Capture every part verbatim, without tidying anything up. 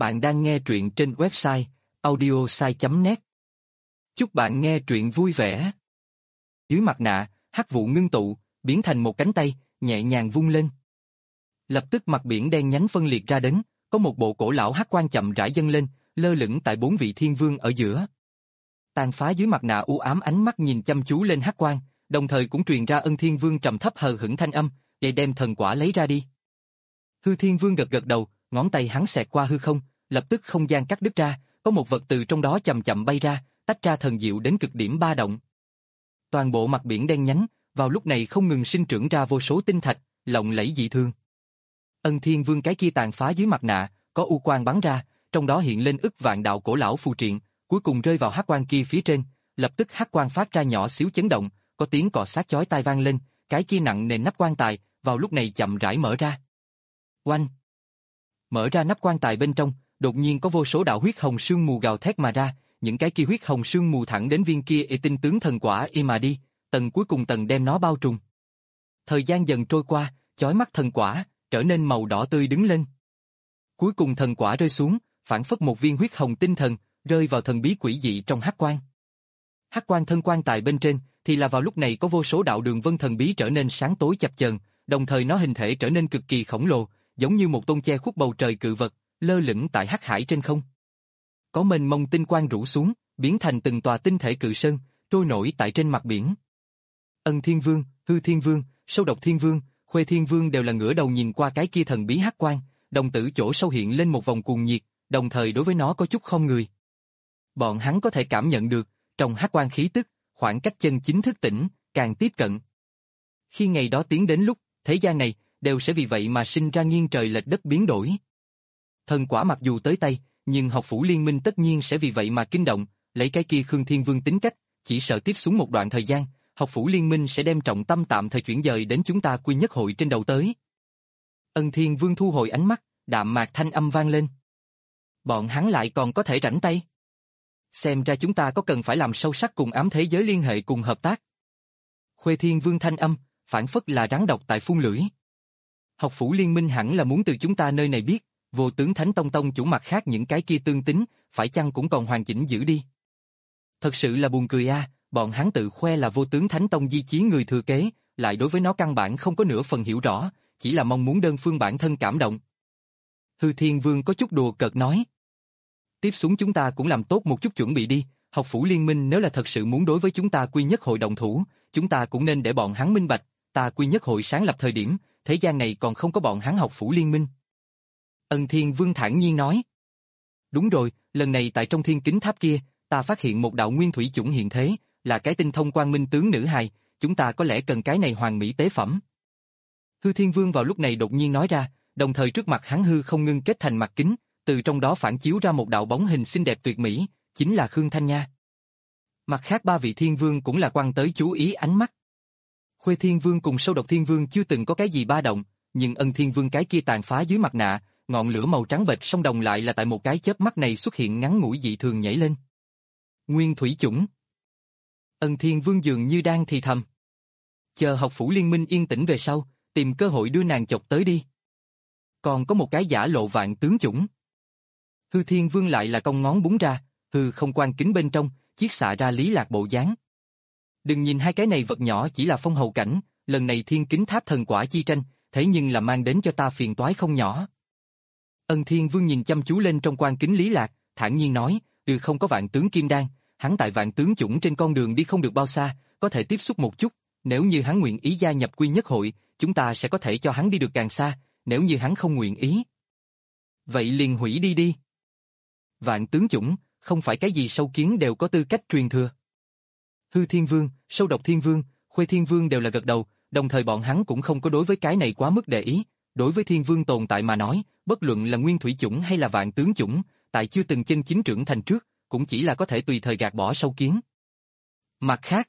Bạn đang nghe truyện trên website audiosai chấm net. Chúc bạn nghe truyện vui vẻ. Dưới mặt nạ, hắc vụ ngưng tụ, biến thành một cánh tay, nhẹ nhàng vung lên. Lập tức mặt biển đen nhánh phân liệt ra đến, có một bộ cổ lão hắc quang chậm rãi dâng lên, lơ lửng tại bốn vị thiên vương ở giữa. Tàn phá dưới mặt nạ u ám ánh mắt nhìn chăm chú lên hắc quang, đồng thời cũng truyền ra Ân Thiên Vương trầm thấp hờ hững thanh âm, để đem thần quả lấy ra đi. Hư Thiên Vương gật gật đầu, ngón tay hắn xẹt qua hư không, lập tức không gian cắt đứt ra, có một vật từ trong đó chậm chậm bay ra, tách ra thần diệu đến cực điểm ba động. Toàn bộ mặt biển đen nhánh, vào lúc này không ngừng sinh trưởng ra vô số tinh thạch, lộng lẫy dị thường. Ân Thiên Vương cái kia tàn phá dưới mặt nạ, có u quang bắn ra, trong đó hiện lên ức vạn đạo cổ lão phù triện, cuối cùng rơi vào hắc quang kia phía trên, lập tức hắc quang phát ra nhỏ xíu chấn động, có tiếng cọ sát chói tai vang lên, cái kia nặng nề nắp quan tài, vào lúc này chậm rãi mở ra. Oanh! Mở ra nắp quan tài bên trong, đột nhiên có vô số đạo huyết hồng sương mù gào thét mà ra, những cái kia huyết hồng sương mù thẳng đến viên kia ê tinh tướng thần quả y mà đi, tầng cuối cùng tầng đem nó bao trùm. Thời gian dần trôi qua, chói mắt thần quả trở nên màu đỏ tươi đứng lên. Cuối cùng thần quả rơi xuống, phản phất một viên huyết hồng tinh thần, rơi vào thần bí quỷ dị trong hắc quang. Hắc quang thân quan tài bên trên thì là vào lúc này có vô số đạo đường vân thần bí trở nên sáng tối chập chờn, đồng thời nó hình thể trở nên cực kỳ khổng lồ, giống như một tôn che khuất bầu trời cự vật, lơ lửng tại hắc hải trên không. Có mênh mông tinh quang rủ xuống, biến thành từng tòa tinh thể cự sơn, trôi nổi tại trên mặt biển. Ân Thiên Vương, Hư Thiên Vương, Sâu Độc Thiên Vương, Khuê Thiên Vương đều là ngửa đầu nhìn qua cái kia thần bí hắc quang, đồng tử chỗ sâu hiện lên một vòng cuồng nhiệt, đồng thời đối với nó có chút không người. Bọn hắn có thể cảm nhận được, trong hắc quang khí tức, khoảng cách chân chính thức tỉnh, càng tiếp cận. Khi ngày đó tiến đến lúc, thế gian này, đều sẽ vì vậy mà sinh ra nghiêng trời lệch đất biến đổi. Thần quả mặc dù tới tay, nhưng học phủ liên minh tất nhiên sẽ vì vậy mà kinh động, lấy cái kia Khương Thiên Vương tính cách, chỉ sợ tiếp xuống một đoạn thời gian, học phủ liên minh sẽ đem trọng tâm tạm thời chuyển dời đến chúng ta Quy Nhất Hội trên đầu tới. Ân Thiên Vương thu hồi ánh mắt, đạm mạc thanh âm vang lên. Bọn hắn lại còn có thể rảnh tay. Xem ra chúng ta có cần phải làm sâu sắc cùng ám thế giới liên hệ cùng hợp tác. Khuê Thiên Vương thanh âm, phản phất là rắn độc tại phun lưỡi. Học phủ liên minh hẳn là muốn từ chúng ta nơi này biết, vô tướng Thánh Tông Tông chủ mặt khác những cái kia tương tính, phải chăng cũng còn hoàn chỉnh giữ đi. Thật sự là buồn cười a, bọn hắn tự khoe là vô tướng Thánh Tông di chí người thừa kế, lại đối với nó căn bản không có nửa phần hiểu rõ, chỉ là mong muốn đơn phương bản thân cảm động. Hư Thiên Vương có chút đùa cợt nói. Tiếp xuống chúng ta cũng làm tốt một chút chuẩn bị đi, học phủ liên minh nếu là thật sự muốn đối với chúng ta Quy Nhất Hội động thủ, chúng ta cũng nên để bọn hắn minh bạch, ta Quy Nhất Hội sáng lập thời điểm, thế gian này còn không có bọn hắn học phủ liên minh. Ân Thiên Vương thản nhiên nói. Đúng rồi, lần này tại trong thiên kính tháp kia, ta phát hiện một đạo nguyên thủy chủng hiện thế, là cái tinh thông quang minh tướng nữ hài, chúng ta có lẽ cần cái này hoàn mỹ tế phẩm. Hư Thiên Vương vào lúc này đột nhiên nói ra, đồng thời trước mặt hắn hư không ngưng kết thành mặt kính, từ trong đó phản chiếu ra một đạo bóng hình xinh đẹp tuyệt mỹ, chính là Khương Thanh Nha. Mặt khác ba vị Thiên Vương cũng là quan tới chú ý ánh mắt. Khuê Thiên Vương cùng Sâu Độc Thiên Vương chưa từng có cái gì ba động, nhưng Ân Thiên Vương cái kia tàn phá dưới mặt nạ, ngọn lửa màu trắng bệch song đồng lại là tại một cái chớp mắt này xuất hiện ngắn ngủi dị thường nhảy lên. Nguyên thủy chủng. Ân Thiên Vương dường như đang thì thầm. Chờ học phủ liên minh yên tĩnh về sau, tìm cơ hội đưa nàng chọc tới đi. Còn có một cái giả lộ vạn tướng chủng. Hư Thiên Vương lại là cong ngón búng ra, hư không quan kính bên trong, chiết xạ ra Lý Lạc bộ dáng. Đừng nhìn hai cái này vật nhỏ chỉ là phong hầu cảnh, lần này thiên kính tháp thần quả chi tranh, thế nhưng là mang đến cho ta phiền toái không nhỏ. Ân Thiên Vương nhìn chăm chú lên trong quan kính Lý Lạc, thản nhiên nói, ừ không có vạn tướng kim đan, hắn tại vạn tướng chủng trên con đường đi không được bao xa, có thể tiếp xúc một chút, nếu như hắn nguyện ý gia nhập Quy Nhất Hội, chúng ta sẽ có thể cho hắn đi được càng xa, nếu như hắn không nguyện ý. Vậy liền hủy đi đi. Vạn tướng chủng, không phải cái gì sâu kiến đều có tư cách truyền thừa. Hư Thiên Vương, Sâu Độc Thiên Vương, Khuê Thiên Vương đều là gật đầu, đồng thời bọn hắn cũng không có đối với cái này quá mức để ý. Đối với Thiên Vương tồn tại mà nói, bất luận là nguyên thủy chủng hay là vạn tướng chủng, tại chưa từng chân chính trưởng thành trước, cũng chỉ là có thể tùy thời gạt bỏ sâu kiến. Mặt khác,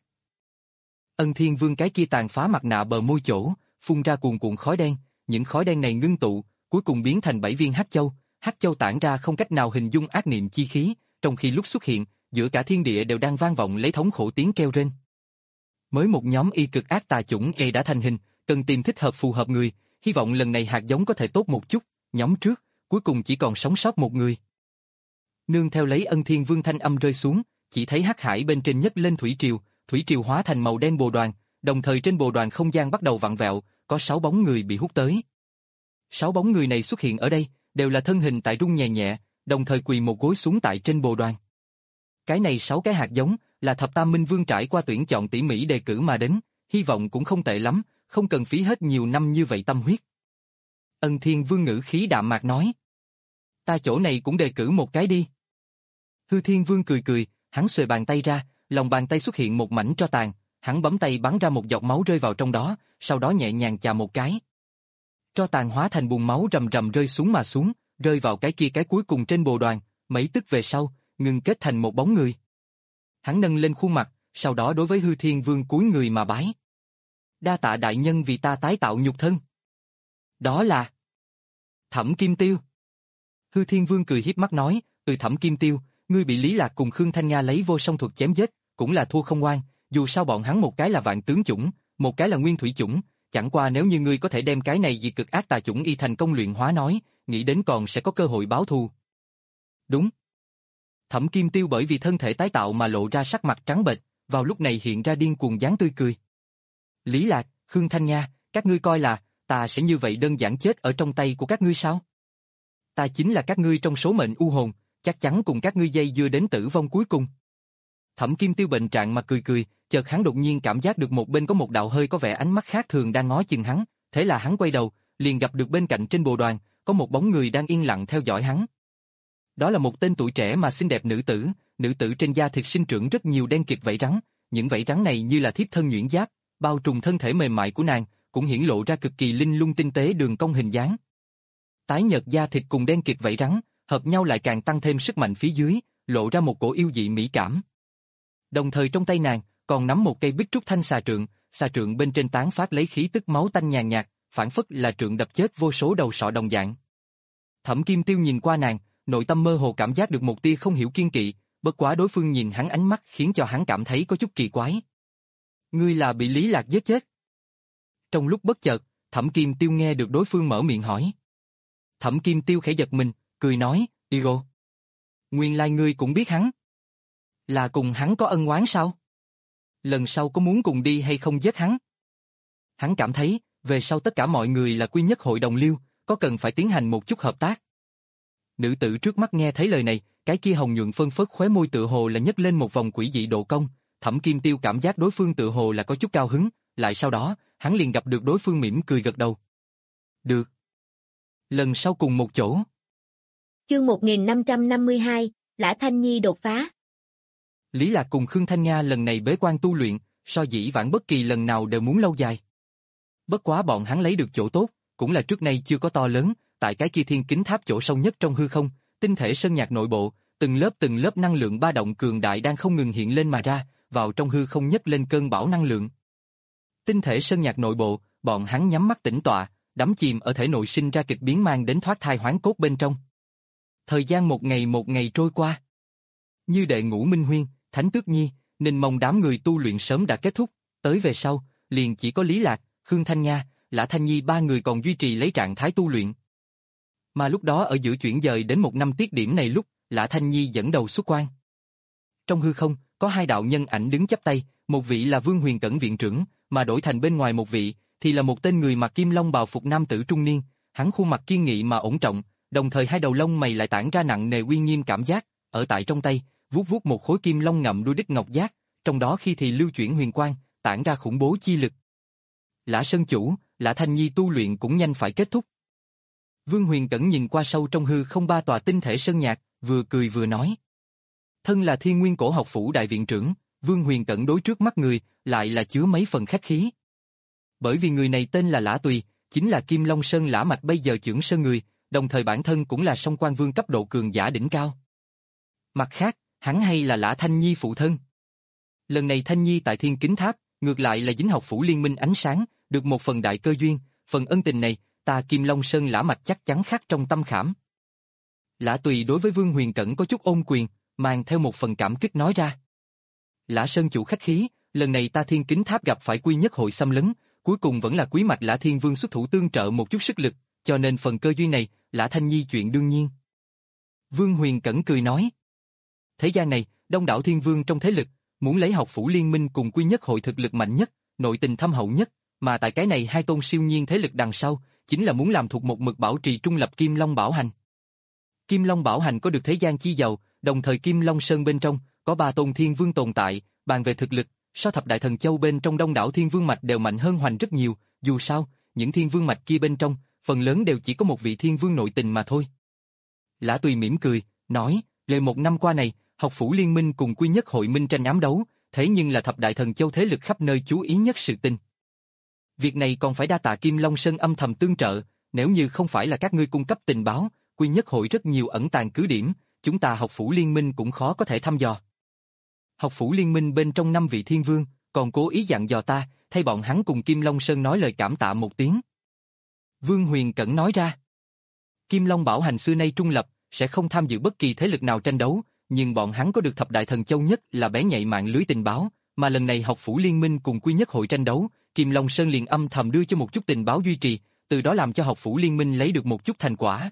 Ân Thiên Vương cái kia tàn phá mặt nạ bờ môi chỗ, phun ra cuồn cuộn khói đen, những khói đen này ngưng tụ, cuối cùng biến thành bảy viên hắc châu, hắc châu tản ra không cách nào hình dung ác niệm chi khí, trong khi lúc xuất hiện, giữa cả thiên địa đều đang vang vọng lấy thống khổ tiếng kêu rên. Mới một nhóm y cực ác tà chủng e đã thành hình, cần tìm thích hợp phù hợp người, hy vọng lần này hạt giống có thể tốt một chút, nhóm trước, cuối cùng chỉ còn sống sót một người. Nương theo lấy Ân Thiên Vương thanh âm rơi xuống, chỉ thấy hắc hải bên trên nhấc lên thủy triều, thủy triều hóa thành màu đen bồ đoàn, đồng thời trên bồ đoàn không gian bắt đầu vặn vẹo, có sáu bóng người bị hút tới. Sáu bóng người này xuất hiện ở đây, đều là thân hình tại rung nhẹ nhẹ, đồng thời quỳ một gối xuống tại trên bồ đoàn. Cái này sáu cái hạt giống, là Thập Tam Minh Vương trải qua tuyển chọn tỉ mỉ đề cử mà đến, hy vọng cũng không tệ lắm, không cần phí hết nhiều năm như vậy tâm huyết. Ân Thiên Vương ngữ khí đạm mạc nói. Ta chỗ này cũng đề cử một cái đi. Hư Thiên Vương cười cười, hắn xuề bàn tay ra, lòng bàn tay xuất hiện một mảnh tro tàn, hắn bấm tay bắn ra một giọt máu rơi vào trong đó, sau đó nhẹ nhàng chà một cái. Tro tàn hóa thành bùn máu rầm rầm rơi xuống mà xuống, rơi vào cái kia cái cuối cùng trên bồ đoàn, mấy tức về sau, ngừng kết thành một bóng người. Hắn nâng lên khuôn mặt, sau đó đối với Hư Thiên Vương cúi người mà bái. Đa tạ đại nhân vì ta tái tạo nhục thân. Đó là Thẩm Kim Tiêu. Hư Thiên Vương cười hiếp mắt nói, ừ Thẩm Kim Tiêu, ngươi bị Lý Lạc cùng Khương Thanh Nga lấy vô song thuật chém giết, cũng là thua không oan, dù sao bọn hắn một cái là vạn tướng chủng, một cái là nguyên thủy chủng, chẳng qua nếu như ngươi có thể đem cái này diệt cực ác tà chủng y thành công luyện hóa nói, nghĩ đến còn sẽ có cơ hội báo thù. Đúng. Thẩm Kim Tiêu bởi vì thân thể tái tạo mà lộ ra sắc mặt trắng bệch, vào lúc này hiện ra điên cuồng dáng tươi cười. Lý Lạc, Khương Thanh Nga, các ngươi coi là ta sẽ như vậy đơn giản chết ở trong tay của các ngươi sao? Ta chính là các ngươi trong số mệnh u hồn, chắc chắn cùng các ngươi dây dưa đến tử vong cuối cùng. Thẩm Kim Tiêu bệnh trạng mà cười cười, chợt hắn đột nhiên cảm giác được một bên có một đạo hơi có vẻ ánh mắt khác thường đang ngó chừng hắn, thế là hắn quay đầu, liền gặp được bên cạnh trên bồ đoàn, có một bóng người đang yên lặng theo dõi hắn. Đó là một tên tuổi trẻ mà xinh đẹp nữ tử, nữ tử trên da thịt sinh trưởng rất nhiều đen kịt vảy rắn, những vảy rắn này như là thiếp thân nhuyễn giáp, bao trùm thân thể mềm mại của nàng, cũng hiển lộ ra cực kỳ linh lung tinh tế đường cong hình dáng. Tái nhợt da thịt cùng đen kịt vảy rắn, hợp nhau lại càng tăng thêm sức mạnh phía dưới, lộ ra một cổ yêu dị mỹ cảm. Đồng thời trong tay nàng còn nắm một cây bích trúc thanh xà trượng, xà trượng bên trên tán phát lấy khí tức máu tanh nhàn nhạt, phản phất là trượng đập chết vô số đầu sọ đồng dạng. Thẩm Kim Tiêu nhìn qua nàng, nội tâm mơ hồ cảm giác được một tia không hiểu kiên kỵ, bất quá đối phương nhìn hắn ánh mắt khiến cho hắn cảm thấy có chút kỳ quái. Ngươi là bị Lý Lạc giết chết? Trong lúc bất chợt, Thẩm Kim Tiêu nghe được đối phương mở miệng hỏi. Thẩm Kim Tiêu khẽ giật mình, cười nói, Iro. Nguyên lai ngươi cũng biết hắn. Là cùng hắn có ân oán sao? Lần sau có muốn cùng đi hay không giết hắn? Hắn cảm thấy, về sau tất cả mọi người là quy nhất hội đồng liêu, có cần phải tiến hành một chút hợp tác. Nữ tử trước mắt nghe thấy lời này, cái kia hồng nhuận phân phớt khóe môi tựa hồ là nhấc lên một vòng quỷ dị độ cong, Thẩm Kim Tiêu cảm giác đối phương tựa hồ là có chút cao hứng, lại sau đó, hắn liền gặp được đối phương mỉm cười gật đầu. Được. Lần sau cùng một chỗ. Chương một nghìn năm trăm năm mươi hai, Lã Thanh Nhi đột phá. Lý Lạc cùng Khương Thanh Nga lần này bế quan tu luyện, so dĩ vãng bất kỳ lần nào đều muốn lâu dài. Bất quá bọn hắn lấy được chỗ tốt, cũng là trước nay chưa có to lớn, tại cái kia thiên kính tháp chỗ sâu nhất trong hư không, tinh thể sơn nhạc nội bộ, từng lớp từng lớp năng lượng ba động cường đại đang không ngừng hiện lên mà ra, vào trong hư không nhất lên cơn bão năng lượng. Tinh thể sơn nhạc nội bộ, bọn hắn nhắm mắt tĩnh tọa, đắm chìm ở thể nội sinh ra kịch biến mang đến thoát thai hoán cốt bên trong. Thời gian một ngày một ngày trôi qua. Như Đệ Ngũ Minh Huyên, Thánh Tước Nhi, Ninh Mông đám người tu luyện sớm đã kết thúc, tới về sau, liền chỉ có Lý Lạc, Khương Thanh Nga, Lã Thanh Nhi ba người còn duy trì lấy trạng thái tu luyện. Mà lúc đó ở giữa chuyển dời đến một năm tiết điểm này lúc, Lã Thanh Nhi dẫn đầu xuất quan. Trong hư không, có hai đạo nhân ảnh đứng chắp tay, một vị là Vương Huyền Cẩn viện trưởng, mà đổi thành bên ngoài một vị, thì là một tên người mặc kim long bào phục nam tử trung niên, hắn khuôn mặt kiên nghị mà ổn trọng, đồng thời hai đầu lông mày lại tản ra nặng nề uy nghiêm cảm giác, ở tại trong tay, vuốt vuốt một khối kim long ngậm đuôi đích ngọc giác, trong đó khi thì lưu chuyển huyền quang, tản ra khủng bố chi lực. Lã Sơn chủ, Lã Thanh Nhi tu luyện cũng nhanh phải kết thúc. Vương Huyền Cẩn nhìn qua sâu trong hư không ba tòa tinh thể sơn nhạc, vừa cười vừa nói. Thân là Thiên Nguyên Cổ Học Phủ đại viện trưởng, Vương Huyền Cẩn đối trước mắt người, lại là chứa mấy phần khách khí. Bởi vì người này tên là Lã Tùy, chính là Kim Long Sơn Lã Mạch bây giờ trưởng sơn người, đồng thời bản thân cũng là Song Quan Vương cấp độ cường giả đỉnh cao. Mặt khác, hắn hay là Lã Thanh Nhi phụ thân. Lần này Thanh Nhi tại Thiên Kính Tháp, ngược lại là dính học phủ liên minh ánh sáng, được một phần đại cơ duyên, phần ân tình này, ta Kim Long Sơn Lã Mạch chắc chắn khắc trong tâm khảm. Lã Tùy đối với Vương Huyền Cẩn có chút ôn quyền, mang theo một phần cảm kích nói ra. Lã Sơn chủ khách khí, lần này ta Thiên Kính Tháp gặp phải quy nhất hội xâm lấn, cuối cùng vẫn là quý mạch Lã Thiên Vương xuất thủ tương trợ một chút sức lực, cho nên phần cơ duyên này, Lã Thanh Nhi chuyện đương nhiên. Vương Huyền Cẩn cười nói. Thế gian này, đông đảo thiên vương trong thế lực, muốn lấy học phủ liên minh cùng quy nhất hội thực lực mạnh nhất, nội tình thâm hậu nhất, mà tại cái này hai tôn siêu nhiên thế lực đằng sau, chính là muốn làm thuộc một mực bảo trì trung lập Kim Long Bảo Hành. Kim Long Bảo Hành có được thế gian chi giàu, đồng thời Kim Long Sơn bên trong, có ba tôn thiên vương tồn tại, bàn về thực lực, so thập đại thần châu bên trong đông đảo thiên vương mạch đều mạnh hơn Hoành rất nhiều, dù sao, những thiên vương mạch kia bên trong, phần lớn đều chỉ có một vị thiên vương nội tình mà thôi. Lã Tùy mỉm cười, nói, lời một năm qua này, học phủ liên minh cùng quy nhất hội minh tranh ám đấu, thế nhưng là thập đại thần châu thế lực khắp nơi chú ý nhất sự tình. Việc này còn phải đa tạ Kim Long Sơn âm thầm tương trợ, nếu như không phải là các ngươi cung cấp tình báo, quy nhất hội rất nhiều ẩn tàng cứ điểm, chúng ta học phủ liên minh cũng khó có thể thăm dò. Học phủ liên minh bên trong năm vị thiên vương, còn cố ý dặn dò ta, thay bọn hắn cùng Kim Long Sơn nói lời cảm tạ một tiếng. Vương Huyền Cẩn nói ra. Kim Long Bảo Hành xưa nay trung lập, sẽ không tham dự bất kỳ thế lực nào tranh đấu, nhưng bọn hắn có được thập đại thần châu nhất là bé nhạy mạng lưới tình báo, mà lần này học phủ liên minh cùng quy nhất hội tranh đấu, Kim Long Sơn liền âm thầm đưa cho một chút tình báo duy trì, từ đó làm cho học phủ liên minh lấy được một chút thành quả.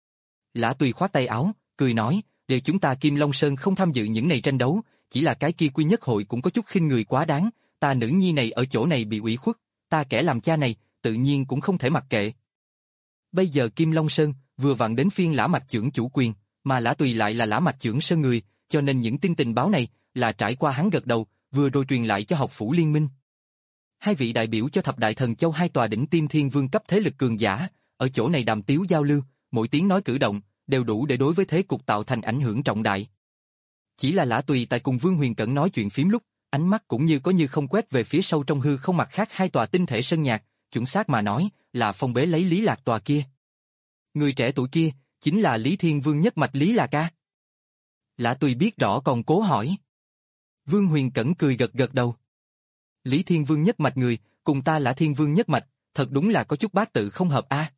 Lã Tùy khoát tay áo, cười nói, đều chúng ta Kim Long Sơn không tham dự những này tranh đấu, chỉ là cái kia quy nhất hội cũng có chút khinh người quá đáng, ta nữ nhi này ở chỗ này bị ủy khuất, ta kẻ làm cha này, tự nhiên cũng không thể mặc kệ. Bây giờ Kim Long Sơn vừa vặn đến phiên Lã Mạch Chưởng chủ quyền, mà Lã Tùy lại là Lã Mạch Chưởng Sơn người, cho nên những tin tình báo này là trải qua hắn gật đầu, vừa rồi truyền lại cho học phủ liên minh. Hai vị đại biểu cho thập đại thần châu hai tòa đỉnh tiêm thiên vương cấp thế lực cường giả, ở chỗ này đàm tiếu giao lưu, mỗi tiếng nói cử động đều đủ để đối với thế cục tạo thành ảnh hưởng trọng đại. Chỉ là Lã Tùy tại cùng Vương Huyền Cẩn nói chuyện phím lúc, ánh mắt cũng như có như không quét về phía sâu trong hư không mặt khác hai tòa tinh thể sơn nhạc, chuẩn xác mà nói, là phong bế lấy Lý Lạc tòa kia. Người trẻ tuổi kia, chính là Lý Thiên Vương nhất mạch Lý Lạc a. Lã Tùy biết rõ còn cố hỏi. Vương Huyền Cẩn cười gật gật đầu. Lý Thiên Vương nhất mạch người, cùng ta Lã Thiên Vương nhất mạch, thật đúng là có chút bát tự không hợp a.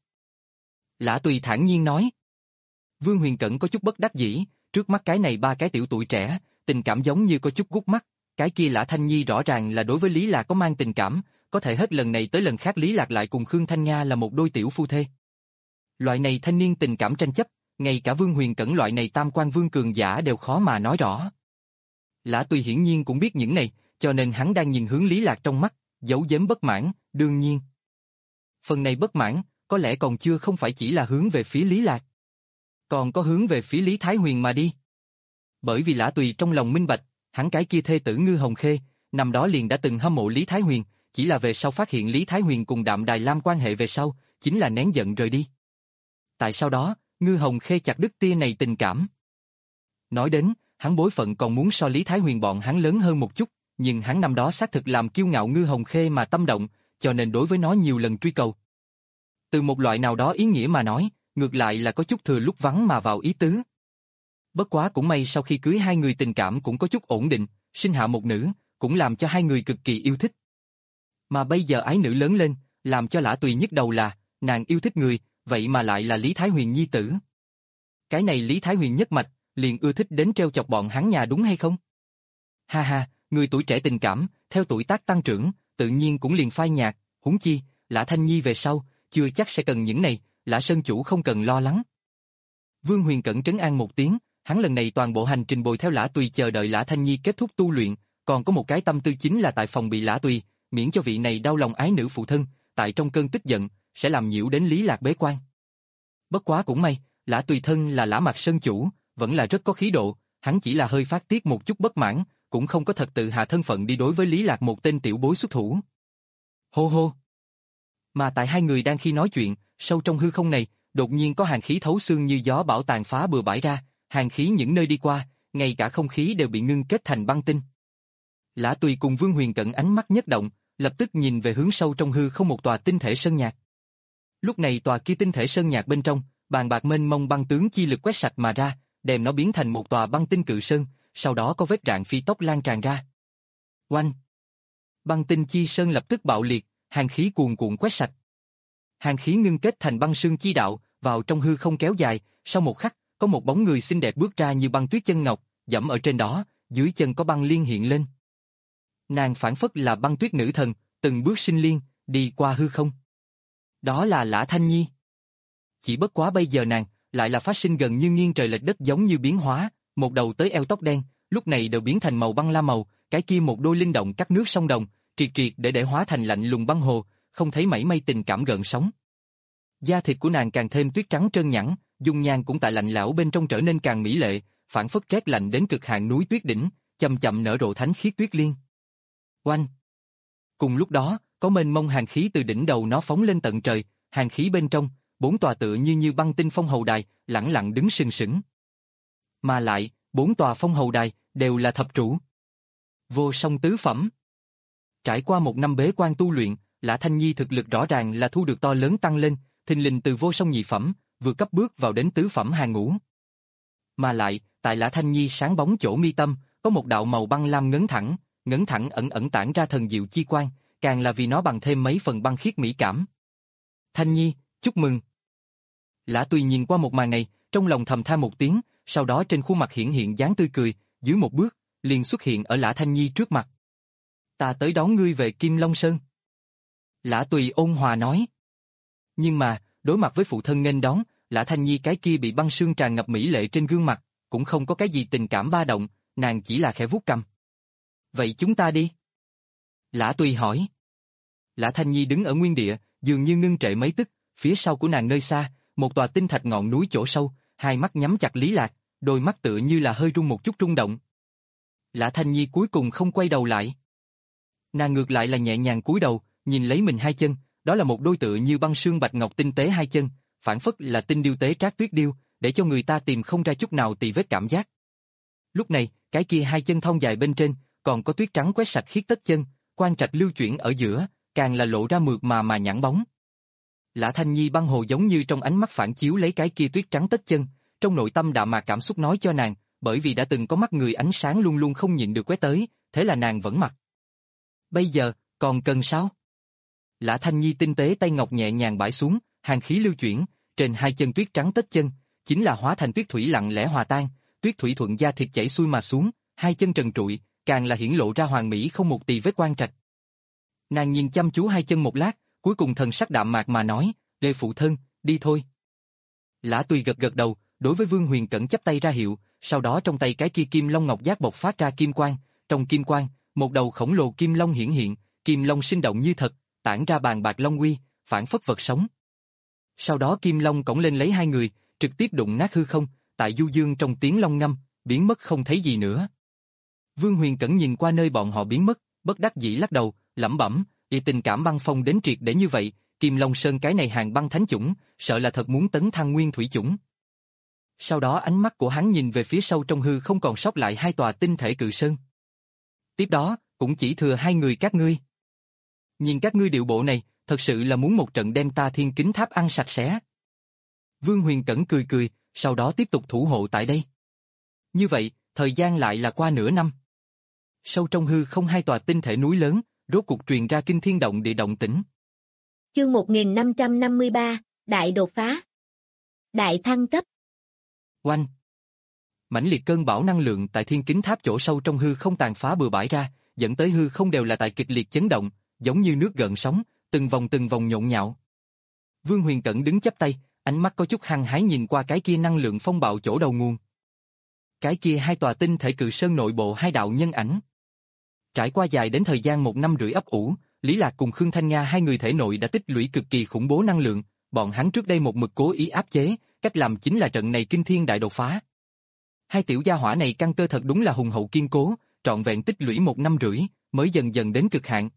Lã Tùy thản nhiên nói. Vương Huyền Cẩn có chút bất đắc dĩ, trước mắt cái này ba cái tiểu tuổi trẻ, tình cảm giống như có chút gút mắt, cái kia Lã Thanh Nhi rõ ràng là đối với Lý Lạc có mang tình cảm, có thể hết lần này tới lần khác Lý Lạc lại cùng Khương Thanh Nga là một đôi tiểu phu thê. Loại này thanh niên tình cảm tranh chấp, ngay cả Vương Huyền Cẩn loại này tam quan vương cường giả đều khó mà nói rõ. Lã Tùy hiển nhiên cũng biết những này, cho nên hắn đang nhìn hướng Lý Lạc trong mắt, giấu giếm bất mãn, đương nhiên. Phần này bất mãn, có lẽ còn chưa không phải chỉ là hướng về phía Lý Lạc, còn có hướng về phía Lý Thái Huyền mà đi. Bởi vì Lã Tùy trong lòng minh bạch, hắn cái kia thê tử Ngư Hồng Khê, năm đó liền đã từng hâm mộ Lý Thái Huyền, chỉ là về sau phát hiện Lý Thái Huyền cùng Đạm Đài Lam quan hệ về sau, chính là nén giận rời đi. Tại sau đó, Ngư Hồng Khê chặt đứt tia này tình cảm. Nói đến, hắn bối phận còn muốn so Lý Thái Huyền bọn hắn lớn hơn một chút, nhưng hắn năm đó xác thực làm kiêu ngạo Ngư Hồng Khê mà tâm động, cho nên đối với nó nhiều lần truy cầu. Từ một loại nào đó ý nghĩa mà nói, ngược lại là có chút thừa lúc vắng mà vào ý tứ. Bất quá cũng may sau khi cưới hai người tình cảm cũng có chút ổn định, sinh hạ một nữ, cũng làm cho hai người cực kỳ yêu thích. Mà bây giờ ái nữ lớn lên, làm cho Lã Tùy nhức đầu là, nàng yêu thích người, vậy mà lại là Lý Thái Huyền nhi tử. Cái này Lý Thái Huyền nhất mạch, liền ưa thích đến treo chọc bọn hắn nhà đúng hay không? Ha ha, người tuổi trẻ tình cảm, theo tuổi tác tăng trưởng, tự nhiên cũng liền phai nhạt, huống chi, Lã Thanh Nhi về sau, chưa chắc sẽ cần những này, Lã Sơn chủ không cần lo lắng. Vương Huyền Cẩn trấn an một tiếng, hắn lần này toàn bộ hành trình bồi theo Lã Tùy chờ đợi Lã Thanh Nhi kết thúc tu luyện, còn có một cái tâm tư chính là tại phòng bị Lã Tùy, miễn cho vị này đau lòng ái nữ phụ thân, tại trong cơn tức giận, sẽ làm nhiễu đến Lý Lạc bế quan. Bất quá cũng may, Lã Tùy thân là Lã Mạc Sơn chủ, vẫn là rất có khí độ, hắn chỉ là hơi phát tiết một chút bất mãn, cũng không có thật tự hạ thân phận đi đối với Lý Lạc một tên tiểu bối xuất thủ. Hô hô. Mà tại hai người đang khi nói chuyện, sâu trong hư không này, đột nhiên có hàn khí thấu xương như gió bão tàn phá bừa bãi ra, hàn khí những nơi đi qua, ngay cả không khí đều bị ngưng kết thành băng tinh. Lã Tùy cùng Vương Huyền Cẩn ánh mắt nhất động, lập tức nhìn về hướng sâu trong hư không một tòa tinh thể sơn nhạc. Lúc này tòa kia tinh thể sơn nhạc bên trong, bàn bạc mênh mông băng tướng chi lực quét sạch mà ra, đem nó biến thành một tòa băng tinh cự sơn, sau đó có vết rạn phi tốc lan tràn ra. Oanh! Băng tinh chi sơn lập tức bạo liệt, hàn khí cuồn cuộn quét sạch. Hàn khí ngưng kết thành băng sương chi đạo, vào trong hư không kéo dài, sau một khắc, có một bóng người xinh đẹp bước ra như băng tuyết chân ngọc, dẫm ở trên đó, dưới chân có băng liên hiện lên. Nàng phảng phất là băng tuyết nữ thần, từng bước sinh liên, đi qua hư không. Đó là Lã Thanh Nhi. chỉ bất quá bây giờ nàng, lại là phát sinh gần như nghiêng trời lệch đất giống như biến hóa, một đầu tới eo tóc đen, lúc này đều biến thành màu băng lam màu, cái kia một đôi linh động cắt nước sông đồng, triệt triệt để để hóa thành lạnh lùng băng hồ, không thấy mảy may tình cảm gợn sóng. Da thịt của nàng càng thêm tuyết trắng trơn nhẵn, dung nhan cũng tại lạnh lẽo bên trong trở nên càng mỹ lệ, phảng phất rét lạnh đến cực hạn núi tuyết đỉnh, chậm chậm nở rộ thánh khiết tuyết liên. Oanh! Cùng lúc đó, có mênh mông hàn khí từ đỉnh đầu nó phóng lên tận trời, hàn khí bên trong, bốn tòa tựa như như băng tinh phong hầu đài, lẳng lặng đứng sừng sững. Mà lại, bốn tòa phong hầu đài đều là thập trụ. Vô song tứ phẩm. Trải qua một năm bế quan tu luyện, Lã Thanh Nhi thực lực rõ ràng là thu được to lớn tăng lên, thình lình từ vô song nhị phẩm, vừa cấp bước vào đến tứ phẩm hàng ngũ. Mà lại, tại Lã Thanh Nhi sáng bóng chỗ mi tâm, có một đạo màu băng lam ngấn thẳng, ngấn thẳng ẩn ẩn tản ra thần diệu chi quang, càng là vì nó bằng thêm mấy phần băng khiết mỹ cảm. Thanh Nhi, chúc mừng. Lã Tùy nhìn qua một màn này, trong lòng thầm than một tiếng, sau đó trên khuôn mặt hiển hiện dáng tươi cười, dưới một bước, liền xuất hiện ở Lã Thanh Nhi trước mặt. Ta tới đón ngươi về Kim Long Sơn. Lã Tùy ôn hòa nói. Nhưng mà, đối mặt với phụ thân nghênh đón, Lã Thanh Nhi cái kia bị băng sương tràn ngập mỹ lệ trên gương mặt, cũng không có cái gì tình cảm ba động, nàng chỉ là khẽ vuốt cằm. Vậy chúng ta đi. Lã Tùy hỏi. Lã Thanh Nhi đứng ở nguyên địa, dường như ngưng trệ mấy tức, phía sau của nàng nơi xa, một tòa tinh thạch ngọn núi chỗ sâu, hai mắt nhắm chặt Lý Lạc, đôi mắt tựa như là hơi rung một chút rung động. Lã Thanh Nhi cuối cùng không quay đầu lại. Nàng ngược lại là nhẹ nhàng cúi đầu, nhìn lấy mình hai chân, đó là một đôi tựa như băng sương bạch ngọc tinh tế hai chân, phảng phất là tinh điêu tế trác tuyết điêu, để cho người ta tìm không ra chút nào tì vết cảm giác. Lúc này, cái kia hai chân thon dài bên trên, còn có tuyết trắng quét sạch khiết tất chân, quang trạch lưu chuyển ở giữa, càng là lộ ra mượt mà mà nhẵn bóng. Lã Thanh Nhi băng hồ giống như trong ánh mắt phản chiếu lấy cái kia tuyết trắng tất chân, trong nội tâm đạm mạc cảm xúc nói cho nàng, bởi vì đã từng có mắt người ánh sáng luôn luôn không nhịn được quét tới, thế là nàng vẫn mặc. Bây giờ, còn cần sao? Lã Thanh Nhi tinh tế tay ngọc nhẹ nhàng bãi xuống, hàn khí lưu chuyển, trên hai chân tuyết trắng tất chân, chính là hóa thành tuyết thủy lặng lẽ hòa tan, tuyết thủy thuận da thịt chảy xuôi mà xuống, hai chân trần trụi, càng là hiển lộ ra hoàn mỹ không một tì vết quang trạch. Nàng nhìn chăm chú hai chân một lát, cuối cùng thần sắc đạm mạc mà nói, "Lê phụ thân, đi thôi." Lã Tùy gật gật đầu, đối với Vương Huyền Cẩn chắp tay ra hiệu, sau đó trong tay cái kia kim long ngọc giác bộc phát ra kim quang, trong kim quang, một đầu khổng lồ kim long hiển hiện, kim long sinh động như thật, tản ra bàn bạc long uy, phản phất vật sống. Sau đó kim long cõng lên lấy hai người, trực tiếp đụng nát hư không, tại du dương trong tiếng long ngâm, biến mất không thấy gì nữa. Vương Huyền Cẩn nhìn qua nơi bọn họ biến mất, bất đắc dĩ lắc đầu, lẩm bẩm, y tình cảm băng phong đến triệt để như vậy, Kim Long Sơn cái này hàng băng thánh chủng, sợ là thật muốn tấn thăng nguyên thủy chủng. Sau đó ánh mắt của hắn nhìn về phía sâu trong hư không còn sót lại hai tòa tinh thể cự sơn. Tiếp đó, cũng chỉ thừa hai người các ngươi. Nhìn các ngươi điệu bộ này, thật sự là muốn một trận đem ta Thiên Kính Tháp ăn sạch sẽ. Vương Huyền Cẩn cười cười, sau đó tiếp tục thủ hộ tại đây. Như vậy, thời gian lại là qua nửa năm. Sâu trong hư không hai tòa tinh thể núi lớn, rốt cuộc truyền ra kinh thiên động địa động tĩnh. Chương một nghìn năm trăm năm mươi ba, Đại đột phá. Đại thăng cấp. Oanh! Mãnh liệt cơn bão năng lượng tại Thiên Kính Tháp chỗ sâu trong hư không tàn phá bừa bãi ra, dẫn tới hư không đều là tại kịch liệt chấn động, giống như nước gợn sóng, từng vòng từng vòng nhộn nhạo. Vương Huyền Cẩn đứng chắp tay, ánh mắt có chút hăng hái nhìn qua cái kia năng lượng phong bạo chỗ đầu nguồn. Cái kia hai tòa tinh thể cự sơn nội bộ hai đạo nhân ảnh. Trải qua dài đến thời gian một năm rưỡi ấp ủ, Lý Lạc cùng Khương Thanh Nga hai người thể nội đã tích lũy cực kỳ khủng bố năng lượng, bọn hắn trước đây một mực cố ý áp chế, cách làm chính là trận này kinh thiên đại đột phá. Hai tiểu gia hỏa này căn cơ thật đúng là hùng hậu kiên cố, trọn vẹn tích lũy một năm rưỡi, mới dần dần đến cực hạn.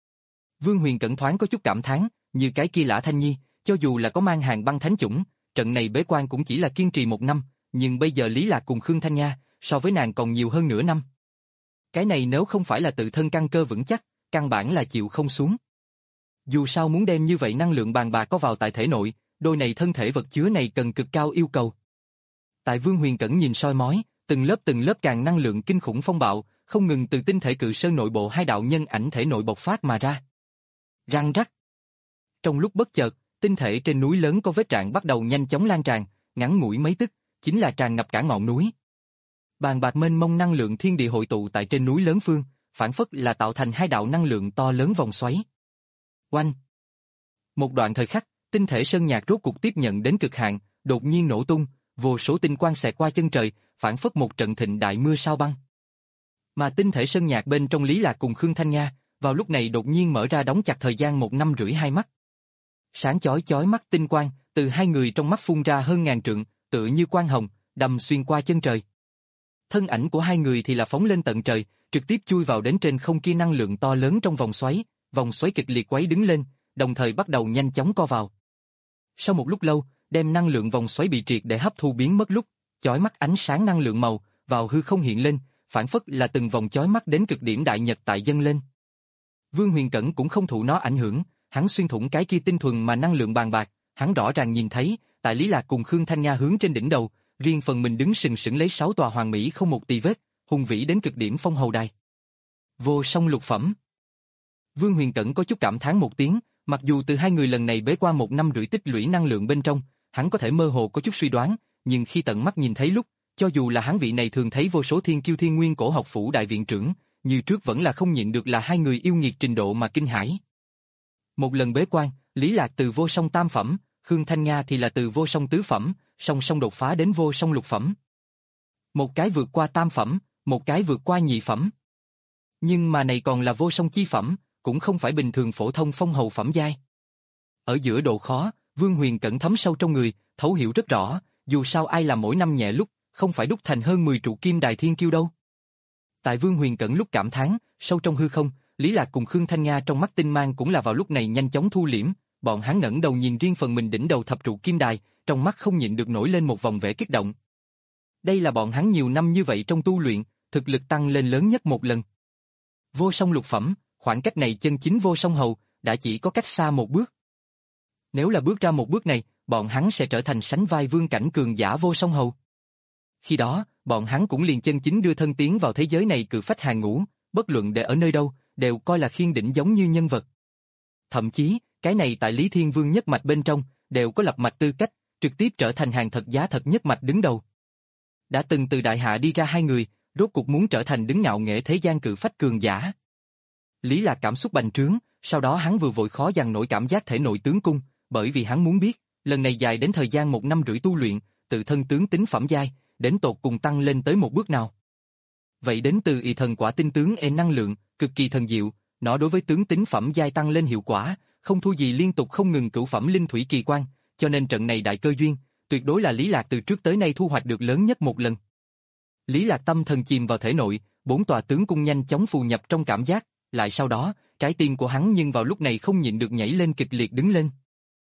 Vương Huyền Cẩn thoáng có chút cảm thán, như cái kia Lã Thanh Nhi, cho dù là có mang hàng băng thánh chủng, trận này bế quan cũng chỉ là kiên trì một năm, nhưng bây giờ Lý Lạc cùng Khương Thanh Nga, so với nàng còn nhiều hơn nửa năm. Cái này nếu không phải là tự thân căn cơ vững chắc, căn bản là chịu không xuống. Dù sao muốn đem như vậy năng lượng bàn bạc có vào tại thể nội, đôi này thân thể vật chứa này cần cực cao yêu cầu. Tại Vương Huyền Cẩn nhìn soi mói, từng lớp từng lớp càng năng lượng kinh khủng phong bạo, không ngừng từ tinh thể cự sơn nội bộ hai đạo nhân ảnh thể nội bộc phát mà ra. Răng rắc. Trong lúc bất chợt, tinh thể trên núi lớn có vết rạn bắt đầu nhanh chóng lan tràn, ngắn ngủi mấy tức, chính là tràn ngập cả ngọn núi. Bàn bạc mênh mông năng lượng thiên địa hội tụ tại trên núi lớn phương, phản phất là tạo thành hai đạo năng lượng to lớn vòng xoáy. Oanh! Một đoạn thời khắc, Tinh thể sơn nhạc rốt cuộc tiếp nhận đến cực hạn, đột nhiên nổ tung, vô số tinh quang xẹt qua chân trời, phản phất một trận thịnh đại mưa sao băng. Mà tinh thể sơn nhạc bên trong Lý Lạc cùng Khương Thanh Nga, vào lúc này đột nhiên mở ra đóng chặt thời gian một năm rưỡi hai mắt. Sáng chói chói mắt tinh quang, từ hai người trong mắt phun ra hơn ngàn trượng, tựa như quang hồng, đâm xuyên qua chân trời. Thân ảnh của hai người thì là phóng lên tận trời, trực tiếp chui vào đến trên không kia năng lượng to lớn trong vòng xoáy, vòng xoáy kịch liệt quấy đứng lên, đồng thời bắt đầu nhanh chóng co vào. Sau một lúc lâu, đem năng lượng vòng xoáy bị triệt để hấp thu biến mất lúc, chói mắt ánh sáng năng lượng màu vào hư không hiện lên, phản phất là từng vòng chói mắt đến cực điểm đại nhật tại dâng lên. Vương Huyền Cẩn cũng không thụ nó ảnh hưởng, hắn xuyên thủng cái kia tinh thuần mà năng lượng bàn bạc, hắn rõ ràng nhìn thấy, tại Lý Lạc cùng Khương Thanh Nga hướng trên đỉnh đầu, riêng phần mình đứng sừng sững lấy sáu tòa hoàng mỹ không một tì vết, hùng vĩ đến cực điểm phong hầu đài. Vô song lục phẩm. Vương Huyền Cẩn có chút cảm thán một tiếng, mặc dù từ hai người lần này bế qua một năm rưỡi tích lũy năng lượng bên trong, hắn có thể mơ hồ có chút suy đoán, nhưng khi tận mắt nhìn thấy lúc, cho dù là hắn vị này thường thấy vô số thiên kiêu thiên nguyên cổ học phủ đại viện trưởng, như trước vẫn là không nhịn được là hai người yêu nghiệt trình độ mà kinh hãi. Một lần bế quan, Lý Lạc từ vô song tam phẩm, Khương Thanh Nga thì là từ vô song tứ phẩm, song song đột phá đến vô song lục phẩm. Một cái vượt qua tam phẩm, một cái vượt qua nhị phẩm. Nhưng mà này còn là vô song chi phẩm, cũng không phải bình thường phổ thông phong hầu phẩm giai. Ở giữa độ khó, Vương Huyền Cẩn thấm sâu trong người, thấu hiểu rất rõ, dù sao ai làm mỗi năm nhẹ lúc, không phải đúc thành hơn mười trụ kim đài thiên kiêu đâu. Tại Vương Huyền Cẩn lúc cảm thán, sâu trong hư không, Lý Lạc cùng Khương Thanh Nga trong mắt tinh mang cũng là vào lúc này nhanh chóng thu liễm, bọn hắn ngẩng đầu nhìn riêng phần mình đỉnh đầu thập trụ kim đài, trong mắt không nhịn được nổi lên một vòng vẻ kích động. Đây là bọn hắn nhiều năm như vậy trong tu luyện, thực lực tăng lên lớn nhất một lần. Vô song lục phẩm, khoảng cách này chân chính vô song hầu, đã chỉ có cách xa một bước. Nếu là bước ra một bước này, bọn hắn sẽ trở thành sánh vai vương cảnh cường giả vô song hầu. Khi đó, bọn hắn cũng liền chân chính đưa thân tiến vào thế giới này cự phách hàng ngũ, bất luận để ở nơi đâu, đều coi là khiên đỉnh giống như nhân vật. Thậm chí, cái này tại Lý Thiên Vương nhất mạch bên trong, đều có lập mạch tư cách, trực tiếp trở thành hàng thật giá thật nhất mạch đứng đầu. Đã từng từ đại hạ đi ra hai người, rốt cuộc muốn trở thành đứng ngạo nghệ thế gian cự phách cường giả. Lý Lạc cảm xúc bành trướng, sau đó hắn vừa vội khó dằn nổi cảm giác thể nội tướng cung, bởi vì hắn muốn biết, lần này dài đến thời gian một năm rưỡi tu luyện, tự thân tướng tính phẩm giai, đến tột cùng tăng lên tới một bước nào. Vậy đến từ y thần quả tinh tướng e năng lượng, cực kỳ thần diệu, nó đối với tướng tính phẩm giai tăng lên hiệu quả, không thua gì liên tục không ngừng cửu phẩm linh thủy kỳ quan, cho nên trận này đại cơ duyên, tuyệt đối là Lý Lạc từ trước tới nay thu hoạch được lớn nhất một lần. Lý Lạc tâm thần chìm vào thể nội, bốn tòa tướng cung nhanh chóng phù nhập trong cảm giác, lại sau đó, trái tim của hắn nhưng vào lúc này không nhịn được nhảy lên kịch liệt đứng lên.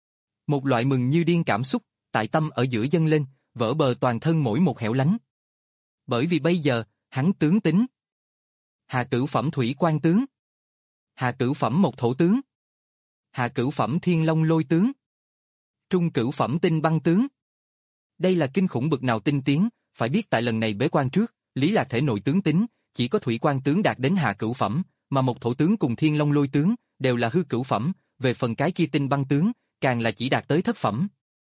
Một loại mừng như điên cảm xúc, tại tâm ở giữa dâng lên, vỡ bờ toàn thân mỗi một hẻo lánh. Bởi vì bây giờ, hắn tướng tính. Hạ cửu phẩm thủy quan tướng. Hạ cửu phẩm một thổ tướng. Hạ cửu phẩm thiên long lôi tướng. Trung cửu phẩm tinh băng tướng. Đây là kinh khủng bực nào tinh tiến, phải biết tại lần này bế quan trước, Lý Lạc thể nội tướng tính, chỉ có thủy quan tướng đạt đến hạ cửu phẩm, mà một thổ tướng cùng thiên long lôi tướng, đều là hư cửu phẩm, về phần cái kia tinh băng tướng, càng là chỉ đạt tới thất phẩm.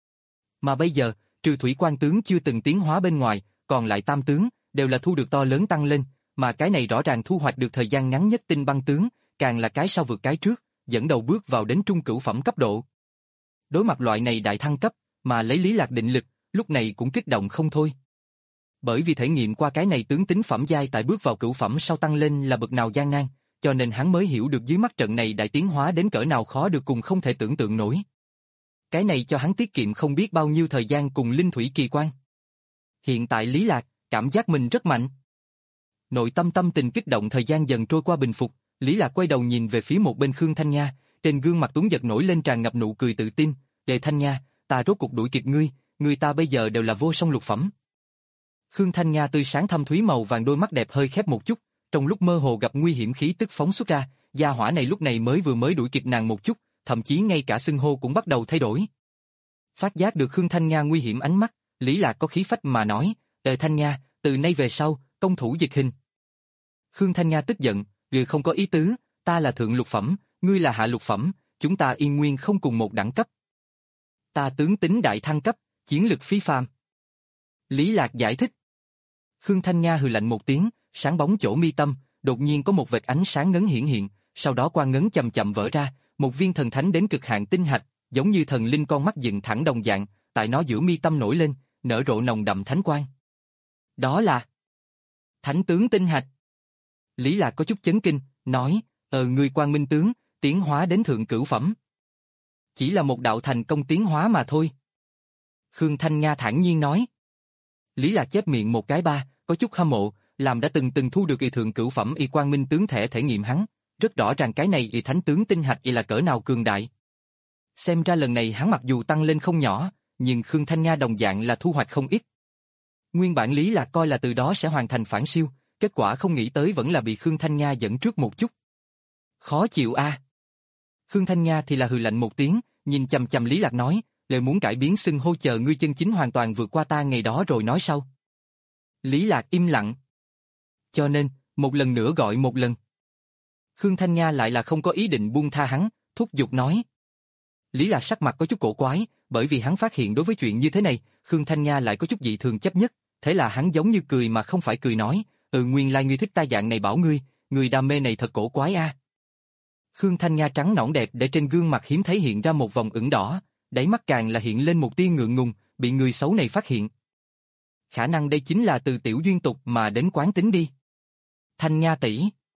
Mà bây giờ, trừ thủy quan tướng chưa từng tiến hóa bên ngoài, còn lại tam tướng, đều là thu được to lớn tăng lên, mà cái này rõ ràng thu hoạch được thời gian ngắn nhất tinh băng tướng, càng là cái sau vượt cái trước, dẫn đầu bước vào đến trung cửu phẩm cấp độ. Đối mặt loại này đại thăng cấp, mà lấy Lý Lạc định lực, lúc này cũng kích động không thôi. Bởi vì thể nghiệm qua cái này tướng tính phẩm giai tại bước vào cửu phẩm sau tăng lên là bậc nào gian nan, cho nên hắn mới hiểu được dưới mắt trận này đại tiến hóa đến cỡ nào khó được cùng không thể tưởng tượng nổi. Cái này cho hắn tiết kiệm không biết bao nhiêu thời gian cùng linh thủy kỳ quan. Hiện tại Lý Lạc, cảm giác mình rất mạnh. Nội tâm tâm tình kích động thời gian dần trôi qua bình phục, Lý Lạc quay đầu nhìn về phía một bên Khương Thanh Nga, trên gương mặt tuấn giật nổi lên tràn ngập nụ cười tự tin, "Đề Thanh Nga, ta rốt cuộc đuổi kịp ngươi, người ta bây giờ đều là vô song lục phẩm." Khương Thanh Nga tươi sáng thâm thúy màu vàng đôi mắt đẹp hơi khép một chút, trong lúc mơ hồ gặp nguy hiểm khí tức phóng xuất ra, gia hỏa này lúc này mới vừa mới đuổi kịp nàng một chút, thậm chí ngay cả xưng hô cũng bắt đầu thay đổi. Phát giác được Khương Thanh Nga nguy hiểm ánh mắt, Lý Lạc có khí phách mà nói, "Đề Thanh Nga, từ nay về sau, công thủ dịch hình." Khương Thanh Nga tức giận, "Người không có ý tứ, ta là thượng lục phẩm, ngươi là hạ lục phẩm, chúng ta yên nguyên không cùng một đẳng cấp. Ta tướng tính đại thăng cấp, chiến lực phi phàm." Lý Lạc giải thích. Khương Thanh Nga hừ lạnh một tiếng, sáng bóng chỗ mi tâm, đột nhiên có một vệt ánh sáng ngấn hiển hiện, sau đó quang ngấn chậm chậm vỡ ra, một viên thần thánh đến cực hạn tinh hạch, giống như thần linh con mắt dựng thẳng đồng dạng, tại nó giữa mi tâm nổi lên, nở rộ nồng đậm thánh quang. Đó là Thánh tướng tinh hạch. Lý Lạc có chút chấn kinh, nói, ờ ngươi Quang Minh tướng, tiến hóa đến thượng cửu phẩm. Chỉ là một đạo thành công tiến hóa mà thôi. Khương Thanh Nga thản nhiên nói. Lý Lạc chép miệng một cái ba, có chút hâm mộ, làm đã từng từng thu được y thượng cửu phẩm y Quang Minh tướng thể thể nghiệm hắn, rất rõ ràng cái này y thánh tướng tinh hạch y là cỡ nào cường đại. Xem ra lần này hắn mặc dù tăng lên không nhỏ, nhưng Khương Thanh Nga đồng dạng là thu hoạch không ít. Nguyên bản Lý Lạc coi là từ đó sẽ hoàn thành phản siêu, kết quả không nghĩ tới vẫn là bị Khương Thanh Nga dẫn trước một chút. Khó chịu a. À. Khương Thanh Nga thì là hừ lạnh một tiếng, nhìn chằm chằm Lý Lạc nói, lời muốn cải biến xưng hô chờ ngươi chân chính hoàn toàn vượt qua ta ngày đó rồi nói sau. Lý Lạc im lặng. Cho nên, một lần nữa gọi một lần. Khương Thanh Nga lại là không có ý định buông tha hắn, thúc giục nói. Lý Lạc sắc mặt có chút cổ quái, bởi vì hắn phát hiện đối với chuyện như thế này, Khương Thanh Nga lại có chút dị thường chấp nhất, thế là hắn giống như cười mà không phải cười nói, ừ nguyên lai ngươi thích ta dạng này bảo ngươi, người đam mê này thật cổ quái a. À. Khương Thanh Nga trắng nõn đẹp để trên gương mặt hiếm thấy hiện ra một vòng ửng đỏ, đáy mắt càng là hiện lên một tia ngượng ngùng, bị người xấu này phát hiện. Khả năng đây chính là từ tiểu duyên tục mà đến quán tính đi. Thanh Nga tỷ.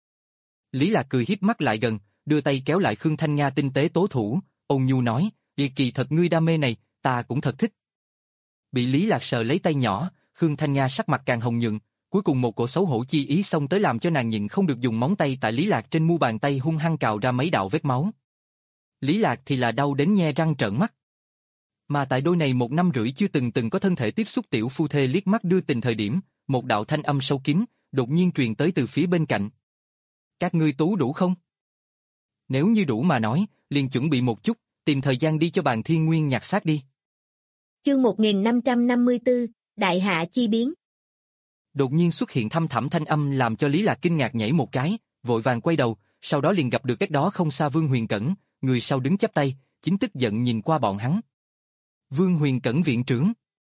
Lý Lạc cười hiếp mắt lại gần, đưa tay kéo lại Khương Thanh Nga tinh tế tố thủ, ôn nhu nói, "Kỳ kỳ thật ngươi đam mê này, ta cũng thật thích." Bị Lý Lạc sờ lấy tay nhỏ, Khương Thanh Nga sắc mặt càng hồng nhuận, cuối cùng một cổ xấu hổ chi ý xông tới làm cho nàng nhịn không được dùng móng tay tại Lý Lạc trên mu bàn tay hung hăng cào ra mấy đạo vết máu. Lý Lạc thì là đau đến nhe răng trợn mắt. Mà tại đôi này một năm rưỡi chưa từng từng có thân thể tiếp xúc tiểu phu thê liếc mắt đưa tình thời điểm, một đạo thanh âm sâu kín, đột nhiên truyền tới từ phía bên cạnh. Các ngươi tú đủ không? Nếu như đủ mà nói, liền chuẩn bị một chút, tìm thời gian đi cho bàn thiên nguyên nhặt xác đi. Chương một nghìn năm trăm năm mươi tư, Đại Hạ chi biến. Đột nhiên xuất hiện thăm thẳm thanh âm làm cho Lý Lạc kinh ngạc nhảy một cái, vội vàng quay đầu, sau đó liền gặp được cách đó không xa Vương Huyền Cẩn, người sau đứng chắp tay, chính tức giận nhìn qua bọn hắn. Vương Huyền Cẩn viện trưởng.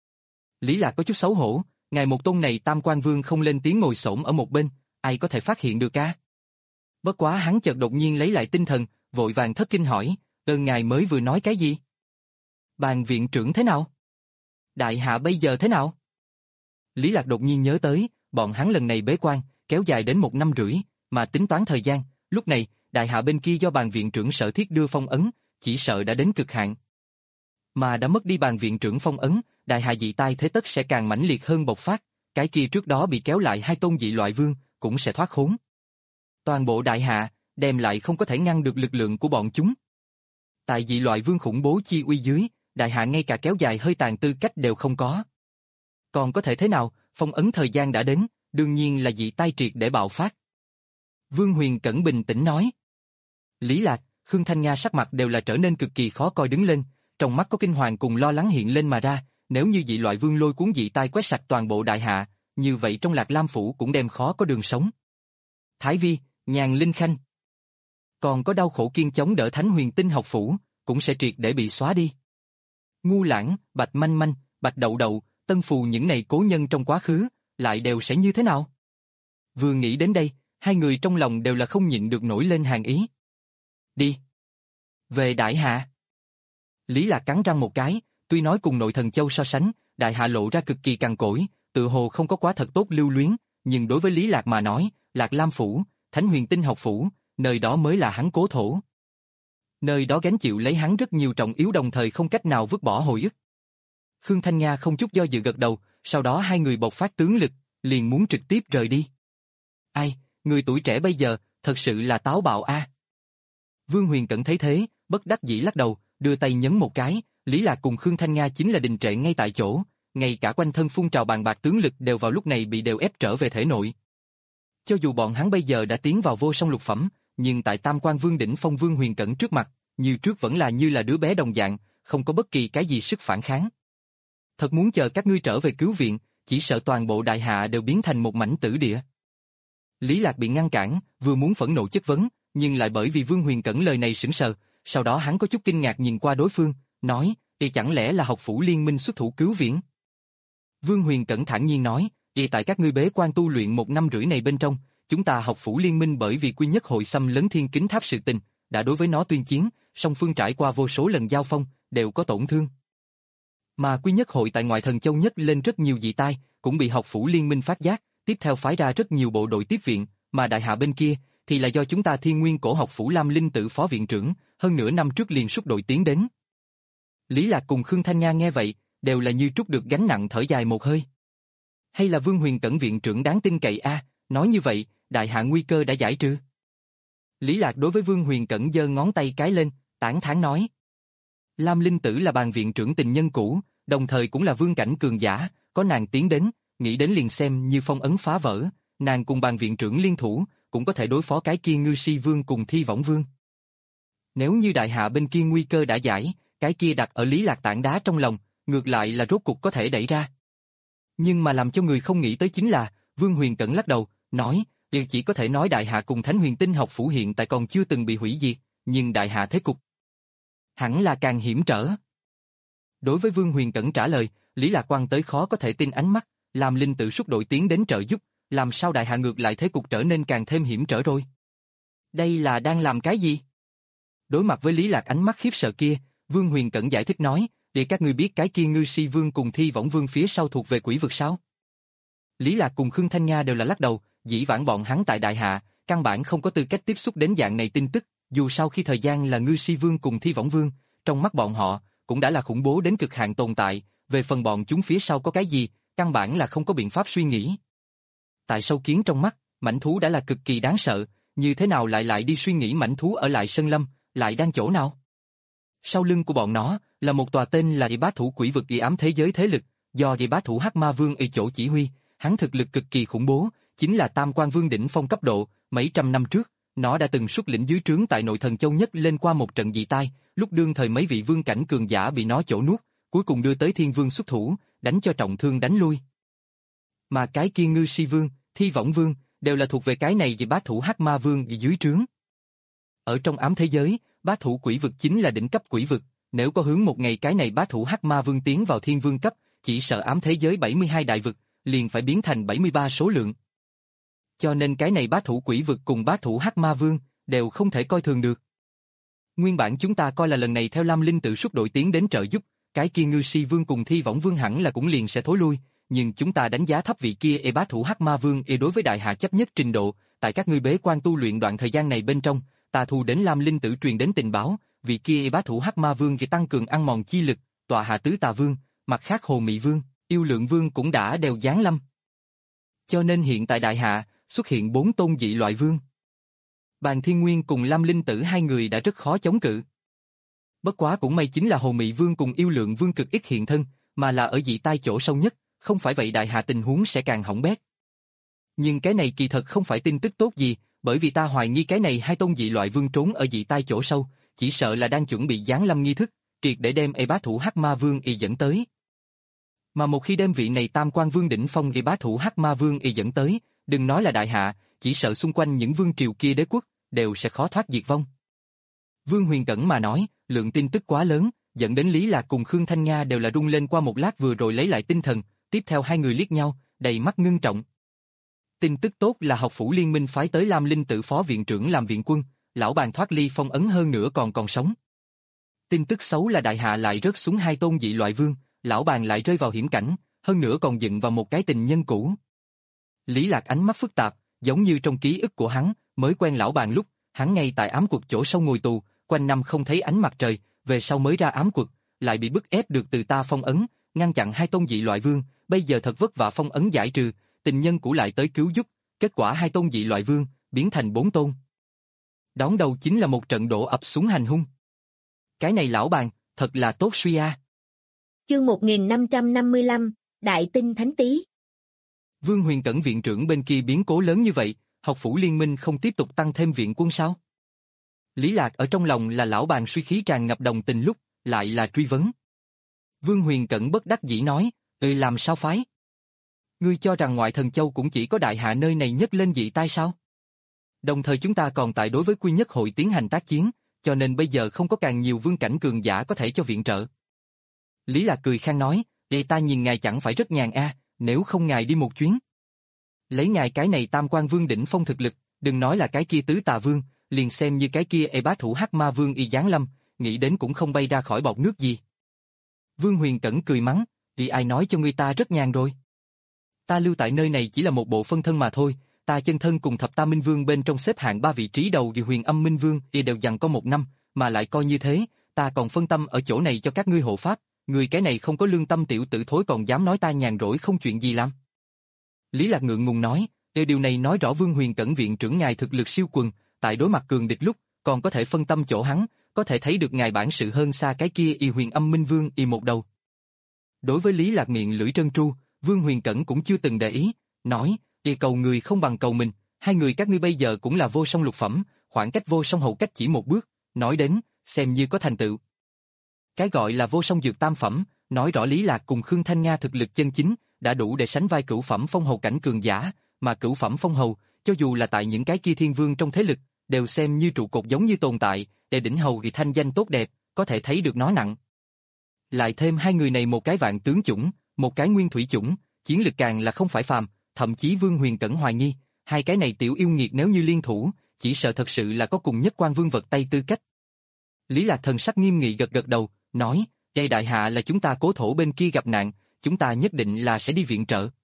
Lý Lạc có chút xấu hổ, ngài một tôn này Tam Quan Vương không lên tiếng ngồi xổm ở một bên, ai có thể phát hiện được a? Bất quá hắn chợt đột nhiên lấy lại tinh thần, vội vàng thất kinh hỏi, ơn ngài mới vừa nói cái gì? Bàn viện trưởng thế nào? Đại Hạ bây giờ thế nào? Lý Lạc đột nhiên nhớ tới, bọn hắn lần này bế quan, kéo dài đến một năm rưỡi, mà tính toán thời gian, lúc này, Đại Hạ bên kia do bàn viện trưởng Sở Thiết đưa phong ấn, chỉ sợ đã đến cực hạn. Mà đã mất đi bàn viện trưởng phong ấn, Đại Hạ dị tai thế tất sẽ càng mãnh liệt hơn bộc phát, cái kia trước đó bị kéo lại hai tôn dị loại vương, cũng sẽ thoát khốn. Toàn bộ Đại Hạ, đem lại không có thể ngăn được lực lượng của bọn chúng. Tại dị loại vương khủng bố chi uy dưới, Đại Hạ ngay cả kéo dài hơi tàn tư cách đều không có. Còn có thể thế nào, phong ấn thời gian đã đến, đương nhiên là dị tai triệt để bạo phát. Vương Huyền Cẩn bình tĩnh nói. Lý Lạc, Khương Thanh Nga sắc mặt đều là trở nên cực kỳ khó coi đứng lên, trong mắt có kinh hoàng cùng lo lắng hiện lên mà ra, nếu như dị loại vương lôi cuốn dị tai quét sạch toàn bộ Đại Hạ, như vậy trong Lạc Lam phủ cũng đem khó có đường sống. Thái Vi, Nhàn Linh Khanh, còn có đau khổ kiên chống đỡ Thánh Huyền Tinh học phủ, cũng sẽ triệt để bị xóa đi. Ngu Lãng, Bạch Manh Manh, Bạch Đậu Đậu, Tân Phù những này cố nhân trong quá khứ, lại đều sẽ như thế nào? Vừa nghĩ đến đây, hai người trong lòng đều là không nhịn được nổi lên hàng ý. Đi. Về Đại Hạ. Lý Lạc cắn răng một cái, tuy nói cùng Nội Thần Châu so sánh, Đại Hạ lộ ra cực kỳ cằn cỗi, tự hồ không có quá thật tốt lưu luyến, nhưng đối với Lý Lạc mà nói, Lạc Lam phủ, Thánh Huyền Tinh học phủ, nơi đó mới là hắn cố thổ. Nơi đó gánh chịu lấy hắn rất nhiều trọng yếu đồng thời không cách nào vứt bỏ hồi ức. Khương Thanh Nga không chút do dự gật đầu, sau đó hai người bộc phát tướng lực, liền muốn trực tiếp rời đi. Ai, người tuổi trẻ bây giờ, thật sự là táo bạo a. Vương Huyền Cẩn thấy thế, bất đắc dĩ lắc đầu, đưa tay nhấn một cái, Lý Lạc cùng Khương Thanh Nga chính là đình trệ ngay tại chỗ, ngay cả quanh thân phun trào bàn bạc tướng lực đều vào lúc này bị đều ép trở về thể nội. Cho dù bọn hắn bây giờ đã tiến vào vô song lục phẩm, nhưng tại Tam Quan Vương đỉnh phong Vương Huyền Cẩn trước mặt, như trước vẫn là như là đứa bé đồng dạng, không có bất kỳ cái gì sức phản kháng. Thật muốn chờ các ngươi trở về cứu viện, chỉ sợ toàn bộ Đại Hạ đều biến thành một mảnh tử địa. Lý Lạc bị ngăn cản, vừa muốn phẫn nộ chất vấn, nhưng lại bởi vì Vương Huyền Cẩn lời này sững sờ, sau đó hắn có chút kinh ngạc nhìn qua đối phương, nói, "Thì chẳng lẽ là học phủ liên minh xuất thủ cứu viện?" Vương Huyền Cẩn thản nhiên nói, "Thì tại các ngươi bế quan tu luyện một năm rưỡi này bên trong, chúng ta học phủ liên minh bởi vì quy nhất hội xâm lấn thiên kính tháp sự tình, đã đối với nó tuyên chiến, song phương trải qua vô số lần giao phong, đều có tổn thương. Mà Quy Nhất Hội tại ngoại thần châu nhất lên rất nhiều dị tai, cũng bị học phủ liên minh phát giác, tiếp theo phái ra rất nhiều bộ đội tiếp viện, mà đại hạ bên kia thì là do chúng ta Thiên Nguyên Cổ học phủ Lam Linh Tử phó viện trưởng, hơn nửa năm trước liền xuất đội tiến đến. Lý Lạc cùng Khương Thanh Nga nghe vậy, đều là như trút được gánh nặng thở dài một hơi. Hay là Vương Huyền Cẩn viện trưởng đáng tin cậy a, nói như vậy, đại hạ nguy cơ đã giải trừ. Lý Lạc đối với Vương Huyền Cẩn giơ ngón tay cái lên, tán thán nói. Lam Linh Tử là bàn viện trưởng tình nhân cũ, đồng thời cũng là vương cảnh cường giả, có nàng tiến đến, nghĩ đến liền xem như phong ấn phá vỡ, nàng cùng bàn viện trưởng liên thủ, cũng có thể đối phó cái kia Ngư Si Vương cùng Thi Võng Vương. Nếu như đại hạ bên kia nguy cơ đã giải, cái kia đặt ở Lý Lạc tảng đá trong lòng, ngược lại là rốt cục có thể đẩy ra. Nhưng mà làm cho người không nghĩ tới chính là, Vương Huyền Cẩn lắc đầu, nói, điều chỉ có thể nói đại hạ cùng Thánh Huyền Tinh học phủ hiện tại còn chưa từng bị hủy diệt, nhưng đại hạ thế cục hẳn là càng hiểm trở. Đối với Vương Huyền Cẩn trả lời, Lý Lạc quan tới khó có thể tin ánh mắt, làm Linh Tử xuất đội tiến đến trợ giúp, làm sao đại hạ ngược lại thế cục trở nên càng thêm hiểm trở rồi. Đây là đang làm cái gì? Đối mặt với Lý Lạc ánh mắt khiếp sợ kia, Vương Huyền Cẩn giải thích nói, để các ngươi biết cái kia Ngư Si Vương cùng Thi Võng Vương phía sau thuộc về quỷ vực sao? Lý Lạc cùng Khương Thanh Nga đều là lắc đầu, dĩ vãng bọn hắn tại đại hạ, căn bản không có tư cách tiếp xúc đến dạng này tin tức, dù sau khi thời gian là Ngư Si Vương cùng Thi Võng Vương, trong mắt bọn họ, cũng đã là khủng bố đến cực hạn tồn tại, về phần bọn chúng phía sau có cái gì, căn bản là không có biện pháp suy nghĩ. Tại sâu kiến trong mắt, mãnh thú đã là cực kỳ đáng sợ, như thế nào lại lại đi suy nghĩ mãnh thú ở lại Sơn Lâm, lại đang chỗ nào? Sau lưng của bọn nó, là một tòa tên là Địa Bá Thủ quỷ vực y ám thế giới thế lực, do Địa Bá Thủ Hắc Ma Vương ở chỗ chỉ huy, hắn thực lực cực kỳ khủng bố, chính là Tam Quan Vương đỉnh phong cấp độ, mấy trăm năm trước, nó đã từng xuất lĩnh dưới trướng tại nội thần châu nhất lên qua một trận dị tai, lúc đương thời mấy vị vương cảnh cường giả bị nó chỗ nuốt, cuối cùng đưa tới Thiên Vương xuất thủ, đánh cho trọng thương đánh lui. Mà cái kia Ngư Si Vương, Thi Võng Vương, đều là thuộc về cái này Địa Bá Thủ Hắc Ma Vương dưới trướng. Ở trong ám thế giới, bá thủ quỷ vực chính là đỉnh cấp quỷ vực, nếu có hướng một ngày cái này bá thủ Hắc Ma Vương tiến vào Thiên Vương cấp, chỉ sợ ám thế giới bảy mươi hai đại vực, liền phải biến thành bảy mươi ba số lượng. Cho nên cái này bá thủ quỷ vực cùng bá thủ Hắc Ma Vương, đều không thể coi thường được. Nguyên bản chúng ta coi là lần này theo Lam Linh Tự xuất đội tiến đến trợ giúp, cái kia Ngư Si Vương cùng Thi Võng Vương hẳn là cũng liền sẽ thối lui, nhưng chúng ta đánh giá thấp vị kia e bá thủ Hắc Ma Vương e đối với đại hạ chấp nhất trình độ, tại các ngươi bế quan tu luyện đoạn thời gian này bên trong, ta thu đến Lam Linh Tử truyền đến tình báo, vị kia e bá thủ Hắc Ma Vương vì tăng cường ăn mòn chi lực, tọa hạ Tứ Tà Vương, mặt khác Hồ Mị Vương, Yêu Lượng Vương cũng đã đều giáng lâm. Cho nên hiện tại đại hạ xuất hiện bốn tôn dị loại vương. Bàn Thiên Nguyên cùng Lam Linh Tử hai người đã rất khó chống cự. Bất quá cũng may chính là Hồ Mị Vương cùng Yêu Lượng Vương cực ít hiện thân, mà là ở dị tai chỗ sâu nhất, không phải vậy đại hạ tình huống sẽ càng hỏng bét. Nhưng cái này kỳ thật không phải tin tức tốt gì, bởi vì ta hoài nghi cái này hai tôn dị loại vương trốn ở dị tai chỗ sâu, chỉ sợ là đang chuẩn bị giáng lâm nghi thức, triệt để đem e bá thủ Hắc Ma Vương y dẫn tới. Mà một khi đem vị này Tam Quan Vương đỉnh phong e bá thủ Hắc Ma Vương y dẫn tới, đừng nói là đại hạ, chỉ sợ xung quanh những vương triều kia đế quốc đều sẽ khó thoát diệt vong. Vương Huyền Cẩn mà nói, lượng tin tức quá lớn, dẫn đến Lý Lạc cùng Khương Thanh Nga đều là rung lên qua một lát vừa rồi lấy lại tinh thần, tiếp theo hai người liếc nhau, đầy mắt ngưng trọng. Tin tức tốt là học phủ liên minh phái tới Lam Linh Tự phó viện trưởng làm viện quân, lão bàn thoát ly phong ấn hơn nữa còn còn sống. Tin tức xấu là đại hạ lại rớt xuống hai tôn dị loại vương, lão bàn lại rơi vào hiểm cảnh, hơn nữa còn dựng vào một cái tình nhân cũ. Lý Lạc ánh mắt phức tạp, giống như trong ký ức của hắn, mới quen lão bàn lúc, hắn ngay tại ám quật chỗ sâu ngồi tù, quanh năm không thấy ánh mặt trời, về sau mới ra ám quật, lại bị bức ép được từ ta phong ấn, ngăn chặn hai tôn dị loại vương, bây giờ thật vất vả phong ấn giải trừ, tình nhân cũ lại tới cứu giúp, kết quả hai tôn dị loại vương biến thành bốn tôn. Đón đầu chính là một trận đổ ập xuống hành hung. Cái này lão bàn, thật là tốt suy a. Chương một nghìn năm trăm năm mươi lăm, Đại Tinh Thánh Tý. Vương Huyền Cẩn viện trưởng bên kia biến cố lớn như vậy, học phủ liên minh không tiếp tục tăng thêm viện quân sao? Lý Lạc ở trong lòng là lão bàn suy khí tràn ngập đồng tình lúc, lại là truy vấn. Vương Huyền Cẩn bất đắc dĩ nói, ừ làm sao phái? Ngươi cho rằng ngoại thần châu cũng chỉ có đại hạ nơi này nhất lên dị tai sao? Đồng thời chúng ta còn tại đối với Quy Nhất Hội tiến hành tác chiến, cho nên bây giờ không có càng nhiều vương cảnh cường giả có thể cho viện trợ. Lý Lạc cười khang nói, để ta nhìn ngài chẳng phải rất nhàn a, à, nếu không ngài đi một chuyến. Lấy ngài cái này Tam Quan Vương đỉnh phong thực lực, đừng nói là cái kia Tứ Tà Vương, liền xem như cái kia e bá thủ Hắc Ma Vương y giáng lâm, nghĩ đến cũng không bay ra khỏi bọt nước gì. Vương Huyền Cẩn cười mắng, thì ai nói cho ngươi ta rất nhàn rồi. Ta lưu tại nơi này chỉ là một bộ phân thân mà thôi, ta chân thân cùng thập tam minh vương bên trong xếp hạng ba vị trí đầu vì huyền âm minh vương thì đều dằn có một năm, mà lại coi như thế, ta còn phân tâm ở chỗ này cho các ngươi hộ pháp, người cái này không có lương tâm tiểu tử thối còn dám nói ta nhàn rỗi không chuyện gì làm. Lý Lạc ngượng ngùng nói, điều này nói rõ Vương Huyền Cẩn viện trưởng ngài thực lực siêu quần, tại đối mặt cường địch lúc, còn có thể phân tâm chỗ hắn, có thể thấy được ngài bản sự hơn xa cái kia y huyền âm minh vương y một đầu. Đối với Lý Lạc miệng lưỡi trân tru, Vương Huyền Cẩn cũng chưa từng để ý, nói, y cầu người không bằng cầu mình, hai người các ngươi bây giờ cũng là vô song lục phẩm, khoảng cách vô song hậu cách chỉ một bước, nói đến, xem như có thành tựu. Cái gọi là vô song dược tam phẩm, nói rõ Lý Lạc cùng Khương Thanh Nga thực lực chân chính, đã đủ để sánh vai cửu phẩm phong hầu cảnh cường giả, mà cửu phẩm phong hầu, cho dù là tại những cái kia thiên vương trong thế lực, đều xem như trụ cột giống như tồn tại, để đỉnh hầu thì thanh danh tốt đẹp, có thể thấy được nó nặng. Lại thêm hai người này một cái vạn tướng chủng, một cái nguyên thủy chủng, chiến lực càng là không phải phàm, thậm chí Vương Huyền Cẩn hoài nghi, hai cái này tiểu yêu nghiệt nếu như liên thủ, chỉ sợ thật sự là có cùng nhất quan vương vật tay tư cách. Lý Lạc thần sắc nghiêm nghị gật gật đầu, nói, đây đại hạ là chúng ta cố thổ bên kia gặp nạn, chúng ta nhất định là sẽ đi viện trợ.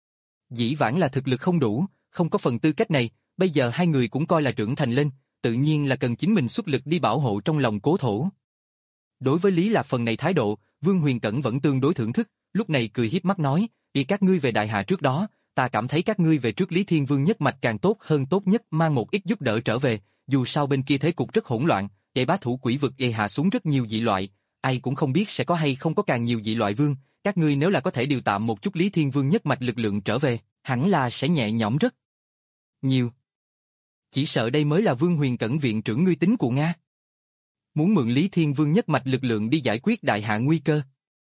Dĩ vãng là thực lực không đủ, không có phần tư cách này, bây giờ hai người cũng coi là trưởng thành lên, tự nhiên là cần chính mình xuất lực đi bảo hộ trong lòng cố thổ. Đối với Lý Lạc phần này thái độ, Vương Huyền Cẩn vẫn tương đối thưởng thức, lúc này cười hiếp mắt nói, đi các ngươi về đại hạ trước đó, ta cảm thấy các ngươi về trước Lý Thiên Vương nhất mạch càng tốt hơn tốt nhất mang một ít giúp đỡ trở về, dù sao bên kia thế cục rất hỗn loạn, để bá thủ quỷ vực dày hạ xuống rất nhiều dị loại, ai cũng không biết sẽ có hay không có càng nhiều dị loại vương, các ngươi nếu là có thể điều tạm một chút Lý Thiên Vương nhất mạch lực lượng trở về, hẳn là sẽ nhẹ nhõm rất nhiều. Chỉ sợ đây mới là Vương Huyền Cẩn viện trưởng ngươi tính của Nga. Muốn mượn Lý Thiên Vương nhất mạch lực lượng đi giải quyết đại hạ nguy cơ.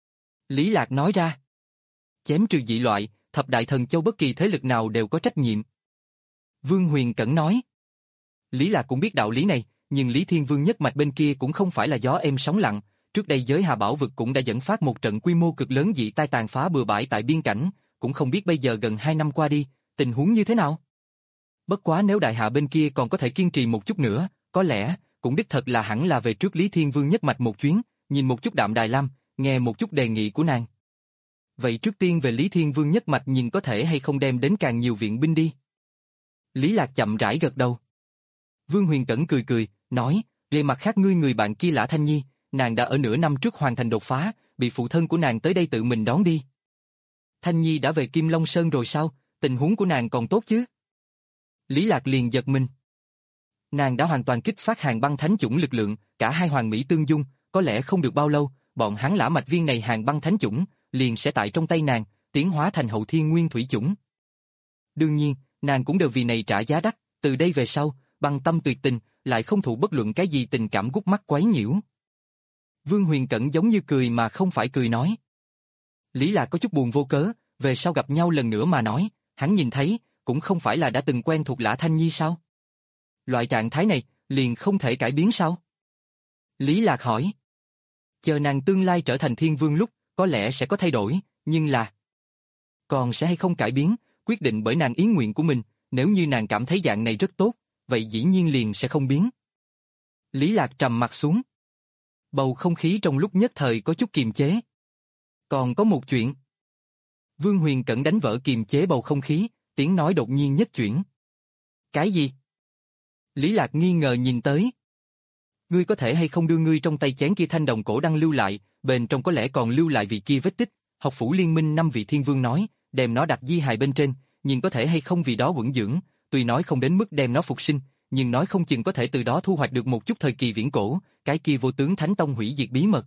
Lý Lạc nói ra. Chém trừ dị loại, thập đại thần châu bất kỳ thế lực nào đều có trách nhiệm. Vương Huyền Cẩn nói. Lý Lạc cũng biết đạo lý này, nhưng Lý Thiên Vương nhất mạch bên kia cũng không phải là gió êm sóng lặng. Trước đây giới Hà Bảo vực cũng đã dẫn phát một trận quy mô cực lớn dị tai tàn phá bừa bãi tại biên cảnh, cũng không biết bây giờ gần hai năm qua đi, tình huống như thế nào. Bất quá nếu đại hạ bên kia còn có thể kiên trì một chút nữa, có lẽ, cũng đích thật là hẳn là về trước Lý Thiên Vương nhất mạch một chuyến, nhìn một chút Đạm Đài Lam, nghe một chút đề nghị của nàng. Vậy trước tiên về Lý Thiên Vương nhất mạch nhìn có thể hay không đem đến càng nhiều viện binh đi. Lý Lạc chậm rãi gật đầu. Vương Huyền Cẩn cười cười, nói, về mặt khác ngươi người bạn kia Lã Thanh Nhi, nàng đã ở nửa năm trước hoàn thành đột phá, bị phụ thân của nàng tới đây tự mình đón đi. Thanh Nhi đã về Kim Long Sơn rồi sao, tình huống của nàng còn tốt chứ? Lý Lạc liền giật mình. Nàng đã hoàn toàn kích phát hàng băng thánh chủng lực lượng, cả hai hoàng mỹ tương dung, có lẽ không được bao lâu, bọn hắn Lã mạch viên này hàng băng thánh chủng, liền sẽ tại trong tay nàng, tiến hóa thành hậu thiên nguyên thủy chủng. Đương nhiên, nàng cũng đều vì này trả giá đắt, từ đây về sau, băng tâm tuyệt tình, lại không thụ bất luận cái gì tình cảm gút mắt quấy nhiễu. Vương Huyền Cẩn giống như cười mà không phải cười nói. Lý Lạc có chút buồn vô cớ, về sau gặp nhau lần nữa mà nói, hắn nhìn thấy, cũng không phải là đã từng quen thuộc Lã Thanh Nhi sao? Loại trạng thái này, liền không thể cải biến sao? Lý Lạc hỏi. Chờ nàng tương lai trở thành thiên vương lúc, có lẽ sẽ có thay đổi, nhưng là... Còn sẽ hay không cải biến, quyết định bởi nàng ý nguyện của mình, nếu như nàng cảm thấy dạng này rất tốt, vậy dĩ nhiên liền sẽ không biến. Lý Lạc trầm mặt xuống. Bầu không khí trong lúc nhất thời có chút kiềm chế. Còn có một chuyện. Vương Huyền Cẩn đánh vỡ kiềm chế bầu không khí, tiếng nói đột nhiên nhất chuyển. Cái gì? Lý Lạc nghi ngờ nhìn tới. Ngươi có thể hay không đưa ngươi trong tay chén kia thanh đồng cổ đăng lưu lại, bên trong có lẽ còn lưu lại vị kia vết tích, học phủ liên minh năm vị thiên vương nói, đem nó đặt di hài bên trên, nhìn có thể hay không vì đó vững dưỡng, tuy nói không đến mức đem nó phục sinh, nhưng nói không chừng có thể từ đó thu hoạch được một chút thời kỳ viễn cổ, cái kia vô tướng thánh tông hủy diệt bí mật.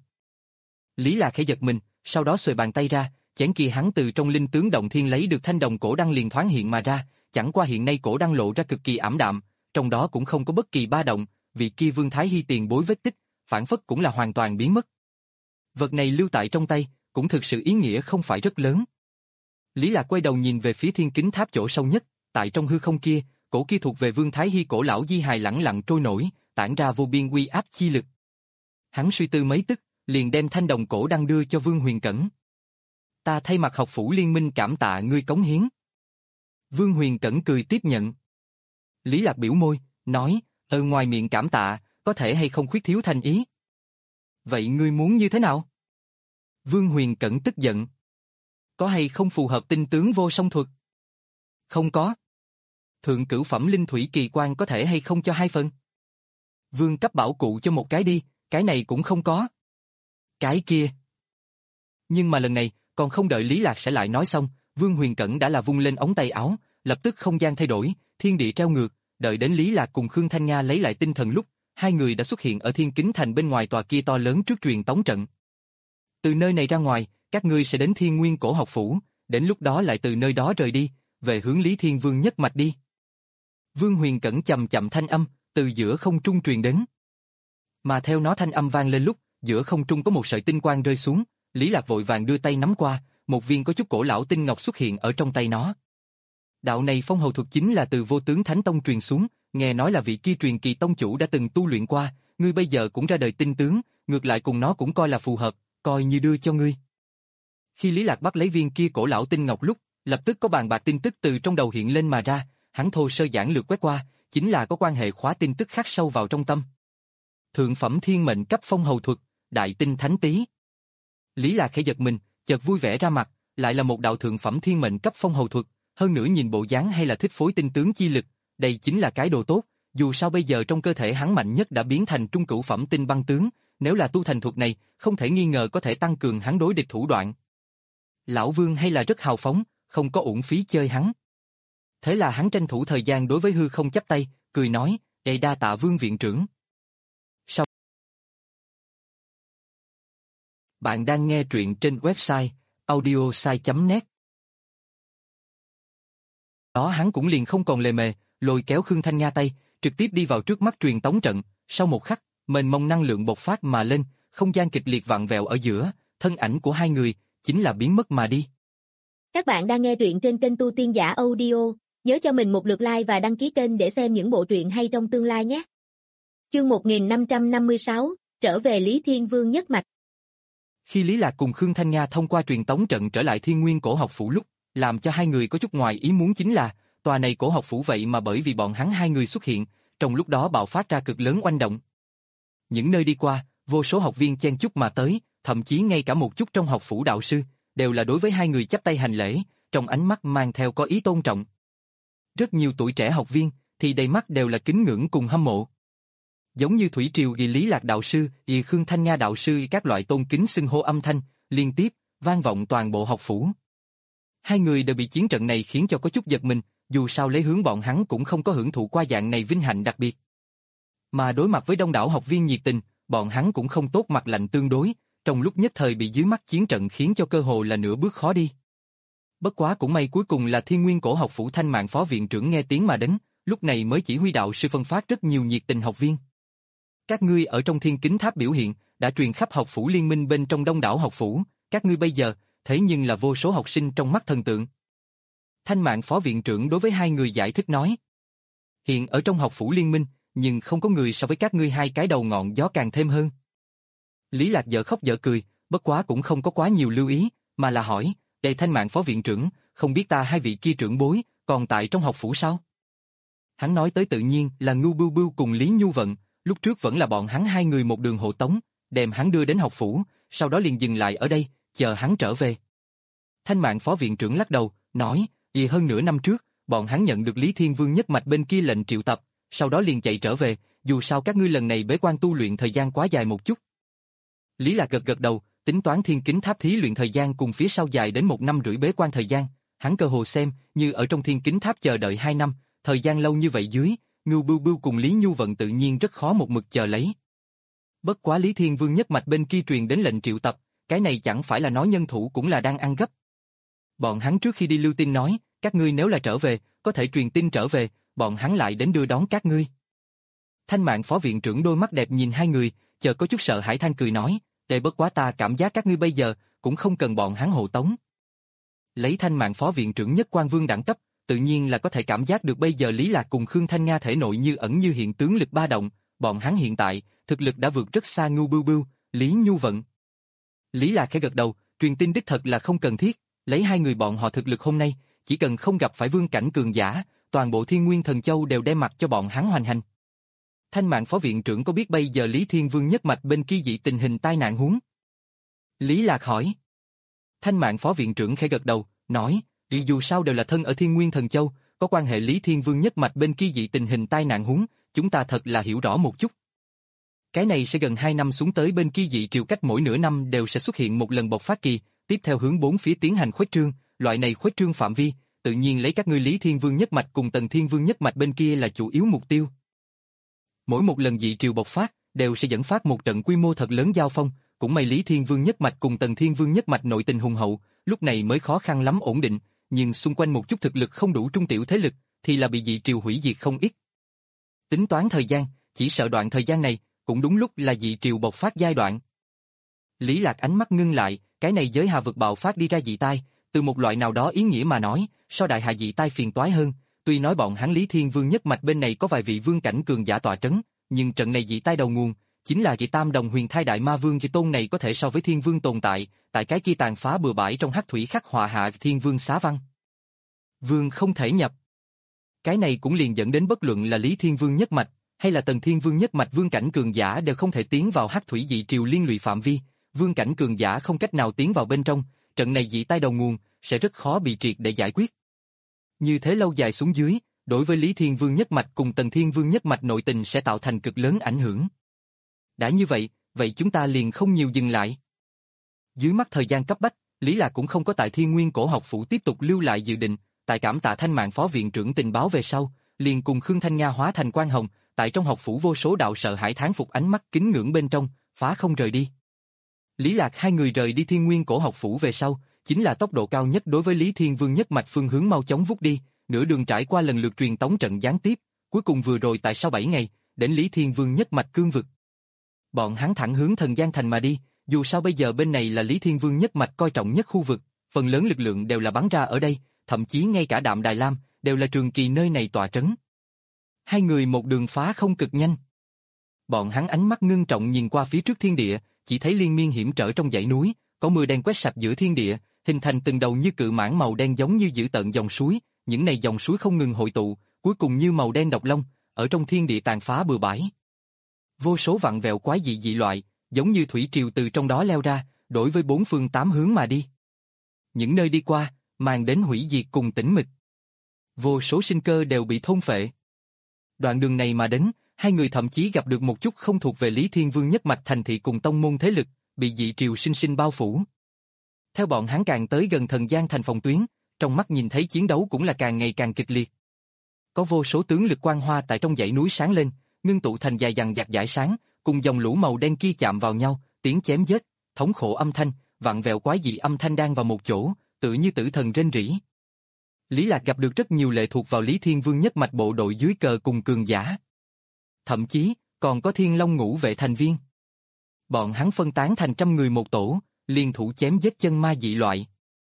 Lý Lạc khẽ giật mình, sau đó xuề bàn tay ra, chén kia hắn từ trong linh tướng động thiên lấy được thanh đồng cổ đăng liền thoáng hiện mà ra, chẳng qua hiện nay cổ đăng lộ ra cực kỳ ảm đạm, trong đó cũng không có bất kỳ ba động, vị kia Vương Thái Hy tiền bối vết tích, phản phất cũng là hoàn toàn biến mất. Vật này lưu tại trong tay, cũng thực sự ý nghĩa không phải rất lớn. Lý Lạc quay đầu nhìn về phía thiên kính tháp chỗ sâu nhất, tại trong hư không kia, cổ kia thuộc về Vương Thái Hy cổ lão di hài lẳng lặng trôi nổi, tản ra vô biên uy áp chi lực. Hắn suy tư mấy tức, liền đem thanh đồng cổ đăng đưa cho Vương Huyền Cẩn. Ta thay mặt học phủ liên minh cảm tạ ngươi cống hiến. Vương Huyền Cẩn cười tiếp nhận. Lý Lạc biểu môi, nói, ở ngoài miệng cảm tạ, có thể hay không khuyết thiếu thành ý. Vậy ngươi muốn như thế nào? Vương Huyền Cẩn tức giận. Có hay không phù hợp tinh tướng vô song thuật? Không có. Thượng cửu phẩm linh thủy kỳ quan có thể hay không cho hai phần? Vương cấp bảo cụ cho một cái đi, cái này cũng không có. Cái kia. Nhưng mà lần này, còn không đợi Lý Lạc sẽ lại nói xong, Vương Huyền Cẩn đã là vung lên ống tay áo, lập tức không gian thay đổi, thiên địa treo ngược, đợi đến Lý Lạc cùng Khương Thanh Nga lấy lại tinh thần lúc, hai người đã xuất hiện ở Thiên Kính Thành bên ngoài tòa kia to lớn trước truyền tống trận. Từ nơi này ra ngoài, các ngươi sẽ đến Thiên Nguyên Cổ Học Phủ, đến lúc đó lại từ nơi đó rời đi, về hướng Lý Thiên Vương nhất mạch đi. Vương Huyền Cẩn chậm chậm thanh âm, từ giữa không trung truyền đến. Mà theo nó thanh âm vang lên lúc, giữa không trung có một sợi tinh quang rơi xuống, Lý Lạc vội vàng đưa tay nắm qua, một viên có chút cổ lão tinh ngọc xuất hiện ở trong tay nó. Đạo này phong hầu thuật chính là từ Vô Tướng Thánh Tông truyền xuống, nghe nói là vị kia truyền kỳ tông chủ đã từng tu luyện qua, ngươi bây giờ cũng ra đời tinh tướng, ngược lại cùng nó cũng coi là phù hợp, coi như đưa cho ngươi. Khi Lý Lạc bắt lấy viên kia cổ lão tinh ngọc lúc, lập tức có bàn bạc tin tức từ trong đầu hiện lên mà ra, hắn thô sơ giản lược quét qua, chính là có quan hệ khóa tin tức khắc sâu vào trong tâm. Thượng phẩm thiên mệnh cấp phong hầu thuật, đại tinh thánh tý. Lý Lạc khẽ giật mình, chợt vui vẻ ra mặt, lại là một đạo thượng phẩm thiên mệnh cấp phong hầu thuật, hơn nữa nhìn bộ dáng hay là thích phối tinh tướng chi lực, đây chính là cái đồ tốt, dù sao bây giờ trong cơ thể hắn mạnh nhất đã biến thành trung cửu phẩm tinh băng tướng, nếu là tu thành thuật này, không thể nghi ngờ có thể tăng cường hắn đối địch thủ đoạn. Lão Vương hay là rất hào phóng, không có uổng phí chơi hắn. Thế là hắn tranh thủ thời gian đối với hư không chắp tay, cười nói, "Ê đa tạ Vương viện trưởng." Sau Bạn đang nghe truyện trên website audiosai chấm net. Đó hắn cũng liền không còn lề mề, lôi kéo Khương Thanh Nga tay, trực tiếp đi vào trước mắt truyền tống trận, sau một khắc, mênh mông năng lượng bộc phát mà lên, không gian kịch liệt vặn vẹo ở giữa, thân ảnh của hai người chính là biến mất mà đi. Các bạn đang nghe truyện trên kênh Tu Tiên Giả Audio, nhớ cho mình một lượt like và đăng ký kênh để xem những bộ truyện hay trong tương lai nhé. Chương một nghìn năm trăm năm mươi sáu, trở về Lý Thiên Vương nhất mạch. Khi Lý Lạc cùng Khương Thanh Nga thông qua truyền tống trận trở lại Thiên Nguyên Cổ Học Phủ lúc, làm cho hai người có chút ngoài ý muốn chính là, tòa này cổ học phủ vậy mà bởi vì bọn hắn hai người xuất hiện, trong lúc đó bạo phát ra cực lớn oanh động. Những nơi đi qua, vô số học viên chen chúc mà tới, thậm chí ngay cả một chút trong học phủ đạo sư, đều là đối với hai người chắp tay hành lễ, trong ánh mắt mang theo có ý tôn trọng. Rất nhiều tuổi trẻ học viên, thì đầy mắt đều là kính ngưỡng cùng hâm mộ. Giống như Thủy Triều ghi Lý Lạc đạo sư, y Khương Thanh Nga đạo sư các loại tôn kính xưng hô âm thanh, liên tiếp, vang vọng toàn bộ học phủ. Hai người đều bị chiến trận này khiến cho có chút giật mình, dù sao lấy hướng bọn hắn cũng không có hưởng thụ qua dạng này vinh hạnh đặc biệt. Mà đối mặt với đông đảo học viên nhiệt tình, bọn hắn cũng không tốt mặt lạnh tương đối, trong lúc nhất thời bị dưới mắt chiến trận khiến cho cơ hồ là nửa bước khó đi. Bất quá cũng may cuối cùng là Thiên Nguyên Cổ Học Phủ Thanh Mạn phó viện trưởng nghe tiếng mà đến, lúc này mới chỉ huy đạo sư phân phát rất nhiều nhiệt tình học viên. Các ngươi ở trong Thiên Kính Tháp biểu hiện, đã truyền khắp học phủ liên minh bên trong đông đảo học phủ, các ngươi bây giờ, thế nhưng là vô số học sinh trong mắt thần tượng. Thanh Mạn phó viện trưởng đối với hai người giải thích nói. Hiện ở trong học phủ liên minh, nhưng không có người so với các ngươi hai cái đầu ngọn gió càng thêm hơn. Lý Lạc dở khóc dở cười, bất quá cũng không có quá nhiều lưu ý, mà là hỏi, "Đây Thanh Mạn phó viện trưởng, không biết ta hai vị kia trưởng bối, còn tại trong học phủ sao?" Hắn nói tới tự nhiên là Ngưu Bưu Bưu cùng Lý Nhu Vận, lúc trước vẫn là bọn hắn hai người một đường hộ tống, đem hắn đưa đến học phủ, sau đó liền dừng lại ở đây, chờ hắn trở về. Thanh Mạn phó viện trưởng lắc đầu, nói, "Vì hơn nửa năm trước, bọn hắn nhận được Lý Thiên Vương nhất mạch bên kia lệnh triệu tập, sau đó liền chạy trở về, dù sao các ngươi lần này bế quan tu luyện thời gian quá dài một chút." Lý Lạc gật gật đầu, tính toán Thiên Kính Tháp thí luyện thời gian cùng phía sau dài đến một năm rưỡi bế quan thời gian, hắn cơ hồ xem như ở trong Thiên Kính Tháp chờ đợi hai năm, thời gian lâu như vậy dưới, Ngưu Bưu Bưu cùng Lý Nhu Vận tự nhiên rất khó một mực chờ lấy. Bất quá Lý Thiên Vương nhất mạch bên kia truyền đến lệnh triệu tập, cái này chẳng phải là nói nhân thủ cũng là đang ăn gấp. Bọn hắn trước khi đi lưu tin nói, các ngươi nếu là trở về, có thể truyền tin trở về, bọn hắn lại đến đưa đón các ngươi. Thanh Mạn phó viện trưởng đôi mắt đẹp nhìn hai người, chợt có chút sợ hãi than cười nói, "Để bất quá ta cảm giác các ngươi bây giờ cũng không cần bọn hắn hộ tống." Lấy Thanh Mạn phó viện trưởng nhất quan vương đẳng cấp, tự nhiên là có thể cảm giác được bây giờ Lý Lạc cùng Khương Thanh Nga thể nội như ẩn như hiện tướng lực ba động, bọn hắn hiện tại, thực lực đã vượt rất xa Ngưu Bưu Bưu, Lý Nhu Vận. Lý Lạc khẽ gật đầu, truyền tin đích thật là không cần thiết, lấy hai người bọn họ thực lực hôm nay, chỉ cần không gặp phải vương cảnh cường giả, toàn bộ Thiên Nguyên Thần Châu đều đem mặt cho bọn hắn hoành hành. Thanh Mạn phó viện trưởng có biết bây giờ Lý Thiên Vương nhất mạch bên kia dị tình hình tai nạn huống? Lý Lạc hỏi. Thanh Mạn phó viện trưởng khẽ gật đầu, nói, vì dù sao đều là thân ở Thiên Nguyên Thần Châu, có quan hệ Lý Thiên Vương nhất mạch bên kia dị tình hình tai nạn huống, chúng ta thật là hiểu rõ một chút. Cái này sẽ gần hai năm xuống tới bên kia dị triều cách mỗi nửa năm đều sẽ xuất hiện một lần bộc phát kỳ, tiếp theo hướng bốn phía tiến hành khuếch trương, loại này khuếch trương phạm vi, tự nhiên lấy các ngươi Lý Thiên Vương nhất mạch cùng Tần Thiên Vương nhất mạch bên kia là chủ yếu mục tiêu. Mỗi một lần dị triều bộc phát, đều sẽ dẫn phát một trận quy mô thật lớn giao phong, cũng may Lý Thiên Vương nhất mạch cùng Tần Thiên Vương nhất mạch nội tình hùng hậu, lúc này mới khó khăn lắm ổn định, nhưng xung quanh một chút thực lực không đủ trung tiểu thế lực, thì là bị dị triều hủy diệt không ít. Tính toán thời gian, chỉ sợ đoạn thời gian này, cũng đúng lúc là dị triều bộc phát giai đoạn. Lý Lạc ánh mắt ngưng lại, cái này giới hà vực bạo phát đi ra dị tai, từ một loại nào đó ý nghĩa mà nói, so đại hạ dị tai phiền toái hơn, tuy nói bọn hắn Lý Thiên Vương nhất mạch bên này có vài vị vương cảnh cường giả tọa trấn, nhưng trận này dị tai đầu nguồn, chính là kỳ tam đồng huyền thai đại ma vương kỳ tôn này có thể so với Thiên Vương tồn tại, tại cái kia tàn phá bừa bãi trong hắc thủy khắc họa hạ Thiên Vương xá văn. Vương không thể nhập. Cái này cũng liền dẫn đến bất luận là Lý Thiên Vương nhất mạch, hay là Tần Thiên Vương nhất mạch vương cảnh cường giả đều không thể tiến vào hắc thủy dị triều liên lụy phạm vi, vương cảnh cường giả không cách nào tiến vào bên trong, trận này dị tai đầu nguồn sẽ rất khó bị triệt để giải quyết. Như thế lâu dài xuống dưới, đối với Lý Thiên Vương nhất mạch cùng Tần Thiên Vương nhất mạch nội tình sẽ tạo thành cực lớn ảnh hưởng. Đã như vậy, vậy chúng ta liền không nhiều dừng lại. Dưới mắt thời gian cấp bách, Lý Lạc cũng không có tại Thiên Nguyên Cổ Học Phủ tiếp tục lưu lại dự định, tại cảm tạ Thanh Mạn phó viện trưởng tình báo về sau, liền cùng Khương Thanh Nga hóa thành quan hồng, tại trong học phủ vô số đạo sợ hãi thán phục ánh mắt kính ngưỡng bên trong, phá không rời đi. Lý Lạc hai người rời đi Thiên Nguyên Cổ Học Phủ về sau, chính là tốc độ cao nhất đối với Lý Thiên Vương nhất mạch phương hướng mau chóng vút đi, nửa đường trải qua lần lượt truyền tống trận gián tiếp, cuối cùng vừa rồi tại sau bảy ngày, đến Lý Thiên Vương nhất mạch cương vực. Bọn hắn thẳng hướng Thần Giang Thành mà đi, dù sao bây giờ bên này là Lý Thiên Vương nhất mạch coi trọng nhất khu vực, phần lớn lực lượng đều là bắn ra ở đây, thậm chí ngay cả Đạm Đài Lam đều là Trường Kỳ nơi này tọa trấn. Hai người một đường phá không cực nhanh. Bọn hắn ánh mắt ngưng trọng nhìn qua phía trước thiên địa, chỉ thấy liên miên hiểm trở trong dãy núi, có mưa đen quét sạch giữa thiên địa, hình thành từng đầu như cự mãng màu đen giống như dữ tợn dòng suối, những này dòng suối không ngừng hội tụ, cuối cùng như màu đen độc long, ở trong thiên địa tàn phá bừa bãi. Vô số vặn vẹo quái dị dị loại, giống như thủy triều từ trong đó leo ra, đối với bốn phương tám hướng mà đi. Những nơi đi qua, mang đến hủy diệt cùng tĩnh mịch. Vô số sinh cơ đều bị thôn phệ. Đoạn đường này mà đến, hai người thậm chí gặp được một chút không thuộc về Lý Thiên Vương nhất mạch thành thị cùng tông môn thế lực, bị dị triều sinh sinh bao phủ. Theo bọn hắn càng tới gần Thần Giang Thành phòng tuyến, trong mắt nhìn thấy chiến đấu cũng là càng ngày càng kịch liệt. Có vô số tướng lực quang hoa tại trong dãy núi sáng lên, ngưng tụ thành dài dằng dặc dải sáng, cùng dòng lũ màu đen kia chạm vào nhau, tiếng chém giết, thống khổ âm thanh, vặn vẹo quái dị âm thanh đang vào một chỗ, tự như tử thần rên rỉ. Lý Lạc gặp được rất nhiều lệ thuộc vào Lý Thiên Vương nhất mạch bộ đội dưới cờ cùng cường giả. Thậm chí, còn có Thiên Long ngũ vệ thành viên. Bọn hắn phân tán thành trăm người một tổ, liên thủ chém giết chân ma dị loại.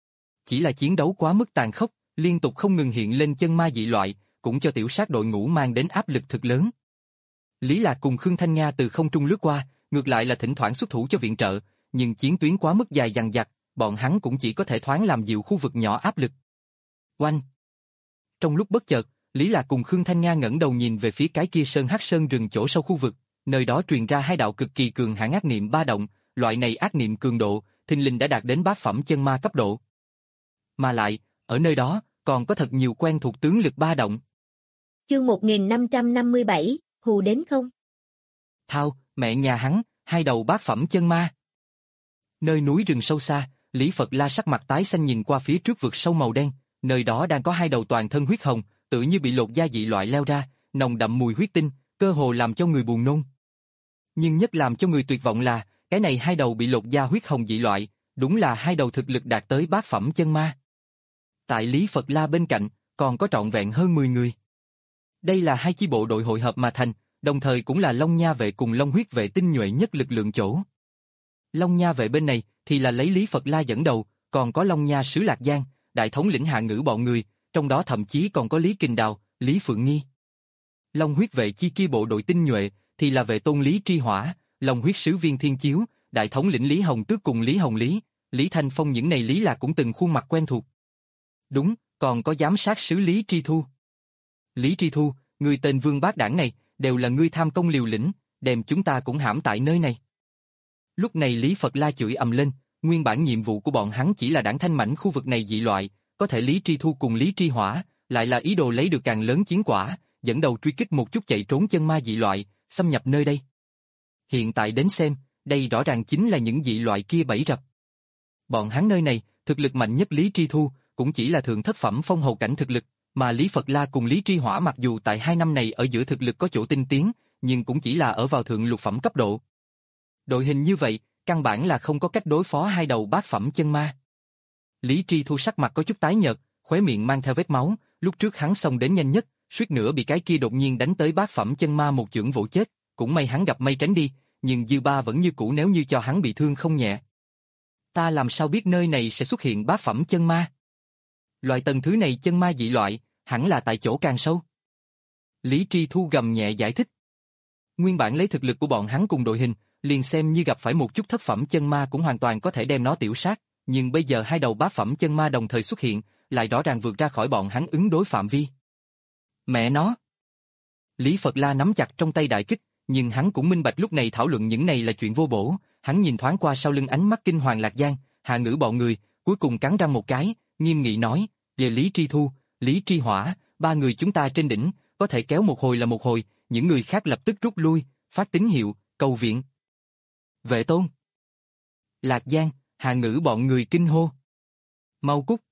Chỉ là chiến đấu quá mức tàn khốc, liên tục không ngừng hiện lên chân ma dị loại, cũng cho tiểu sát đội ngũ mang đến áp lực thực lớn. Lý Lạc cùng Khương Thanh Nga từ không trung lướt qua, ngược lại là thỉnh thoảng xuất thủ cho viện trợ, nhưng chiến tuyến quá mức dài dằng dặc, bọn hắn cũng chỉ có thể thoáng làm dịu khu vực nhỏ áp lực. Oanh! Trong lúc bất chợt, Lý Lạc cùng Khương Thanh Nga ngẩng đầu nhìn về phía cái kia sơn hắc sơn rừng chỗ sâu khu vực, nơi đó truyền ra hai đạo cực kỳ cường hãn ác niệm ba động, loại này ác niệm cường độ, thình lình đã đạt đến bát phẩm chân ma cấp độ. Mà lại, ở nơi đó, còn có thật nhiều quen thuộc tướng lực ba động. Chương một nghìn năm trăm năm mươi bảy, hù đến không? Thao, mẹ nhà hắn, hai đầu bát phẩm chân ma. Nơi núi rừng sâu xa, Lý Phật La sắc mặt tái xanh nhìn qua phía trước vực sâu màu đen, nơi đó đang có hai đầu toàn thân huyết hồng, tự như bị lột da dị loại leo ra, nồng đậm mùi huyết tinh, cơ hồ làm cho người buồn nôn. Nhưng nhất làm cho người tuyệt vọng là, cái này hai đầu bị lột da huyết hồng dị loại, đúng là hai đầu thực lực đạt tới bát phẩm chân ma. Tại Lý Phật La bên cạnh, còn có trọn vẹn hơn mười người. Đây là hai chi bộ đội hội hợp mà thành, đồng thời cũng là Long Nha vệ cùng Long huyết vệ tinh nhuệ nhất lực lượng chỗ. Long Nha vệ bên này thì là lấy Lý Phật La dẫn đầu, còn có Long Nha sứ Lạc Giang, đại thống lĩnh hạ ngữ bọn người, trong đó thậm chí còn có Lý Kình Đào, Lý Phượng Nghi. Long huyết vệ chi kia bộ đội tinh nhuệ thì là vệ tôn Lý Tri Hỏa, Long huyết sứ Viên Thiên Chiếu, đại thống lĩnh Lý Hồng Tước cùng Lý Hồng Lý, Lý Thanh Phong, những này Lý Lạc cũng từng khuôn mặt quen thuộc. Đúng, còn có giám sát sứ Lý Tri Thu. Lý Tri Thu, người tên Vương Bác Đảng này, đều là ngươi tham công liều lĩnh, đem chúng ta cũng hãm tại nơi này. Lúc này Lý Phật La chửi ầm lên, nguyên bản nhiệm vụ của bọn hắn chỉ là đảng thanh mảnh khu vực này dị loại, có thể Lý Tri Thu cùng Lý Tri Hỏa, lại là ý đồ lấy được càng lớn chiến quả, dẫn đầu truy kích một chút chạy trốn chân ma dị loại, xâm nhập nơi đây. Hiện tại đến xem, đây rõ ràng chính là những dị loại kia bẫy rập. Bọn hắn nơi này, thực lực mạnh nhất Lý Tri Thu, cũng chỉ là thượng thất phẩm phong hầu cảnh thực lực, mà Lý Phật La cùng Lý Tri Hỏa mặc dù tại hai năm này ở giữa thực lực có chỗ tinh tiến, nhưng cũng chỉ là ở vào thượng lục phẩm cấp độ. Đội hình như vậy, căn bản là không có cách đối phó hai đầu bát phẩm chân ma. Lý Tri Thu sắc mặt có chút tái nhợt, khóe miệng mang theo vết máu, lúc trước hắn xông đến nhanh nhất, suýt nữa bị cái kia đột nhiên đánh tới bát phẩm chân ma một chưởng vỗ chết, cũng may hắn gặp may tránh đi, nhưng dư ba vẫn như cũ nếu như cho hắn bị thương không nhẹ. Ta làm sao biết nơi này sẽ xuất hiện bát phẩm chân ma? Loại tầng thứ này chân ma dị loại, hẳn là tại chỗ càng sâu. Lý Tri Thu gầm nhẹ giải thích. Nguyên bản lấy thực lực của bọn hắn cùng đội hình, liền xem như gặp phải một chút thất phẩm chân ma cũng hoàn toàn có thể đem nó tiểu sát, nhưng bây giờ hai đầu bát phẩm chân ma đồng thời xuất hiện, lại rõ ràng vượt ra khỏi bọn hắn ứng đối phạm vi. Mẹ nó! Lý Phật La nắm chặt trong tay đại kích, nhưng hắn cũng minh bạch lúc này thảo luận những này là chuyện vô bổ, hắn nhìn thoáng qua sau lưng ánh mắt kinh hoàng Lạc Giang, Hạ Ngữ bọn người, cuối cùng cắn răng một cái, nghiêm nghị nói, về Lý Tri Thu, Lý Tri Hỏa, ba người chúng ta trên đỉnh, có thể kéo một hồi là một hồi, những người khác lập tức rút lui, phát tín hiệu, cầu viện. Vệ Tôn! Lạc Giang, Hạ Ngữ bọn người kinh hô. Mau cút!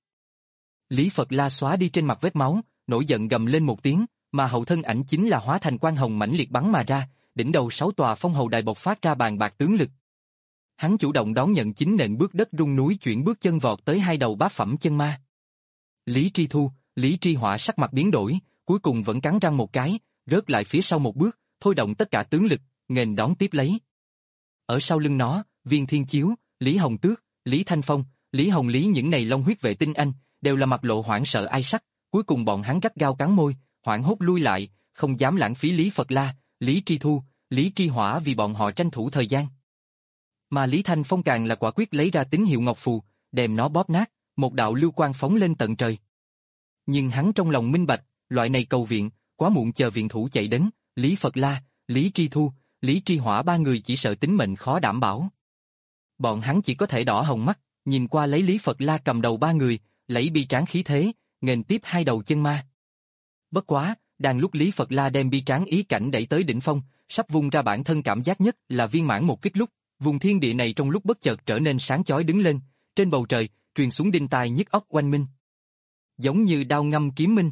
Lý Phật La xóa đi trên mặt vết máu, nổi giận gầm lên một tiếng, mà hậu thân ảnh chính là hóa thành quang hồng mãnh liệt bắn mà ra, đỉnh đầu sáu tòa phong hầu đài bộc phát ra bàn bạc tướng lực. Hắn chủ động đón nhận chính nền bước đất rung núi chuyển bước chân vọt tới hai đầu bát phẩm chân ma. Lý Tri Thu, Lý Tri Hỏa sắc mặt biến đổi, cuối cùng vẫn cắn răng một cái, rớt lại phía sau một bước, thôi động tất cả tướng lực, nghênh đón tiếp lấy. Ở sau lưng nó, Viên Thiên Chiếu, Lý Hồng Tước, Lý Thanh Phong, Lý Hồng Lý những này long huyết vệ tinh anh, đều là mặt lộ hoảng sợ ai sắc, cuối cùng bọn hắn gắt gao cắn môi, hoảng hốt lui lại, không dám lãng phí Lý Phật La, Lý Tri Thu, Lý Tri Hỏa vì bọn họ tranh thủ thời gian. Mà Lý Thanh Phong càng là quả quyết lấy ra tín hiệu ngọc phù, đem nó bóp nát, một đạo lưu quang phóng lên tận trời. Nhưng hắn trong lòng minh bạch, loại này cầu viện, quá muộn chờ viện thủ chạy đến, Lý Phật La, Lý Tri Thu, Lý Tri Hỏa ba người chỉ sợ tính mệnh khó đảm bảo. Bọn hắn chỉ có thể đỏ hồng mắt, nhìn qua lấy Lý Phật La cầm đầu ba người, lấy bi tráng khí thế, nghênh tiếp hai đầu chân ma. Bất quá, đang lúc Lý Phật La đem bi tráng ý cảnh đẩy tới đỉnh phong, sắp vung ra bản thân cảm giác nhất là viên mãn một kích lúc, vùng thiên địa này trong lúc bất chợt trở nên sáng chói đứng lên, trên bầu trời, truyền xuống đinh tai nhức óc oanh minh. Giống như đao ngâm kiếm minh.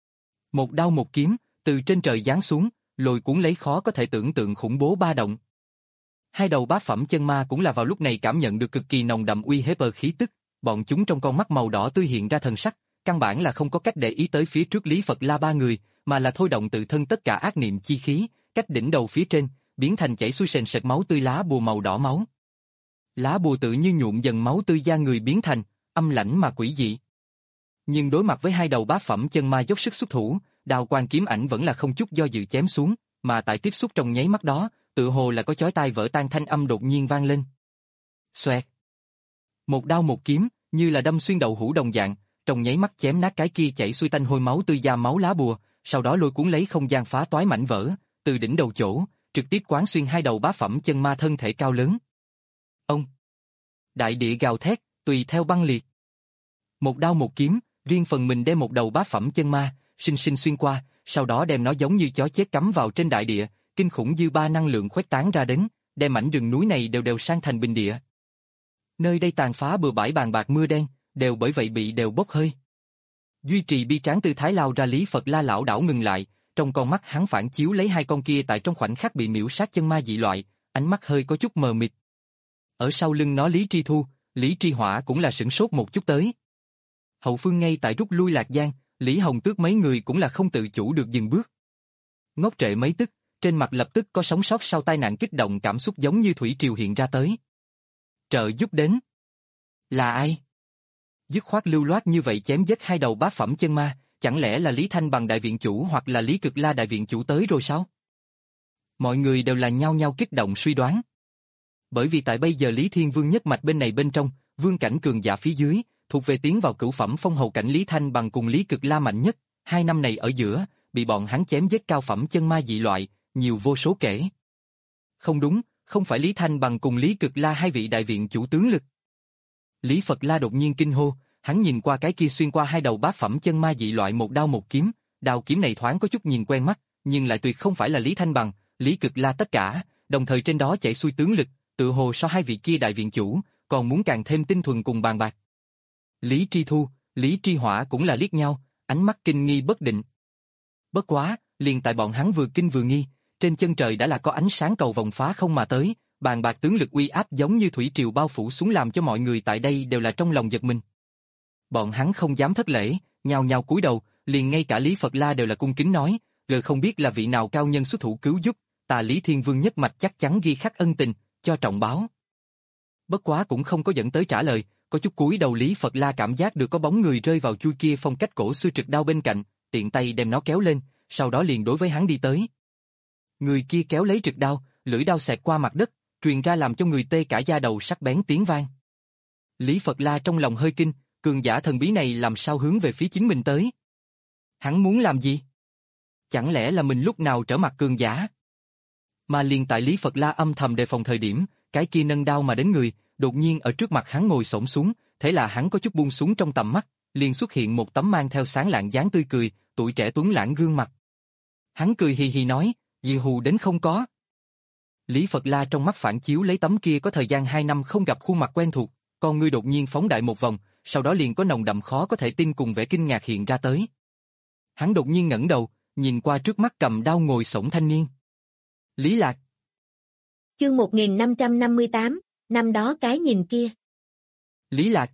Một đao một kiếm, từ trên trời giáng xuống, lôi cuốn lấy khó có thể tưởng tượng khủng bố ba động. Hai đầu bát phẩm chân ma cũng là vào lúc này cảm nhận được cực kỳ nồng đậm uy hiếp khí tức, bọn chúng trong con mắt màu đỏ tươi hiện ra thần sắc, căn bản là không có cách để ý tới phía trước Lý Phật La ba người, mà là thôi động tự thân tất cả ác niệm chi khí, cách đỉnh đầu phía trên, biến thành chảy xuôi sền sệt máu tươi lá bùa màu đỏ máu. Lá bùa tự như nhuộm dần máu tươi da người biến thành, âm lãnh mà quỷ dị. Nhưng đối mặt với hai đầu bát phẩm chân ma dốc sức xuất thủ, đao quang kiếm ảnh vẫn là không chút do dự chém xuống, mà tại tiếp xúc trong nháy mắt đó, tự hồ là có chói tai vỡ tan thanh âm đột nhiên vang lên. Xoẹt. Một đao một kiếm, như là đâm xuyên đầu hũ đồng dạng, trong nháy mắt chém nát cái kia chảy xuôi tanh hôi máu tươi da máu lá bùa, sau đó lôi cuốn lấy không gian phá toái mảnh vỡ, từ đỉnh đầu chỗ, trực tiếp quán xuyên hai đầu bát phẩm chân ma thân thể cao lớn. Ông. Đại địa gào thét, tùy theo băng liệt. Một đao một kiếm, riêng phần mình đem một đầu bát phẩm chân ma, sinh sinh xuyên qua, sau đó đem nó giống như chó chết cắm vào trên đại địa, kinh khủng dư ba năng lượng khuếch tán ra đến, đem mảnh rừng núi này đều đều sang thành bình địa. Nơi đây tàn phá bừa bãi bàn bạc mưa đen, đều bởi vậy bị đều bốc hơi. Duy trì bi tráng tư thái lao ra Lý Phật La lão đảo ngừng lại, trong con mắt hắn phản chiếu lấy hai con kia tại trong khoảnh khắc bị miễu sát chân ma dị loại, ánh mắt hơi có chút mờ mịt. Ở sau lưng nó Lý Tri Thu, Lý Tri Hỏa cũng là sửng sốt một chút tới. Hậu phương ngay tại rút lui Lạc Giang, Lý Hồng Tước mấy người cũng là không tự chủ được dừng bước. Ngốc trệ mấy tức, trên mặt lập tức có sống sót sau tai nạn kích động cảm xúc giống như thủy triều hiện ra tới. Trợ giúp đến. Là ai? Dứt khoát lưu loát như vậy chém giết hai đầu bát phẩm chân ma, chẳng lẽ là Lý Thanh Bằng đại viện chủ hoặc là Lý Cực La đại viện chủ tới rồi sao? Mọi người đều là nhao nhao kích động suy đoán. Bởi vì tại bây giờ Lý Thiên Vương nhất mạch bên này bên trong, vương cảnh cường giả phía dưới, thuộc về tiến vào cửu phẩm phong hầu cảnh Lý Thanh Bằng cùng Lý Cực La mạnh nhất, hai năm này ở giữa, bị bọn hắn chém giết cao phẩm chân ma dị loại, nhiều vô số kể. Không đúng, không phải Lý Thanh Bằng cùng Lý Cực La hai vị đại viện chủ tướng lực. Lý Phật La đột nhiên kinh hô, hắn nhìn qua cái kia xuyên qua hai đầu bát phẩm chân ma dị loại một đao một kiếm, đao kiếm này thoáng có chút nhìn quen mắt, nhưng lại tuyệt không phải là Lý Thanh Bằng, Lý Cực La tất cả, đồng thời trên đó chảy xuôi tướng lực, tự hồ so hai vị kia đại viện chủ, còn muốn càng thêm tinh thuần cùng bàn bạc. Lý Tri Thu, Lý Tri Hỏa cũng là liếc nhau, ánh mắt kinh nghi bất định. Bất quá, liền tại bọn hắn vừa kinh vừa nghi, trên chân trời đã là có ánh sáng cầu vồng phá không mà tới, bàn bạc tướng lực uy áp giống như thủy triều bao phủ xuống làm cho mọi người tại đây đều là trong lòng giật mình. Bọn hắn không dám thất lễ, nhao nhao cúi đầu, liền ngay cả Lý Phật La đều là cung kính nói, gờ không biết là vị nào cao nhân xuất thủ cứu giúp, ta Lý Thiên Vương nhất mạch chắc chắn ghi khắc ân tình, cho trọng báo. Bất quá cũng không có dẫn tới trả lời, có chút cúi đầu Lý Phật La cảm giác được có bóng người rơi vào chui kia phong cách cổ xưa trực đao bên cạnh, tiện tay đem nó kéo lên, sau đó liền đối với hắn đi tới. Người kia kéo lấy trực đao, lưỡi đao xẹt qua mặt đất, truyền ra làm cho người tê cả da đầu sắc bén tiếng vang. Lý Phật La trong lòng hơi kinh, cường giả thần bí này làm sao hướng về phía chính mình tới? Hắn muốn làm gì? Chẳng lẽ là mình lúc nào trở mặt cường giả? Mà liền tại Lý Phật La âm thầm đề phòng thời điểm, cái kia nâng đao mà đến người, đột nhiên ở trước mặt hắn ngồi xổm xuống, thế là hắn có chút buông xuống trong tầm mắt, liền xuất hiện một tấm mang theo sáng lạng dáng tươi cười, tuổi trẻ tuấn lãng gương mặt. Hắn cười hì hì nói, "Dì hù đến không có." Lý Phật La trong mắt phản chiếu lấy tấm kia có thời gian hai năm không gặp khuôn mặt quen thuộc, con ngươi đột nhiên phóng đại một vòng, sau đó liền có nồng đậm khó có thể tin cùng vẻ kinh ngạc hiện ra tới. Hắn đột nhiên ngẩng đầu, nhìn qua trước mắt cầm đao ngồi xổm thanh niên. Lý Lạc. Chương một nghìn năm trăm năm mươi tám, năm đó cái nhìn kia. Lý Lạc.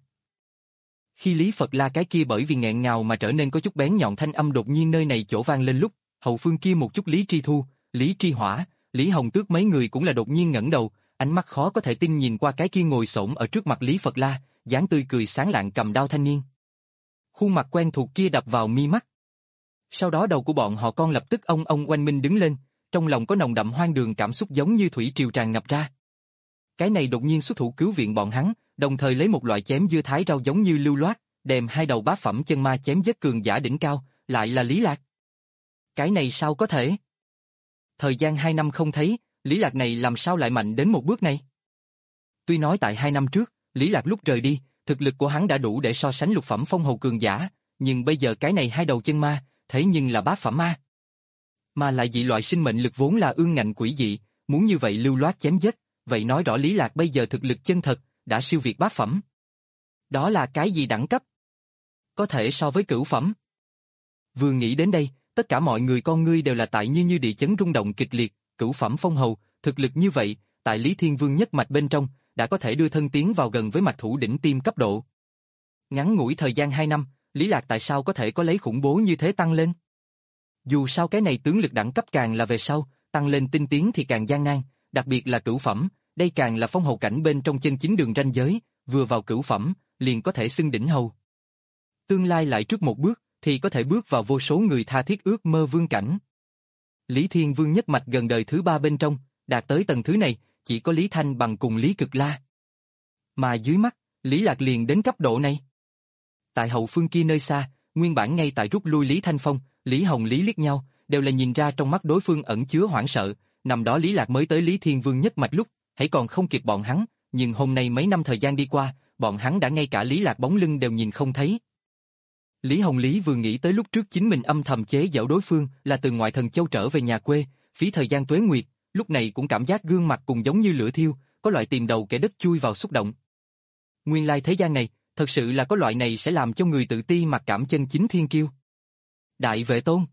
Khi Lý Phật La cái kia bởi vì nghẹn ngào mà trở nên có chút bén nhọn thanh âm đột nhiên nơi này chỗ vang lên lúc, hậu phương kia một chút Lý Tri Thu, Lý Tri Hỏa, Lý Hồng Tước mấy người cũng là đột nhiên ngẩng đầu, ánh mắt khó có thể tin nhìn qua cái kia ngồi xổm ở trước mặt Lý Phật La, dáng tươi cười sáng lạng cầm đao thanh niên. Khuôn mặt quen thuộc kia đập vào mi mắt. Sau đó đầu của bọn họ con lập tức ông ông oanh minh đứng lên, trong lòng có nồng đậm hoang đường cảm xúc giống như thủy triều tràn ngập ra. Cái này đột nhiên xuất thủ cứu viện bọn hắn, đồng thời lấy một loại chém dưa thái rau giống như lưu loát, đem hai đầu bát phẩm chân ma chém giết cường giả đỉnh cao, lại là Lý Lạc. Cái này sao có thể? Thời gian hai năm không thấy, Lý Lạc này làm sao lại mạnh đến một bước này? Tuy nói tại hai năm trước, Lý Lạc lúc rời đi, thực lực của hắn đã đủ để so sánh lục phẩm phong hầu cường giả, nhưng bây giờ cái này hai đầu chân ma, thế nhưng là bát phẩm ma. Mà lại dị loại sinh mệnh lực vốn là ương ngạnh quỷ dị, muốn như vậy lưu loát chém giết, vậy nói rõ Lý Lạc bây giờ thực lực chân thật, đã siêu việt bát phẩm. Đó là cái gì đẳng cấp? Có thể so với cửu phẩm. Vừa nghĩ đến đây, tất cả mọi người con ngươi đều là tại như như địa chấn rung động kịch liệt, cửu phẩm phong hầu, thực lực như vậy, tại Lý Thiên Vương nhất mạch bên trong, đã có thể đưa thân tiến vào gần với mạch thủ đỉnh tiêm cấp độ. Ngắn ngủi thời gian hai năm, Lý Lạc tại sao có thể có lấy khủng bố như thế tăng lên? Dù sao cái này tướng lực đẳng cấp càng là về sau, tăng lên tinh tiến thì càng gian nan, đặc biệt là cửu phẩm, đây càng là phong hầu cảnh bên trong chân chính đường ranh giới, vừa vào cửu phẩm, liền có thể xưng đỉnh hầu. Tương lai lại trước một bước, thì có thể bước vào vô số người tha thiết ước mơ vương cảnh. Lý Thiên Vương nhất mạch gần đời thứ ba bên trong, đạt tới tầng thứ này, chỉ có Lý Thanh Bằng cùng Lý Cực La. Mà dưới mắt, Lý Lạc liền đến cấp độ này. Tại hậu phương kia nơi xa, nguyên bản ngay tại rút lui Lý Thanh Phong, Lý Hồng Lý liếc nhau, đều là nhìn ra trong mắt đối phương ẩn chứa hoảng sợ, năm đó Lý Lạc mới tới Lý Thiên Vương nhất mạch lúc, hãy còn không kịp bọn hắn, nhưng hôm nay mấy năm thời gian đi qua, bọn hắn đã ngay cả Lý Lạc bóng lưng đều nhìn không thấy. Lý Hồng Lý vừa nghĩ tới lúc trước chính mình âm thầm chế giễu đối phương là từ ngoại thần châu trở về nhà quê, phí thời gian tuế nguyệt, lúc này cũng cảm giác gương mặt cùng giống như lửa thiêu, có loại tìm đầu kẻ đất chui vào xúc động. Nguyên lai thế gian này, thật sự là có loại này sẽ làm cho người tự ti mặc cảm chân chính thiên kiêu. Đại vệ tôn.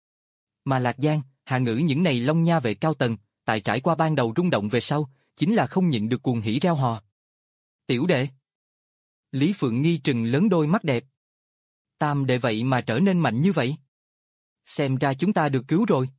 Mà Lạc Giang, Hạ Ngữ những này long nha vệ cao tầng, tại trải qua ban đầu rung động về sau, chính là không nhịn được cuồng hỉ reo hò. Tiểu đệ. Lý Phượng Nghi trừng lớn đôi mắt đẹp. Tam đệ vậy mà trở nên mạnh như vậy. Xem ra chúng ta được cứu rồi.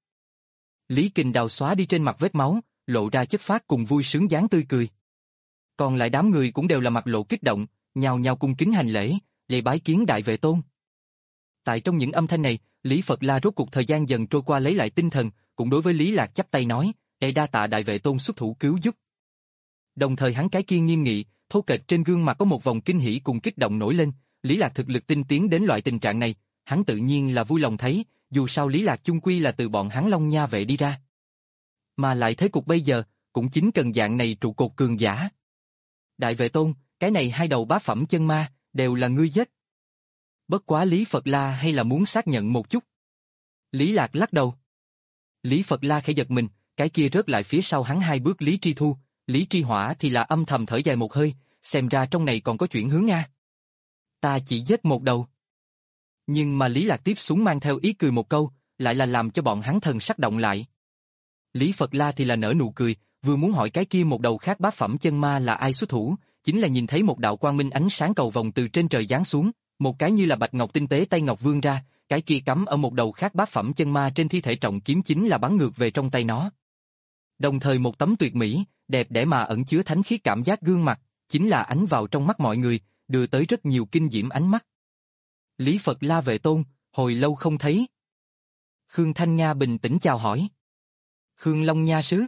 Lý Kình Đào xóa đi trên mặt vết máu, lộ ra chất phác cùng vui sướng dáng tươi cười. Còn lại đám người cũng đều là mặt lộ kích động, nhao nhao cung kính hành lễ, lễ bái kiến đại vệ tôn. Tại trong những âm thanh này, Lý Phật La rốt cuộc thời gian dần trôi qua lấy lại tinh thần, cũng đối với Lý Lạc chắp tay nói, "Ê đa tạ đại vệ tôn xuất thủ cứu giúp." Đồng thời hắn cái kia nghiêm nghị, thô kệch trên gương mặt có một vòng kinh hỉ cùng kích động nổi lên, Lý Lạc thực lực tinh tiến đến loại tình trạng này, hắn tự nhiên là vui lòng thấy, dù sao Lý Lạc chung quy là từ bọn hắn Long Nha vệ đi ra. Mà lại thế cục bây giờ, cũng chính cần dạng này trụ cột cường giả. Đại Vệ Tôn, cái này hai đầu bá phẩm chân ma, đều là ngươi giết. Bất quá Lý Phật La hay là muốn xác nhận một chút. Lý Lạc lắc đầu. Lý Phật La khẽ giật mình, cái kia rớt lại phía sau hắn hai bước Lý Tri Thu, Lý Tri Hỏa thì là âm thầm thở dài một hơi, xem ra trong này còn có chuyển hướng a. Ta chỉ giết một đầu. Nhưng mà Lý Lạc tiếp xuống mang theo ý cười một câu, lại là làm cho bọn hắn thần sắc động lại. Lý Phật La thì là nở nụ cười, vừa muốn hỏi cái kia một đầu khác bá phẩm chân ma là ai xuất thủ, chính là nhìn thấy một đạo quang minh ánh sáng cầu vồng từ trên trời giáng xuống, một cái như là bạch ngọc tinh tế tay ngọc vươn ra, cái kia cắm ở một đầu khác bá phẩm chân ma trên thi thể trọng kiếm chính là bắn ngược về trong tay nó. Đồng thời một tấm tuyệt mỹ, đẹp đẽ mà ẩn chứa thánh khiết cảm giác gương mặt, chính là ánh vào trong mắt mọi người, đưa tới rất nhiều kinh diễm ánh mắt. Lý Phật La Vệ Tôn, hồi lâu không thấy. Khương Thanh Nha bình tĩnh chào hỏi. Khương Long Nha sứ.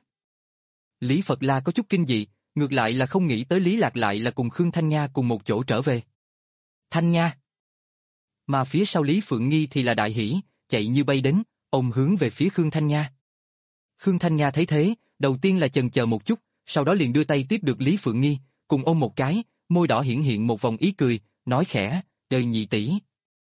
Lý Phật La có chút kinh dị, ngược lại là không nghĩ tới Lý Lạc lại là cùng Khương Thanh Nha cùng một chỗ trở về. Thanh Nha. Mà phía sau Lý Phượng Nghi thì là đại hỉ, chạy như bay đến, ôm hướng về phía Khương Thanh Nha. Khương Thanh Nha thấy thế, đầu tiên là chần chờ một chút, sau đó liền đưa tay tiếp được Lý Phượng Nghi, cùng ôm một cái, môi đỏ hiển hiện một vòng ý cười, nói khẽ, đời nhị tỷ.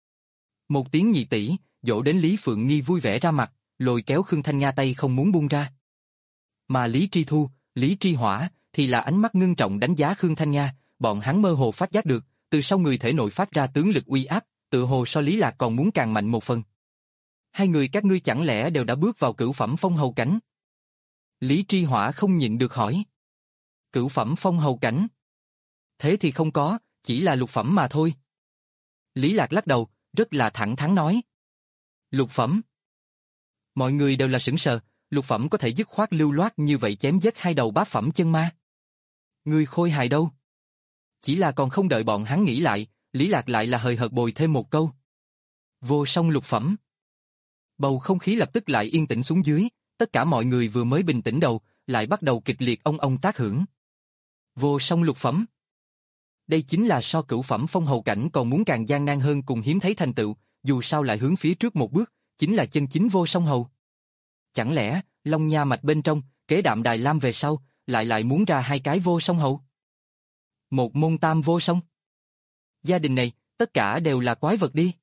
Một tiếng nhị tỷ, dỗ đến Lý Phượng Nghi vui vẻ ra mặt, lôi kéo Khương Thanh Nha tay không muốn buông ra. Mà Lý Tri Thu, Lý Tri Hỏa thì là ánh mắt ngưng trọng đánh giá Khương Thanh Nha, bọn hắn mơ hồ phát giác được, từ sau người thể nội phát ra tướng lực uy áp, tự hồ so Lý Lạc còn muốn càng mạnh một phần. Hai người các ngươi chẳng lẽ đều đã bước vào cửu phẩm phong hầu cảnh? Lý Tri Hỏa không nhịn được hỏi. Cửu phẩm phong hầu cảnh? Thế thì không có, chỉ là lục phẩm mà thôi. Lý Lạc lắc đầu, rất là thẳng thắn nói. Lục phẩm? Mọi người đều là sửng sờ, lục phẩm có thể dứt khoát lưu loát như vậy chém giết hai đầu bá phẩm chân ma. Ngươi khôi hài đâu? Chỉ là còn không đợi bọn hắn nghĩ lại, Lý Lạc lại là hời hợt bồi thêm một câu. Vô song lục phẩm. Bầu không khí lập tức lại yên tĩnh xuống dưới, tất cả mọi người vừa mới bình tĩnh đầu, lại bắt đầu kịch liệt ông ông tác hưởng. Vô song lục phẩm. Đây chính là so cửu phẩm phong hầu cảnh còn muốn càng gian nan hơn cùng hiếm thấy thành tựu, dù sao lại hướng phía trước một bước, chính là chân chính vô song hầu. Chẳng lẽ, Long Nha mạch bên trong, kế đạm Đài Lam về sau, lại lại muốn ra hai cái vô song hầu? Một môn tam vô song? Gia đình này, tất cả đều là quái vật đi.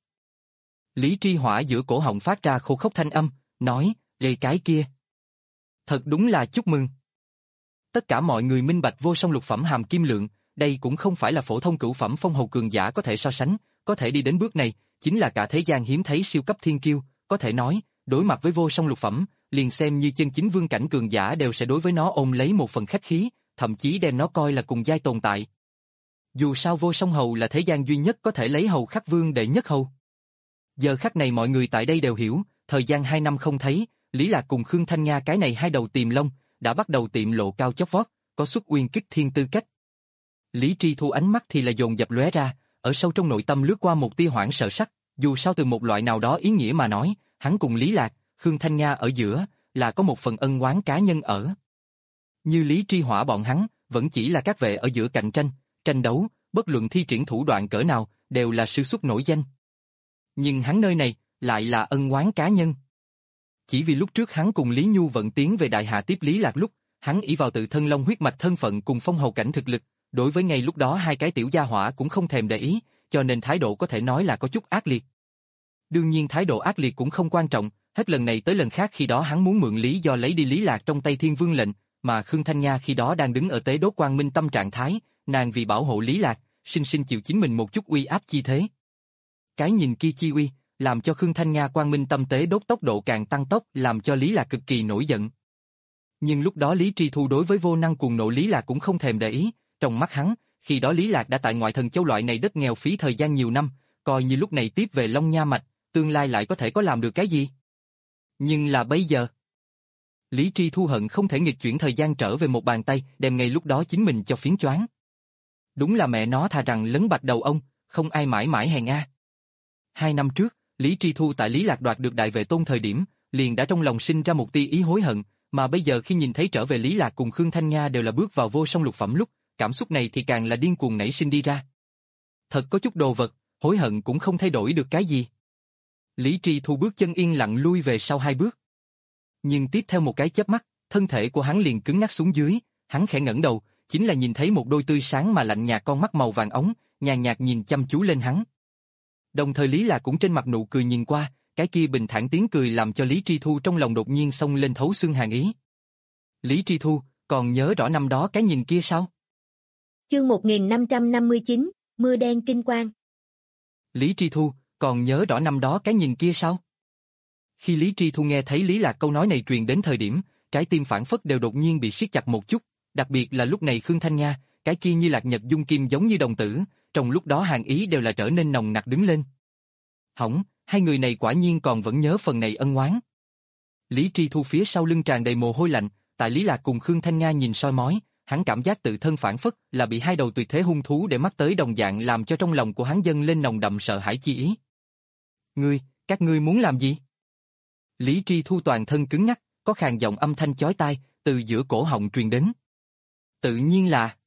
Lý Tri Hỏa giữa cổ họng phát ra khô khốc thanh âm, nói, lê cái kia. Thật đúng là chúc mừng. Tất cả mọi người minh bạch vô song lục phẩm hàm kim lượng, đây cũng không phải là phổ thông cửu phẩm phong hầu cường giả có thể so sánh, có thể đi đến bước này, chính là cả thế gian hiếm thấy siêu cấp thiên kiêu, có thể nói, đối mặt với vô song lục phẩm, liền xem như chân chính vương cảnh cường giả đều sẽ đối với nó ôm lấy một phần khách khí, thậm chí đem nó coi là cùng giai tồn tại. Dù sao vô song hầu là thế gian duy nhất có thể lấy hầu khắc vương đệ nhất hầu. Giờ khắc này mọi người tại đây đều hiểu, thời gian hai năm không thấy, Lý Lạc cùng Khương Thanh Nha cái này hai đầu tiềm long, đã bắt đầu tiệm lộ cao chót vót, có xuất uyên kích thiên tư cách. Lý Tri Thu ánh mắt thì là dồn dập lóe ra, ở sâu trong nội tâm lướt qua một tia hoảng sợ sắc, dù sao từ một loại nào đó ý nghĩa mà nói, hắn cùng Lý Lạc, Khương Thanh Nha ở giữa, là có một phần ân oán cá nhân ở. Như Lý Tri Hỏa bọn hắn, vẫn chỉ là các vệ ở giữa cạnh tranh, tranh đấu, bất luận thi triển thủ đoạn cỡ nào, đều là sư xuất nổi danh. Nhưng hắn nơi này, lại là ân oán cá nhân. Chỉ vì lúc trước hắn cùng Lý Nhu vận tiến về Đại Hạ tiếp Lý Lạc lúc, hắn ỷ vào tự thân long huyết mạch thân phận cùng phong hầu cảnh thực lực, đối với ngay lúc đó hai cái tiểu gia hỏa cũng không thèm để ý, cho nên thái độ có thể nói là có chút ác liệt. Đương nhiên thái độ ác liệt cũng không quan trọng, hết lần này tới lần khác khi đó hắn muốn mượn lý do lấy đi Lý Lạc trong tay Thiên Vương lệnh, mà Khương Thanh Nha khi đó đang đứng ở tế đốt quang minh tâm trạng thái, nàng vì bảo hộ Lý Lạc, sinh sinh chịu chính mình một chút uy áp chi thế. Cái nhìn kia chi uy, làm cho Khương Thanh Nha quang minh tâm tế đốt tốc độ càng tăng tốc, làm cho Lý Lạc cực kỳ nổi giận. Nhưng lúc đó Lý Tri Thu đối với vô năng cuồng nộ Lý Lạc cũng không thèm để ý, trong mắt hắn, khi đó Lý Lạc đã tại ngoại thần châu loại này đất nghèo phí thời gian nhiều năm, coi như lúc này tiếp về Long Nha mạch, tương lai lại có thể có làm được cái gì. Nhưng là bây giờ, Lý Tri Thu hận không thể nghịch chuyển thời gian trở về một bàn tay, đem ngay lúc đó chính mình cho phiến choáng. Đúng là mẹ nó thà rằng lấn bạch đầu ông, không ai mãi mãi hèn a. Hai năm trước, Lý Tri Thu tại Lý Lạc đoạt được Đại Vệ Tôn thời điểm, liền đã trong lòng sinh ra một tia ý hối hận, mà bây giờ khi nhìn thấy trở về Lý Lạc cùng Khương Thanh Nha đều là bước vào vô song lục phẩm lúc, cảm xúc này thì càng là điên cuồng nảy sinh đi ra. Thật có chút đồ vật, hối hận cũng không thay đổi được cái gì. Lý Tri Thu bước chân yên lặng lui về sau hai bước. Nhưng tiếp theo một cái chớp mắt, thân thể của hắn liền cứng ngắc xuống dưới, hắn khẽ ngẩng đầu, chính là nhìn thấy một đôi tươi sáng mà lạnh nhạt con mắt màu vàng ống, nhàn nhạt nhìn chăm chú lên hắn. Đồng thời Lý Lạc cũng trên mặt nụ cười nhìn qua, cái kia bình thản tiếng cười làm cho Lý Tri Thu trong lòng đột nhiên xông lên thấu xương hàn ý. Lý Tri Thu, còn nhớ rõ năm đó cái nhìn kia sao? Chương một nghìn năm trăm năm mươi chín, mưa đen kinh quang. Lý Tri Thu, còn nhớ rõ năm đó cái nhìn kia sao? Khi Lý Tri Thu nghe thấy Lý Lạc câu nói này truyền đến thời điểm, trái tim phản phất đều đột nhiên bị siết chặt một chút, đặc biệt là lúc này Khương Thanh Nga, cái kia như Lạc Nhật Dung Kim giống như đồng tử, trong lúc đó hàn ý đều là trở nên nồng nặc đứng lên. Hỏng, hai người này quả nhiên còn vẫn nhớ phần này ân oán. Lý Tri Thu phía sau lưng tràn đầy mồ hôi lạnh, tại Lý Lạc cùng Khương Thanh Nga nhìn soi mói, hắn cảm giác tự thân phản phất là bị hai đầu tuyệt thế hung thú để mắt tới đồng dạng làm cho trong lòng của hắn dâng lên nồng đậm sợ hãi chi ý. Ngươi, các ngươi muốn làm gì? Lý Tri Thu toàn thân cứng ngắc, có khàn giọng âm thanh chói tai từ giữa cổ họng truyền đến. Tự nhiên là...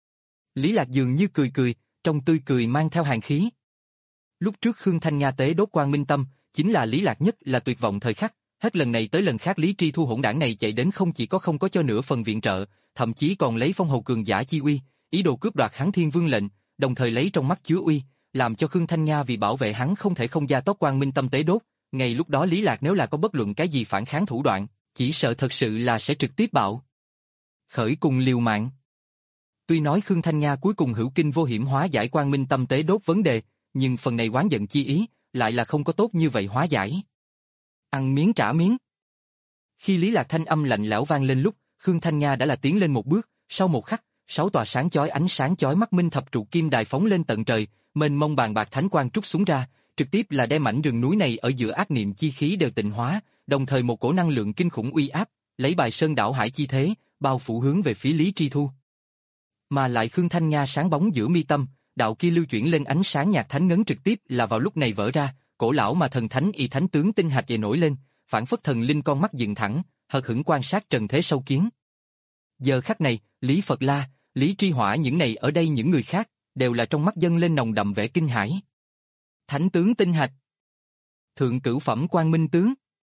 Lý Lạc dường như cười cười, trong tươi cười mang theo hàn khí. Lúc trước Khương Thanh Nga tế đốt Quang Minh Tâm, chính là Lý Lạc nhất là tuyệt vọng thời khắc, hết lần này tới lần khác Lý Tri Thu hỗn đảng này chạy đến không chỉ có không có cho nửa phần viện trợ, thậm chí còn lấy phong hầu cường giả chi uy, ý đồ cướp đoạt hắn Thiên Vương lệnh, đồng thời lấy trong mắt chứa uy, làm cho Khương Thanh Nga vì bảo vệ hắn không thể không gia tốc Quang Minh Tâm tế đốt. Ngay lúc đó Lý Lạc nếu là có bất luận cái gì phản kháng thủ đoạn, chỉ sợ thật sự là sẽ trực tiếp bạo khởi cùng liều mạng. Tuy nói Khương Thanh Nga cuối cùng hữu kinh vô hiểm hóa giải Quang Minh Tâm tế đốt vấn đề, nhưng phần này oán giận chi ý lại là không có tốt như vậy hóa giải. Ăn miếng trả miếng. Khi Lý Lạc thanh âm lạnh lẽo vang lên lúc, Khương Thanh Nga đã là tiến lên một bước, sau một khắc, sáu tòa sáng chói ánh sáng chói mắt minh thập trụ kim đài phóng lên tận trời, mênh mông bàn bạc thánh quang trút xuống ra, trực tiếp là đem mảnh rừng núi này ở giữa ác niệm chi khí đều tịnh hóa, đồng thời một cổ năng lượng kinh khủng uy áp, lấy bài sơn đảo hải chi thế, bao phủ hướng về phía Lý Tri Thu. Mà lại Khương Thanh Nga sáng bóng giữa mi tâm, đạo kia lưu chuyển lên ánh sáng nhạt thánh ngấn trực tiếp là vào lúc này vỡ ra, cổ lão mà thần thánh y thánh tướng tinh hạch dậy nổi lên, phản phất thần linh con mắt dựng thẳng, hờ hững quan sát trần thế sâu kiến. Giờ khắc này, Lý Phật La, Lý Tri Hỏa những này ở đây những người khác, đều là trong mắt dâng lên nồng đậm vẻ kinh hãi. Thánh tướng tinh hạch, thượng cửu phẩm quang minh tướng.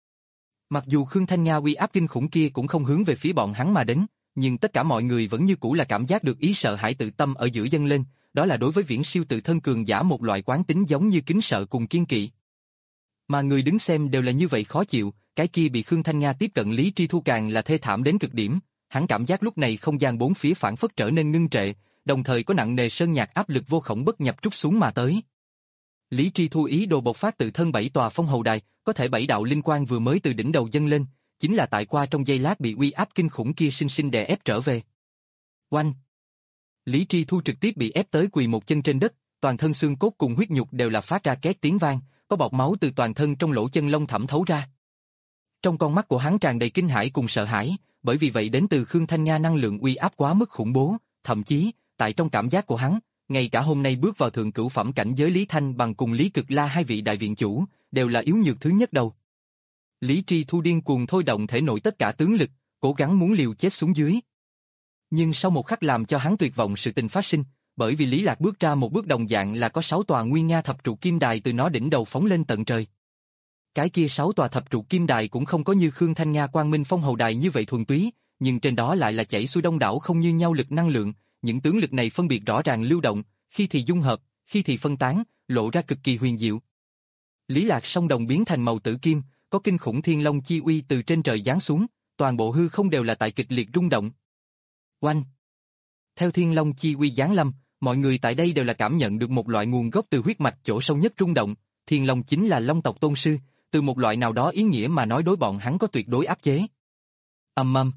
Mặc dù Khương Thanh Nga uy áp kinh khủng kia cũng không hướng về phía bọn hắn mà đến, nhưng tất cả mọi người vẫn như cũ là cảm giác được ý sợ hãi tự tâm ở giữa dâng lên, đó là đối với viễn siêu tự thân cường giả một loại quán tính giống như kính sợ cùng kiên kỵ. Mà người đứng xem đều là như vậy khó chịu, cái kia bị Khương Thanh Nga tiếp cận Lý Tri Thu càng là thê thảm đến cực điểm, hắn cảm giác lúc này không gian bốn phía phản phất trở nên ngưng trệ, đồng thời có nặng nề sơn nhạc áp lực vô khổng bất nhập trút xuống mà tới. Lý Tri Thu ý đồ bộc phát tự thân bảy tòa phong hầu đài, có thể bảy đạo linh quang vừa mới từ đỉnh đầu dâng lên, chính là tại qua trong giây lát bị uy áp kinh khủng kia sinh sinh đè ép trở về. Oanh! Lý Tri Thu trực tiếp bị ép tới quỳ một chân trên đất, toàn thân xương cốt cùng huyết nhục đều là phát ra két tiếng vang, có bọt máu từ toàn thân trong lỗ chân lông thẩm thấu ra. Trong con mắt của hắn tràn đầy kinh hãi cùng sợ hãi, bởi vì vậy đến từ Khương Thanh Nga năng lượng uy áp quá mức khủng bố, thậm chí, tại trong cảm giác của hắn, ngay cả hôm nay bước vào thượng cửu phẩm cảnh giới Lý Thanh bằng cùng Lý Cực La hai vị đại viện chủ, đều là yếu nhược thứ nhất đầu. Lý Tri Thu điên cuồng thôi động thể nội tất cả tướng lực, cố gắng muốn liều chết xuống dưới. Nhưng sau một khắc làm cho hắn tuyệt vọng sự tình phát sinh, bởi vì Lý Lạc bước ra một bước đồng dạng là có sáu tòa nguy nga thập trụ kim đài từ nó đỉnh đầu phóng lên tận trời. Cái kia sáu tòa thập trụ kim đài cũng không có như Khương Thanh Nga Quang Minh Phong Hầu đài như vậy thuần túy, nhưng trên đó lại là chảy xuôi đông đảo không như nhau lực năng lượng, những tướng lực này phân biệt rõ ràng lưu động, khi thì dung hợp, khi thì phân tán, lộ ra cực kỳ huyền diệu. Lý Lạc song đồng biến thành màu tử kim, có kinh khủng thiên long chi uy từ trên trời giáng xuống, toàn bộ hư không đều là tại kịch liệt rung động. Oanh! Theo thiên long chi uy giáng lâm, mọi người tại đây đều là cảm nhận được một loại nguồn gốc từ huyết mạch chỗ sâu nhất rung động, thiên long chính là long tộc tôn sư, từ một loại nào đó ý nghĩa mà nói đối bọn hắn có tuyệt đối áp chế. Ầm ầm.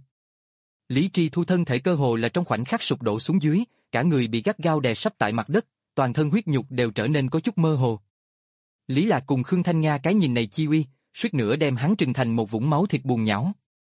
Lý Tri Thu thân thể cơ hồ là trong khoảnh khắc sụp đổ xuống dưới, cả người bị gắt gao đè sấp tại mặt đất, toàn thân huyết nhục đều trở nên có chút mơ hồ. Lý Lạc cùng Khương Thanh Nga cái nhìn này chi uy, suýt nữa đem hắn trừng thành một vũng máu thịt buồn nhão.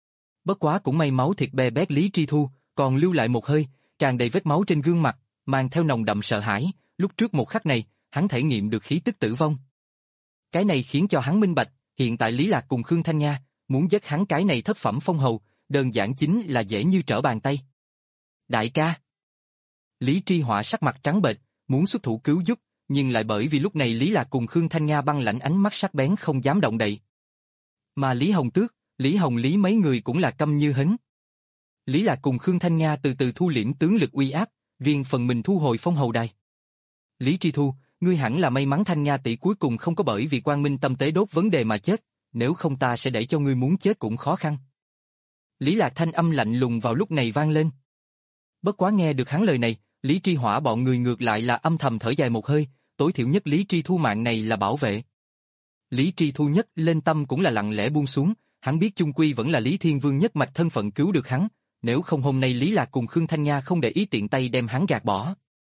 Bất quá cũng may máu thịt be bét Lý Tri Thu, còn lưu lại một hơi, tràn đầy vết máu trên gương mặt, mang theo nồng đậm sợ hãi, lúc trước một khắc này, hắn thể nghiệm được khí tức tử vong. Cái này khiến cho hắn minh bạch, hiện tại Lý Lạc cùng Khương Thanh Nga, muốn giết hắn cái này thất phẩm phong hầu, đơn giản chính là dễ như trở bàn tay. Đại ca! Lý Tri Họa sắc mặt trắng bệch, muốn xuất thủ cứu giúp, nhưng lại bởi vì lúc này Lý Lạc cùng Khương Thanh Nga băng lãnh ánh mắt sắc bén không dám động đậy. Mà Lý Hồng Tước, Lý Hồng Lý mấy người cũng là câm như hến. Lý Lạc cùng Khương Thanh Nga từ từ thu liễm tướng lực uy áp, riêng phần mình thu hồi phong hầu đài. Lý Tri Thu, ngươi hẳn là may mắn Thanh Nga tỷ cuối cùng không có bởi vì Quang Minh tâm tế đốt vấn đề mà chết, nếu không ta sẽ để cho ngươi muốn chết cũng khó khăn. Lý Lạc thanh âm lạnh lùng vào lúc này vang lên. Bất quá nghe được hắn lời này, Lý Tri Hỏa bọn người ngược lại là âm thầm thở dài một hơi, tối thiểu nhất Lý Tri Thu mạng này là bảo vệ. Lý Tri Thu nhất lên tâm cũng là lặng lẽ buông xuống, hắn biết chung quy vẫn là Lý Thiên Vương nhất mạch thân phận cứu được hắn, nếu không hôm nay Lý Lạc cùng Khương Thanh Nga không để ý tiện tay đem hắn gạt bỏ.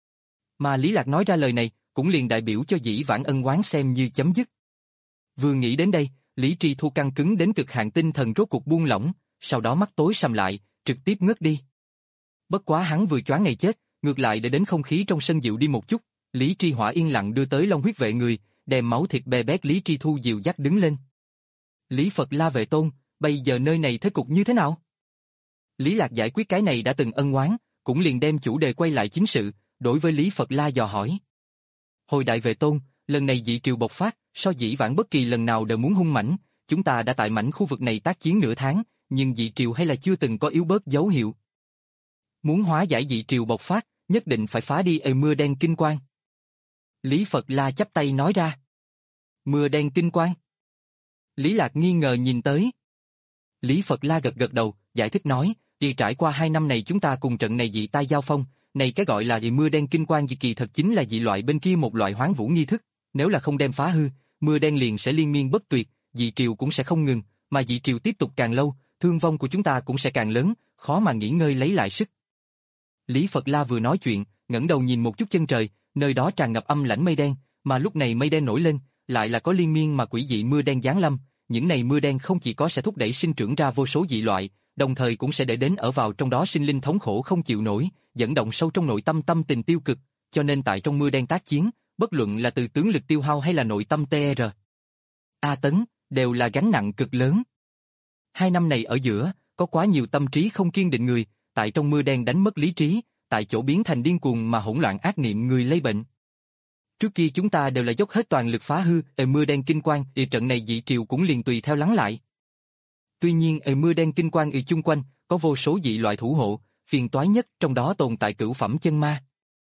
Mà Lý Lạc nói ra lời này, cũng liền đại biểu cho dĩ vãng ân oán xem như chấm dứt. Vừa nghĩ đến đây, Lý Tri Thu căng cứng đến cực hạn tinh thần rốt cuộc buông lỏng, sau đó mắt tối sầm lại, trực tiếp ngất đi. Bất quá hắn vừa choáng ngày chết, ngược lại để đến không khí trong sân dịu đi một chút, Lý Tri Hỏa yên lặng đưa tới Long huyết vệ người, đem máu thịt bè bét Lý Tri Thu dìu dắt đứng lên. Lý Phật La Vệ Tôn, bây giờ nơi này thế cục như thế nào? Lý Lạc giải quyết cái này đã từng ân oán, cũng liền đem chủ đề quay lại chính sự, đối với Lý Phật La dò hỏi. Hồi đại Vệ Tôn, lần này dị triều bộc phát, so dĩ vãng bất kỳ lần nào đều muốn hung mãnh, chúng ta đã tại mảnh khu vực này tác chiến nửa tháng, nhưng dị triều hay là chưa từng có yếu bớt dấu hiệu. Muốn hóa giải dị triều bộc phát, nhất định phải phá đi ề mưa đen kinh quang. Lý Phật La chắp tay nói ra. Mưa đen kinh quang. Lý Lạc nghi ngờ nhìn tới. Lý Phật La gật gật đầu, giải thích nói, đi trải qua hai năm này chúng ta cùng trận này dị tai giao phong, này cái gọi là ề mưa đen kinh quang dị kỳ thật chính là dị loại bên kia một loại hoán vũ nghi thức, nếu là không đem phá hư, mưa đen liền sẽ liên miên bất tuyệt, dị triều cũng sẽ không ngừng, mà dị triều tiếp tục càng lâu, thương vong của chúng ta cũng sẽ càng lớn, khó mà nghỉ ngơi lấy lại sức. Lý Phật La vừa nói chuyện, ngẩng đầu nhìn một chút chân trời, nơi đó tràn ngập âm lãnh mây đen, mà lúc này mây đen nổi lên, lại là có liên miên mà quỷ dị mưa đen giáng lâm, những này mưa đen không chỉ có sẽ thúc đẩy sinh trưởng ra vô số dị loại, đồng thời cũng sẽ để đến ở vào trong đó sinh linh thống khổ không chịu nổi, dẫn động sâu trong nội tâm tâm tình tiêu cực, cho nên tại trong mưa đen tác chiến, bất luận là từ tướng lực tiêu hao hay là nội tâm tê rờ A tấn, đều là gánh nặng cực lớn. Hai năm này ở giữa, có quá nhiều tâm trí không kiên định người, tại trong mưa đen đánh mất lý trí, tại chỗ biến thành điên cuồng mà hỗn loạn ác niệm người lây bệnh. Trước kia chúng ta đều là dốc hết toàn lực phá hư, ề mưa đen kinh quang, thì trận này dị triều cũng liền tùy theo lắng lại. Tuy nhiên ề mưa đen kinh quang y chung quanh, có vô số dị loại thủ hộ, phiền toái nhất trong đó tồn tại cửu phẩm chân ma.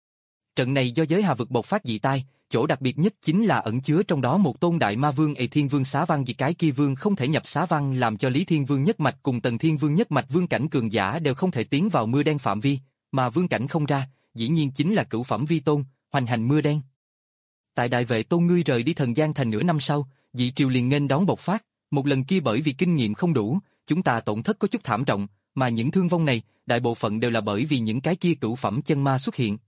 Trận này do giới hà vực bộc phát dị tai, chỗ đặc biệt nhất chính là ẩn chứa trong đó một tôn đại ma vương ề thiên vương xá văn, vì cái kia vương không thể nhập xá văn làm cho Lý Thiên Vương nhất mạch cùng Tần Thiên Vương nhất mạch vương cảnh cường giả đều không thể tiến vào mưa đen phạm vi, mà vương cảnh không ra, dĩ nhiên chính là cửu phẩm vi tôn, hoành hành mưa đen. Tại đại vệ tôn ngươi rời đi thần gian thành nửa năm sau, dị triều liền nghênh đón bộc phát, một lần kia bởi vì kinh nghiệm không đủ, chúng ta tổn thất có chút thảm trọng, mà những thương vong này, đại bộ phận đều là bởi vì những cái kia cửu phẩm chân ma xuất hiện.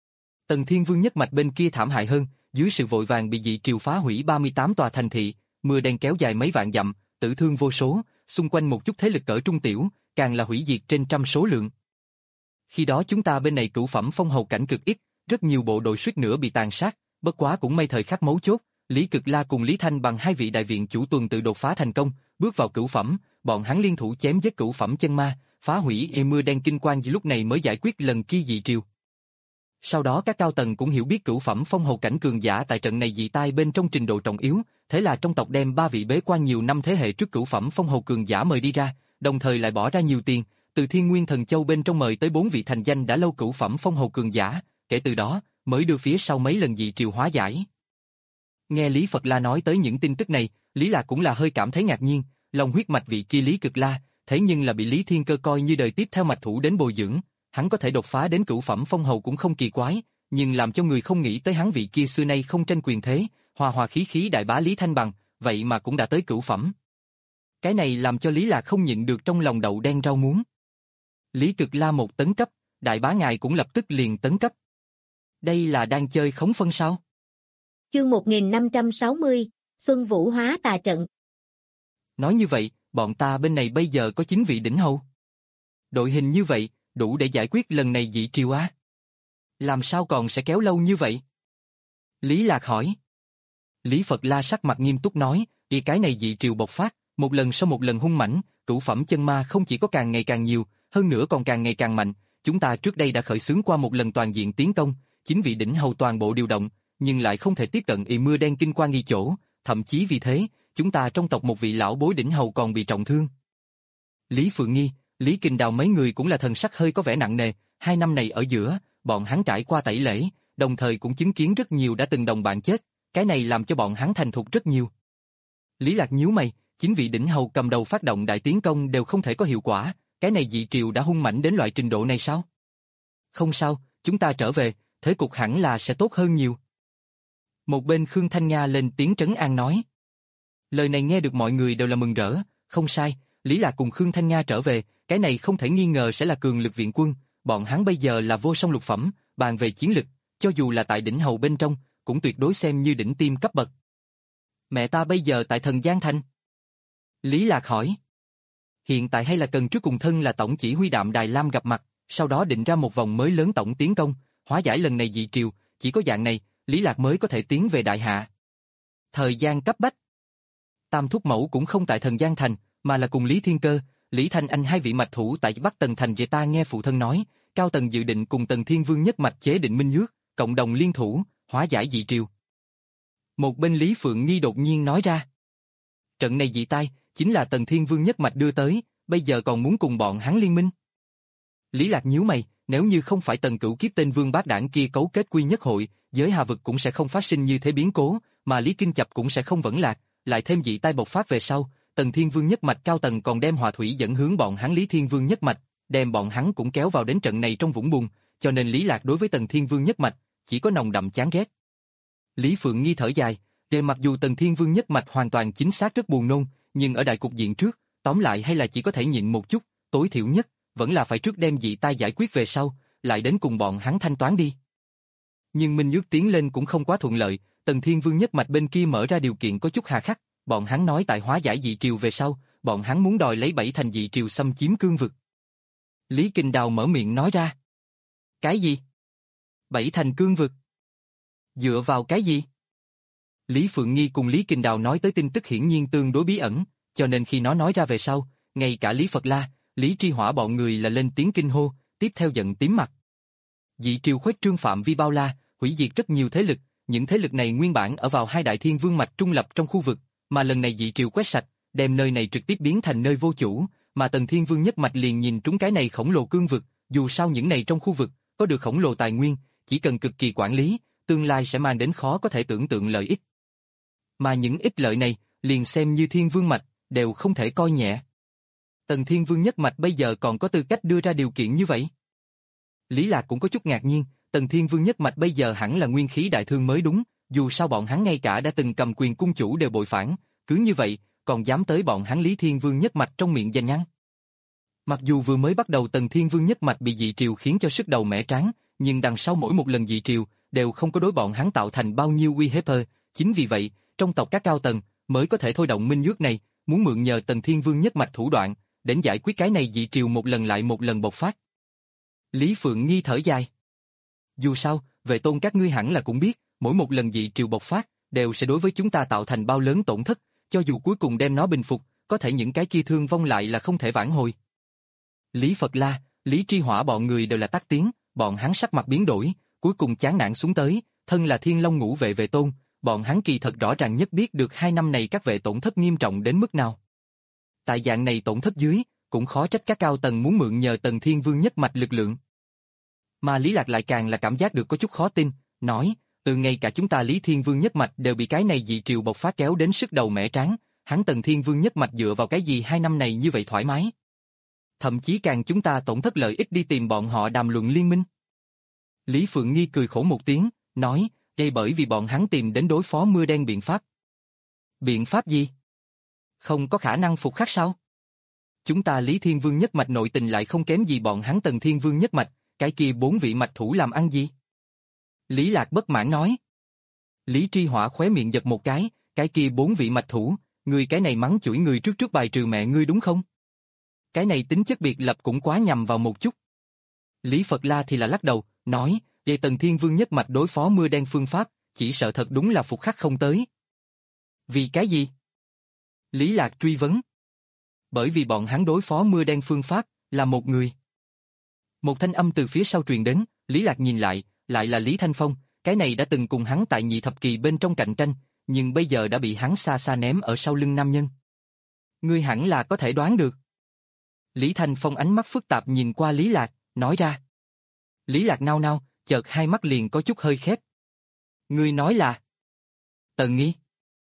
Tần Thiên Vương nhất mạch bên kia thảm hại hơn, dưới sự vội vàng bị dị triều phá hủy ba mươi tám tòa thành thị, mưa đen kéo dài mấy vạn dặm, tử thương vô số, xung quanh một chút thế lực cỡ trung tiểu, càng là hủy diệt trên trăm số lượng. Khi đó chúng ta bên này cửu phẩm phong hầu cảnh cực ít, rất nhiều bộ đội suýt nữa bị tàn sát, bất quá cũng may thời khắc mấu chốt, Lý Cực La cùng Lý Thanh bằng hai vị đại viện chủ tuần tự đột phá thành công, bước vào cửu phẩm, bọn hắn liên thủ chém giết cửu phẩm chân ma, phá hủy ê mưa đen kinh quang, lúc này mới giải quyết lần kia dị triều. Sau đó các cao tầng cũng hiểu biết cửu phẩm phong hầu cảnh cường giả tại trận này dị tai bên trong trình độ trọng yếu, thế là trong tộc đem ba vị bế quan nhiều năm thế hệ trước cửu phẩm phong hầu cường giả mời đi ra, đồng thời lại bỏ ra nhiều tiền, từ Thiên Nguyên Thần Châu bên trong mời tới bốn vị thành danh đã lâu cửu phẩm phong hầu cường giả, kể từ đó mới đưa phía sau mấy lần dị triều hóa giải. Nghe Lý Phật La nói tới những tin tức này, Lý Lạc cũng là hơi cảm thấy ngạc nhiên, lòng huyết mạch vị kia Lý Cực La, thế nhưng là bị Lý Thiên Cơ coi như đời tiếp theo mạch thủ đến bồi dưỡng, hắn có thể đột phá đến cửu phẩm phong hầu cũng không kỳ quái, nhưng làm cho người không nghĩ tới hắn vị kia xưa nay không tranh quyền thế, hòa hòa khí khí đại bá Lý Thanh Bằng, vậy mà cũng đã tới cửu phẩm. Cái này làm cho Lý Lạc không nhịn được trong lòng đậu đen rau muống. Lý Cực La một tấn cấp, đại bá ngài cũng lập tức liền tấn cấp. Đây là đang chơi khống phân sao? Chương một nghìn năm trăm sáu mươi, Xuân Vũ hóa tà trận. Nói như vậy, bọn ta bên này bây giờ có chín vị đỉnh hầu. Đội hình như vậy, đủ để giải quyết lần này dị triều á. Làm sao còn sẽ kéo lâu như vậy? Lý Lạc hỏi. Lý Phật La sắc mặt nghiêm túc nói, vì cái này dị triều bộc phát, một lần sau một lần hung mãnh, cửu phẩm chân ma không chỉ có càng ngày càng nhiều, hơn nữa còn càng ngày càng mạnh, chúng ta trước đây đã khởi xướng qua một lần toàn diện tiến công, chín vị đỉnh hầu toàn bộ điều động, nhưng lại không thể tiếp cận y mưa đen kinh qua nghi chỗ, thậm chí vì thế, chúng ta trong tộc một vị lão bối đỉnh hầu còn bị trọng thương. Lý Phượng Nghi, Lý Kình Đào mấy người cũng là thần sắc hơi có vẻ nặng nề, hai năm này ở giữa, bọn hắn trải qua tẩy lễ, đồng thời cũng chứng kiến rất nhiều đã từng đồng bạn chết, cái này làm cho bọn hắn thành thục rất nhiều. Lý Lạc nhíu mày, chính vị đỉnh hầu cầm đầu phát động đại tiến công đều không thể có hiệu quả, cái này dị triều đã hung mãnh đến loại trình độ này sao? Không sao, chúng ta trở về, thế cục hẳn là sẽ tốt hơn nhiều. Một bên Khương Thanh Nga lên tiếng trấn an nói. Lời này nghe được mọi người đều là mừng rỡ, không sai, Lý Lạc cùng Khương Thanh Nga trở về, cái này không thể nghi ngờ sẽ là cường lực viện quân, bọn hắn bây giờ là vô song lục phẩm, bàn về chiến lực, cho dù là tại đỉnh hầu bên trong, cũng tuyệt đối xem như đỉnh tiêm cấp bậc. Mẹ ta bây giờ tại Thần Giang Thành. Lý Lạc hỏi. Hiện tại hay là cần trước cùng thân là tổng chỉ huy Đạm Đài Lam gặp mặt, sau đó định ra một vòng mới lớn tổng tiến công, hóa giải lần này dị triều, chỉ có dạng này, Lý Lạc mới có thể tiến về Đại Hạ. Thời gian cấp bách. Tam thúc mẫu cũng không tại Thần Giang Thành, mà là cùng Lý Thiên Cơ, Lý Thanh Anh hai vị mạch thủ tại Bắc Tần Thành. Về ta nghe phụ thân nói, Cao Tần dự định cùng Tần Thiên Vương nhất mạch chế định minh ước, cộng đồng liên thủ, hóa giải dị triều. Một bên Lý Phượng Nghi đột nhiên nói ra. Trận này dị tai, chính là Tần Thiên Vương nhất mạch đưa tới, bây giờ còn muốn cùng bọn hắn liên minh. Lý Lạc nhíu mày, nếu như không phải Tần Cửu Kiếp tên vương bát đảng kia cấu kết quy nhất hội, giới Hà vực cũng sẽ không phát sinh như thế biến cố, mà Lý Kinh Chập cũng sẽ không vẫn lạc, lại thêm dị tai bộc phát về sau, Tần Thiên Vương nhất mạch Cao Tần còn đem Hòa Thủy dẫn hướng bọn hắn Lý Thiên Vương nhất mạch, đem bọn hắn cũng kéo vào đến trận này trong vũng bùn, cho nên Lý Lạc đối với Tần Thiên Vương nhất mạch chỉ có nồng đậm chán ghét. Lý Phượng Nghi thở dài, để mặc dù Tần Thiên Vương nhất mạch hoàn toàn chính xác rất buồn nôn, nhưng ở đại cục diện trước, tóm lại hay là chỉ có thể nhịn một chút, tối thiểu nhất vẫn là phải trước đem dị tai giải quyết về sau, lại đến cùng bọn hắn thanh toán đi. Nhưng minh ước tiến lên cũng không quá thuận lợi, Tần Thiên Vương nhất mạch bên kia mở ra điều kiện có chút hà khắc, bọn hắn nói tại hóa giải dị triều về sau, bọn hắn muốn đòi lấy bảy thành dị triều xâm chiếm cương vực. Lý Kình Đào mở miệng nói ra. Cái gì? Bảy thành cương vực? Dựa vào cái gì? Lý Phượng Nghi cùng Lý Kình Đào nói tới tin tức hiển nhiên tương đối bí ẩn, cho nên khi nó nói ra về sau, ngay cả Lý Phật La, Lý Tri Hỏa bọn người là lên tiếng kinh hô, tiếp theo giận tím mặt. Dị triều khuếch trương phạm vi bao la, hủy diệt rất nhiều thế lực, những thế lực này nguyên bản ở vào hai đại thiên vương mạch trung lập trong khu vực, mà lần này dị triều quét sạch, đem nơi này trực tiếp biến thành nơi vô chủ, mà Tần Thiên Vương nhất mạch liền nhìn trúng cái này khổng lồ cương vực, dù sao những này trong khu vực có được khổng lồ tài nguyên, chỉ cần cực kỳ quản lý, tương lai sẽ mang đến khó có thể tưởng tượng lợi ích. Mà những ích lợi này, liền xem như Thiên Vương mạch, đều không thể coi nhẹ. Tần Thiên Vương nhất mạch bây giờ còn có tư cách đưa ra điều kiện như vậy? Lý Lạc cũng có chút ngạc nhiên, Tần Thiên Vương nhất mạch bây giờ hẳn là nguyên khí đại thương mới đúng, dù sao bọn hắn ngay cả đã từng cầm quyền cung chủ đều bội phản, cứ như vậy, còn dám tới bọn hắn Lý Thiên Vương nhất mạch trong miệng danh ngắn. Mặc dù vừa mới bắt đầu Tần Thiên Vương nhất mạch bị dị triều khiến cho sức đầu mẻ tráng, nhưng đằng sau mỗi một lần dị triều đều không có đối bọn hắn tạo thành bao nhiêu uy hiếp. Chính vì vậy, trong tộc các cao tầng mới có thể thôi động minh ước này, muốn mượn nhờ Tần Thiên Vương nhất mạch thủ đoạn đến giải quyết cái này dị triều một lần lại một lần bộc phát. Lý Phượng Nghi thở dài. Dù sao, Vệ Tôn các ngươi hẳn là cũng biết, mỗi một lần dị triều bộc phát đều sẽ đối với chúng ta tạo thành bao lớn tổn thất, cho dù cuối cùng đem nó bình phục, có thể những cái kia thương vong lại là không thể vãn hồi. Lý Phật La, Lý Tri Hỏa bọn người đều là tắt tiếng, bọn hắn sắc mặt biến đổi, cuối cùng chán nản xuống tới, thân là Thiên Long ngũ vệ Vệ Tôn, bọn hắn kỳ thật rõ ràng nhất biết được hai năm này các vệ tổn thất nghiêm trọng đến mức nào. Tại dạng này tổn thất dưới, cũng khó trách các cao tầng muốn mượn nhờ Tần Thiên Vương nhất mạch lực lượng. Mà Lý Lạc lại càng là cảm giác được có chút khó tin, nói, từ ngay cả chúng ta Lý Thiên Vương nhất mạch đều bị cái này dị triều bộc phát kéo đến sức đầu mẻ tráng, hắn Tần Thiên Vương nhất mạch dựa vào cái gì hai năm này như vậy thoải mái? Thậm chí càng chúng ta tổn thất lợi ích đi tìm bọn họ đàm luận liên minh. Lý Phượng Nghi cười khổ một tiếng, nói, đây bởi vì bọn hắn tìm đến đối phó mưa đen biện pháp. Biện pháp gì? Không có khả năng phục khắc sao? Chúng ta Lý Thiên Vương nhất mạch nội tình lại không kém gì bọn hắn Tần Thiên Vương nhất mạch, cái kia bốn vị mạch thủ làm ăn gì? Lý Lạc bất mãn nói. Lý Tri Hỏa khóe miệng giật một cái, cái kia bốn vị mạch thủ, người cái này mắng chửi người trước trước bài trừ mẹ ngươi đúng không? Cái này tính chất biệt lập cũng quá nhầm vào một chút. Lý Phật La thì là lắc đầu, nói, về Tần Thiên Vương nhất mạch đối phó mưa đen phương pháp, chỉ sợ thật đúng là phục khắc không tới. Vì cái gì? Lý Lạc truy vấn. Bởi vì bọn hắn đối phó mưa đen phương pháp, là một người. Một thanh âm từ phía sau truyền đến, Lý Lạc nhìn lại, lại là Lý Thanh Phong, cái này đã từng cùng hắn tại nhị thập kỳ bên trong cạnh tranh, nhưng bây giờ đã bị hắn xa xa ném ở sau lưng nam nhân. Ngươi hẳn là có thể đoán được. Lý Thanh Phong ánh mắt phức tạp nhìn qua Lý Lạc, nói ra. Lý Lạc nao nao, chợt hai mắt liền có chút hơi khép. Ngươi nói là Tần Nghi.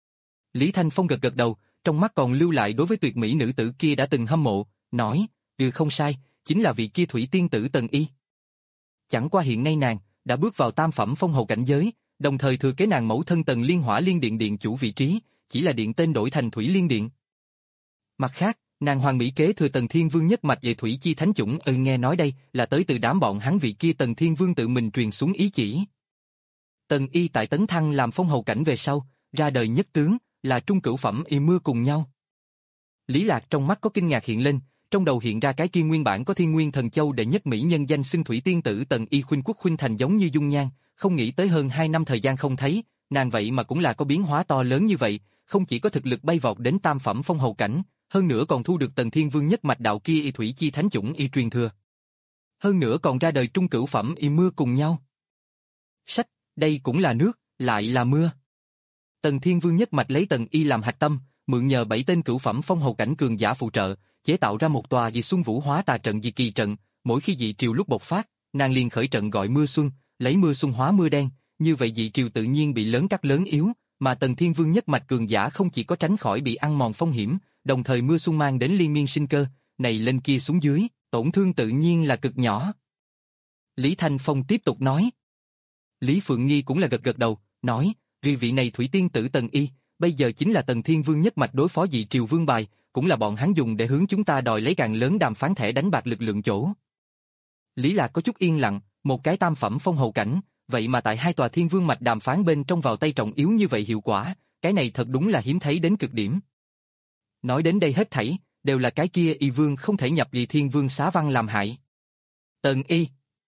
Lý Thanh Phong gật gật đầu, trong mắt còn lưu lại đối với tuyệt mỹ nữ tử kia đã từng hâm mộ, nói, ừ không sai, chính là vị kia thủy tiên tử Tần Y. Chẳng qua hiện nay nàng đã bước vào tam phẩm phong hầu cảnh giới, đồng thời thừa kế nàng mẫu thân Tần Liên Hỏa Liên Điện điện chủ vị trí, chỉ là điện tên đổi thành Thủy Liên Điện. Mặt khác, nàng hoàng mỹ kế thừa Tần Thiên Vương nhất mạch về thủy chi thánh chủng, ừ nghe nói đây là tới từ đám bọn hắn vị kia Tần Thiên Vương tự mình truyền xuống ý chỉ. Tần Y tại tấn thăng làm phong hầu cảnh về sau, ra đời nhất tướng, là trung cửu phẩm y mưa cùng nhau. Lý Lạc trong mắt có kinh ngạc hiện lên, trong đầu hiện ra cái kia nguyên bản có Thiên Nguyên Thần Châu đệ nhất mỹ nhân danh xưng thủy tiên tử Tần Y khuynh quốc khuynh thành giống như dung nhan, không nghĩ tới hơn hai năm thời gian không thấy, nàng vậy mà cũng là có biến hóa to lớn như vậy, không chỉ có thực lực bay vọt đến tam phẩm phong hầu cảnh, hơn nữa còn thu được Tần Thiên Vương nhất mạch đạo kia y thủy chi thánh chủng y truyền thừa. Hơn nữa còn ra đời trung cửu phẩm y mưa cùng nhau. Sách, đây cũng là nước, lại là mưa. Tần Thiên Vương nhất mạch lấy Tần Y làm hạch tâm, mượn nhờ bảy tên cửu phẩm phong hầu cảnh cường giả phụ trợ, chế tạo ra một tòa dị xuân vũ hóa tà trận dị kỳ trận, mỗi khi dị triều lúc bộc phát, nàng liền khởi trận gọi mưa xuân, lấy mưa xuân hóa mưa đen, như vậy dị triều tự nhiên bị lớn cắt lớn yếu, mà Tần Thiên Vương nhất mạch cường giả không chỉ có tránh khỏi bị ăn mòn phong hiểm, đồng thời mưa xuân mang đến liên miên sinh cơ, này lên kia xuống dưới, tổn thương tự nhiên là cực nhỏ. Lý Thanh Phong tiếp tục nói. Lý Phượng Nghi cũng là gật gật đầu, nói, vì vị này thủy tiên tử Tần Y, bây giờ chính là Tần Thiên Vương nhất mạch đối phó dị triều vương bài, cũng là bọn hắn dùng để hướng chúng ta đòi lấy càng lớn đàm phán thẻ đánh bạc lực lượng chỗ. Lý Lạc có chút yên lặng, một cái tam phẩm phong hầu cảnh, vậy mà tại hai tòa thiên vương mạch đàm phán bên trong vào tay trọng yếu như vậy hiệu quả, cái này thật đúng là hiếm thấy đến cực điểm. Nói đến đây hết thảy, đều là cái kia y vương không thể nhập vì thiên vương xá văn làm hại. Tần Y.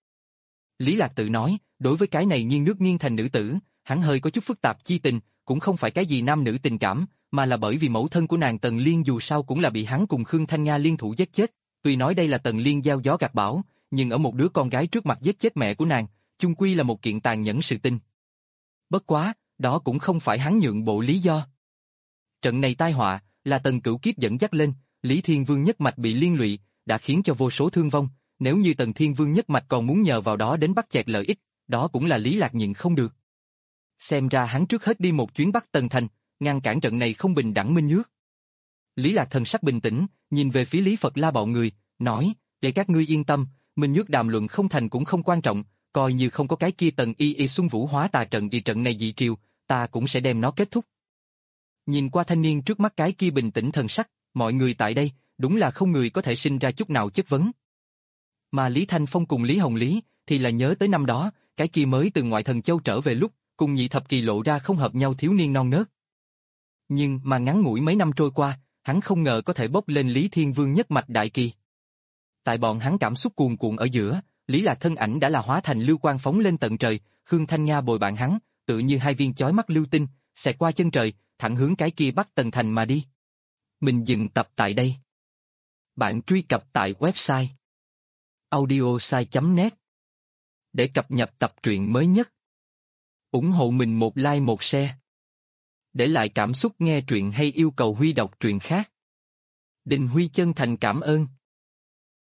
Lý Lạc tự nói, đối với cái này nghiêng nước nghiêng thành nữ tử, hắn hơi có chút phức tạp chi tình, cũng không phải cái gì nam nữ tình cảm, mà là bởi vì mẫu thân của nàng Tần Liên dù sao cũng là bị hắn cùng Khương Thanh Nga liên thủ giết chết, tuy nói đây là Tần Liên gieo gió gặt bão, nhưng ở một đứa con gái trước mặt giết chết mẹ của nàng, chung quy là một kiện tàn nhẫn sự tình. Bất quá, đó cũng không phải hắn nhượng bộ lý do. Trận này tai họa, là Tần Cửu Kiếp dẫn dắt lên, Lý Thiên Vương nhất mạch bị liên lụy, đã khiến cho vô số thương vong, nếu như Tần Thiên Vương nhất mạch còn muốn nhờ vào đó đến bắt chẹt lợi ích, đó cũng là Lý Lạc nhịn không được. Xem ra hắn trước hết đi một chuyến Bắc Tần Thành, ngăn cản trận này không bình đẳng minh nước. Lý Lạc thần sắc bình tĩnh, nhìn về phía Lý Phật La bọn người, nói, để các ngươi yên tâm, minh nước đàm luận không thành cũng không quan trọng, coi như không có cái kia Tần Y Y xuân vũ hóa tà trận vì trận này dị triều, ta cũng sẽ đem nó kết thúc. Nhìn qua thanh niên trước mắt cái kia bình tĩnh thần sắc, mọi người tại đây, đúng là không người có thể sinh ra chút nào chất vấn. Mà Lý Thanh Phong cùng Lý Hồng Lý, thì là nhớ tới năm đó, cái kia mới từ ngoại thần châu trở về lúc, cùng nhị thập kỳ lộ ra không hợp nhau thiếu niên non nớt. Nhưng mà ngắn ngủi mấy năm trôi qua, hắn không ngờ có thể bốc lên Lý Thiên Vương nhất mạch đại kỳ. Tại bọn hắn cảm xúc cuồn cuộn ở giữa, Lý Lạc thân ảnh đã là hóa thành lưu quang phóng lên tận trời, Khương Thanh Nga bồi bạn hắn, tự như hai viên chói mắt lưu tinh, xẹt qua chân trời, thẳng hướng cái kia Bắc Tần Thành mà đi. Mình dừng tập tại đây. Bạn truy cập tại website audiosai chấm net để cập nhật tập truyện mới nhất. Ủng hộ mình một like một share. Để lại cảm xúc nghe truyện hay yêu cầu Huy đọc truyện khác. Đình Huy chân thành cảm ơn.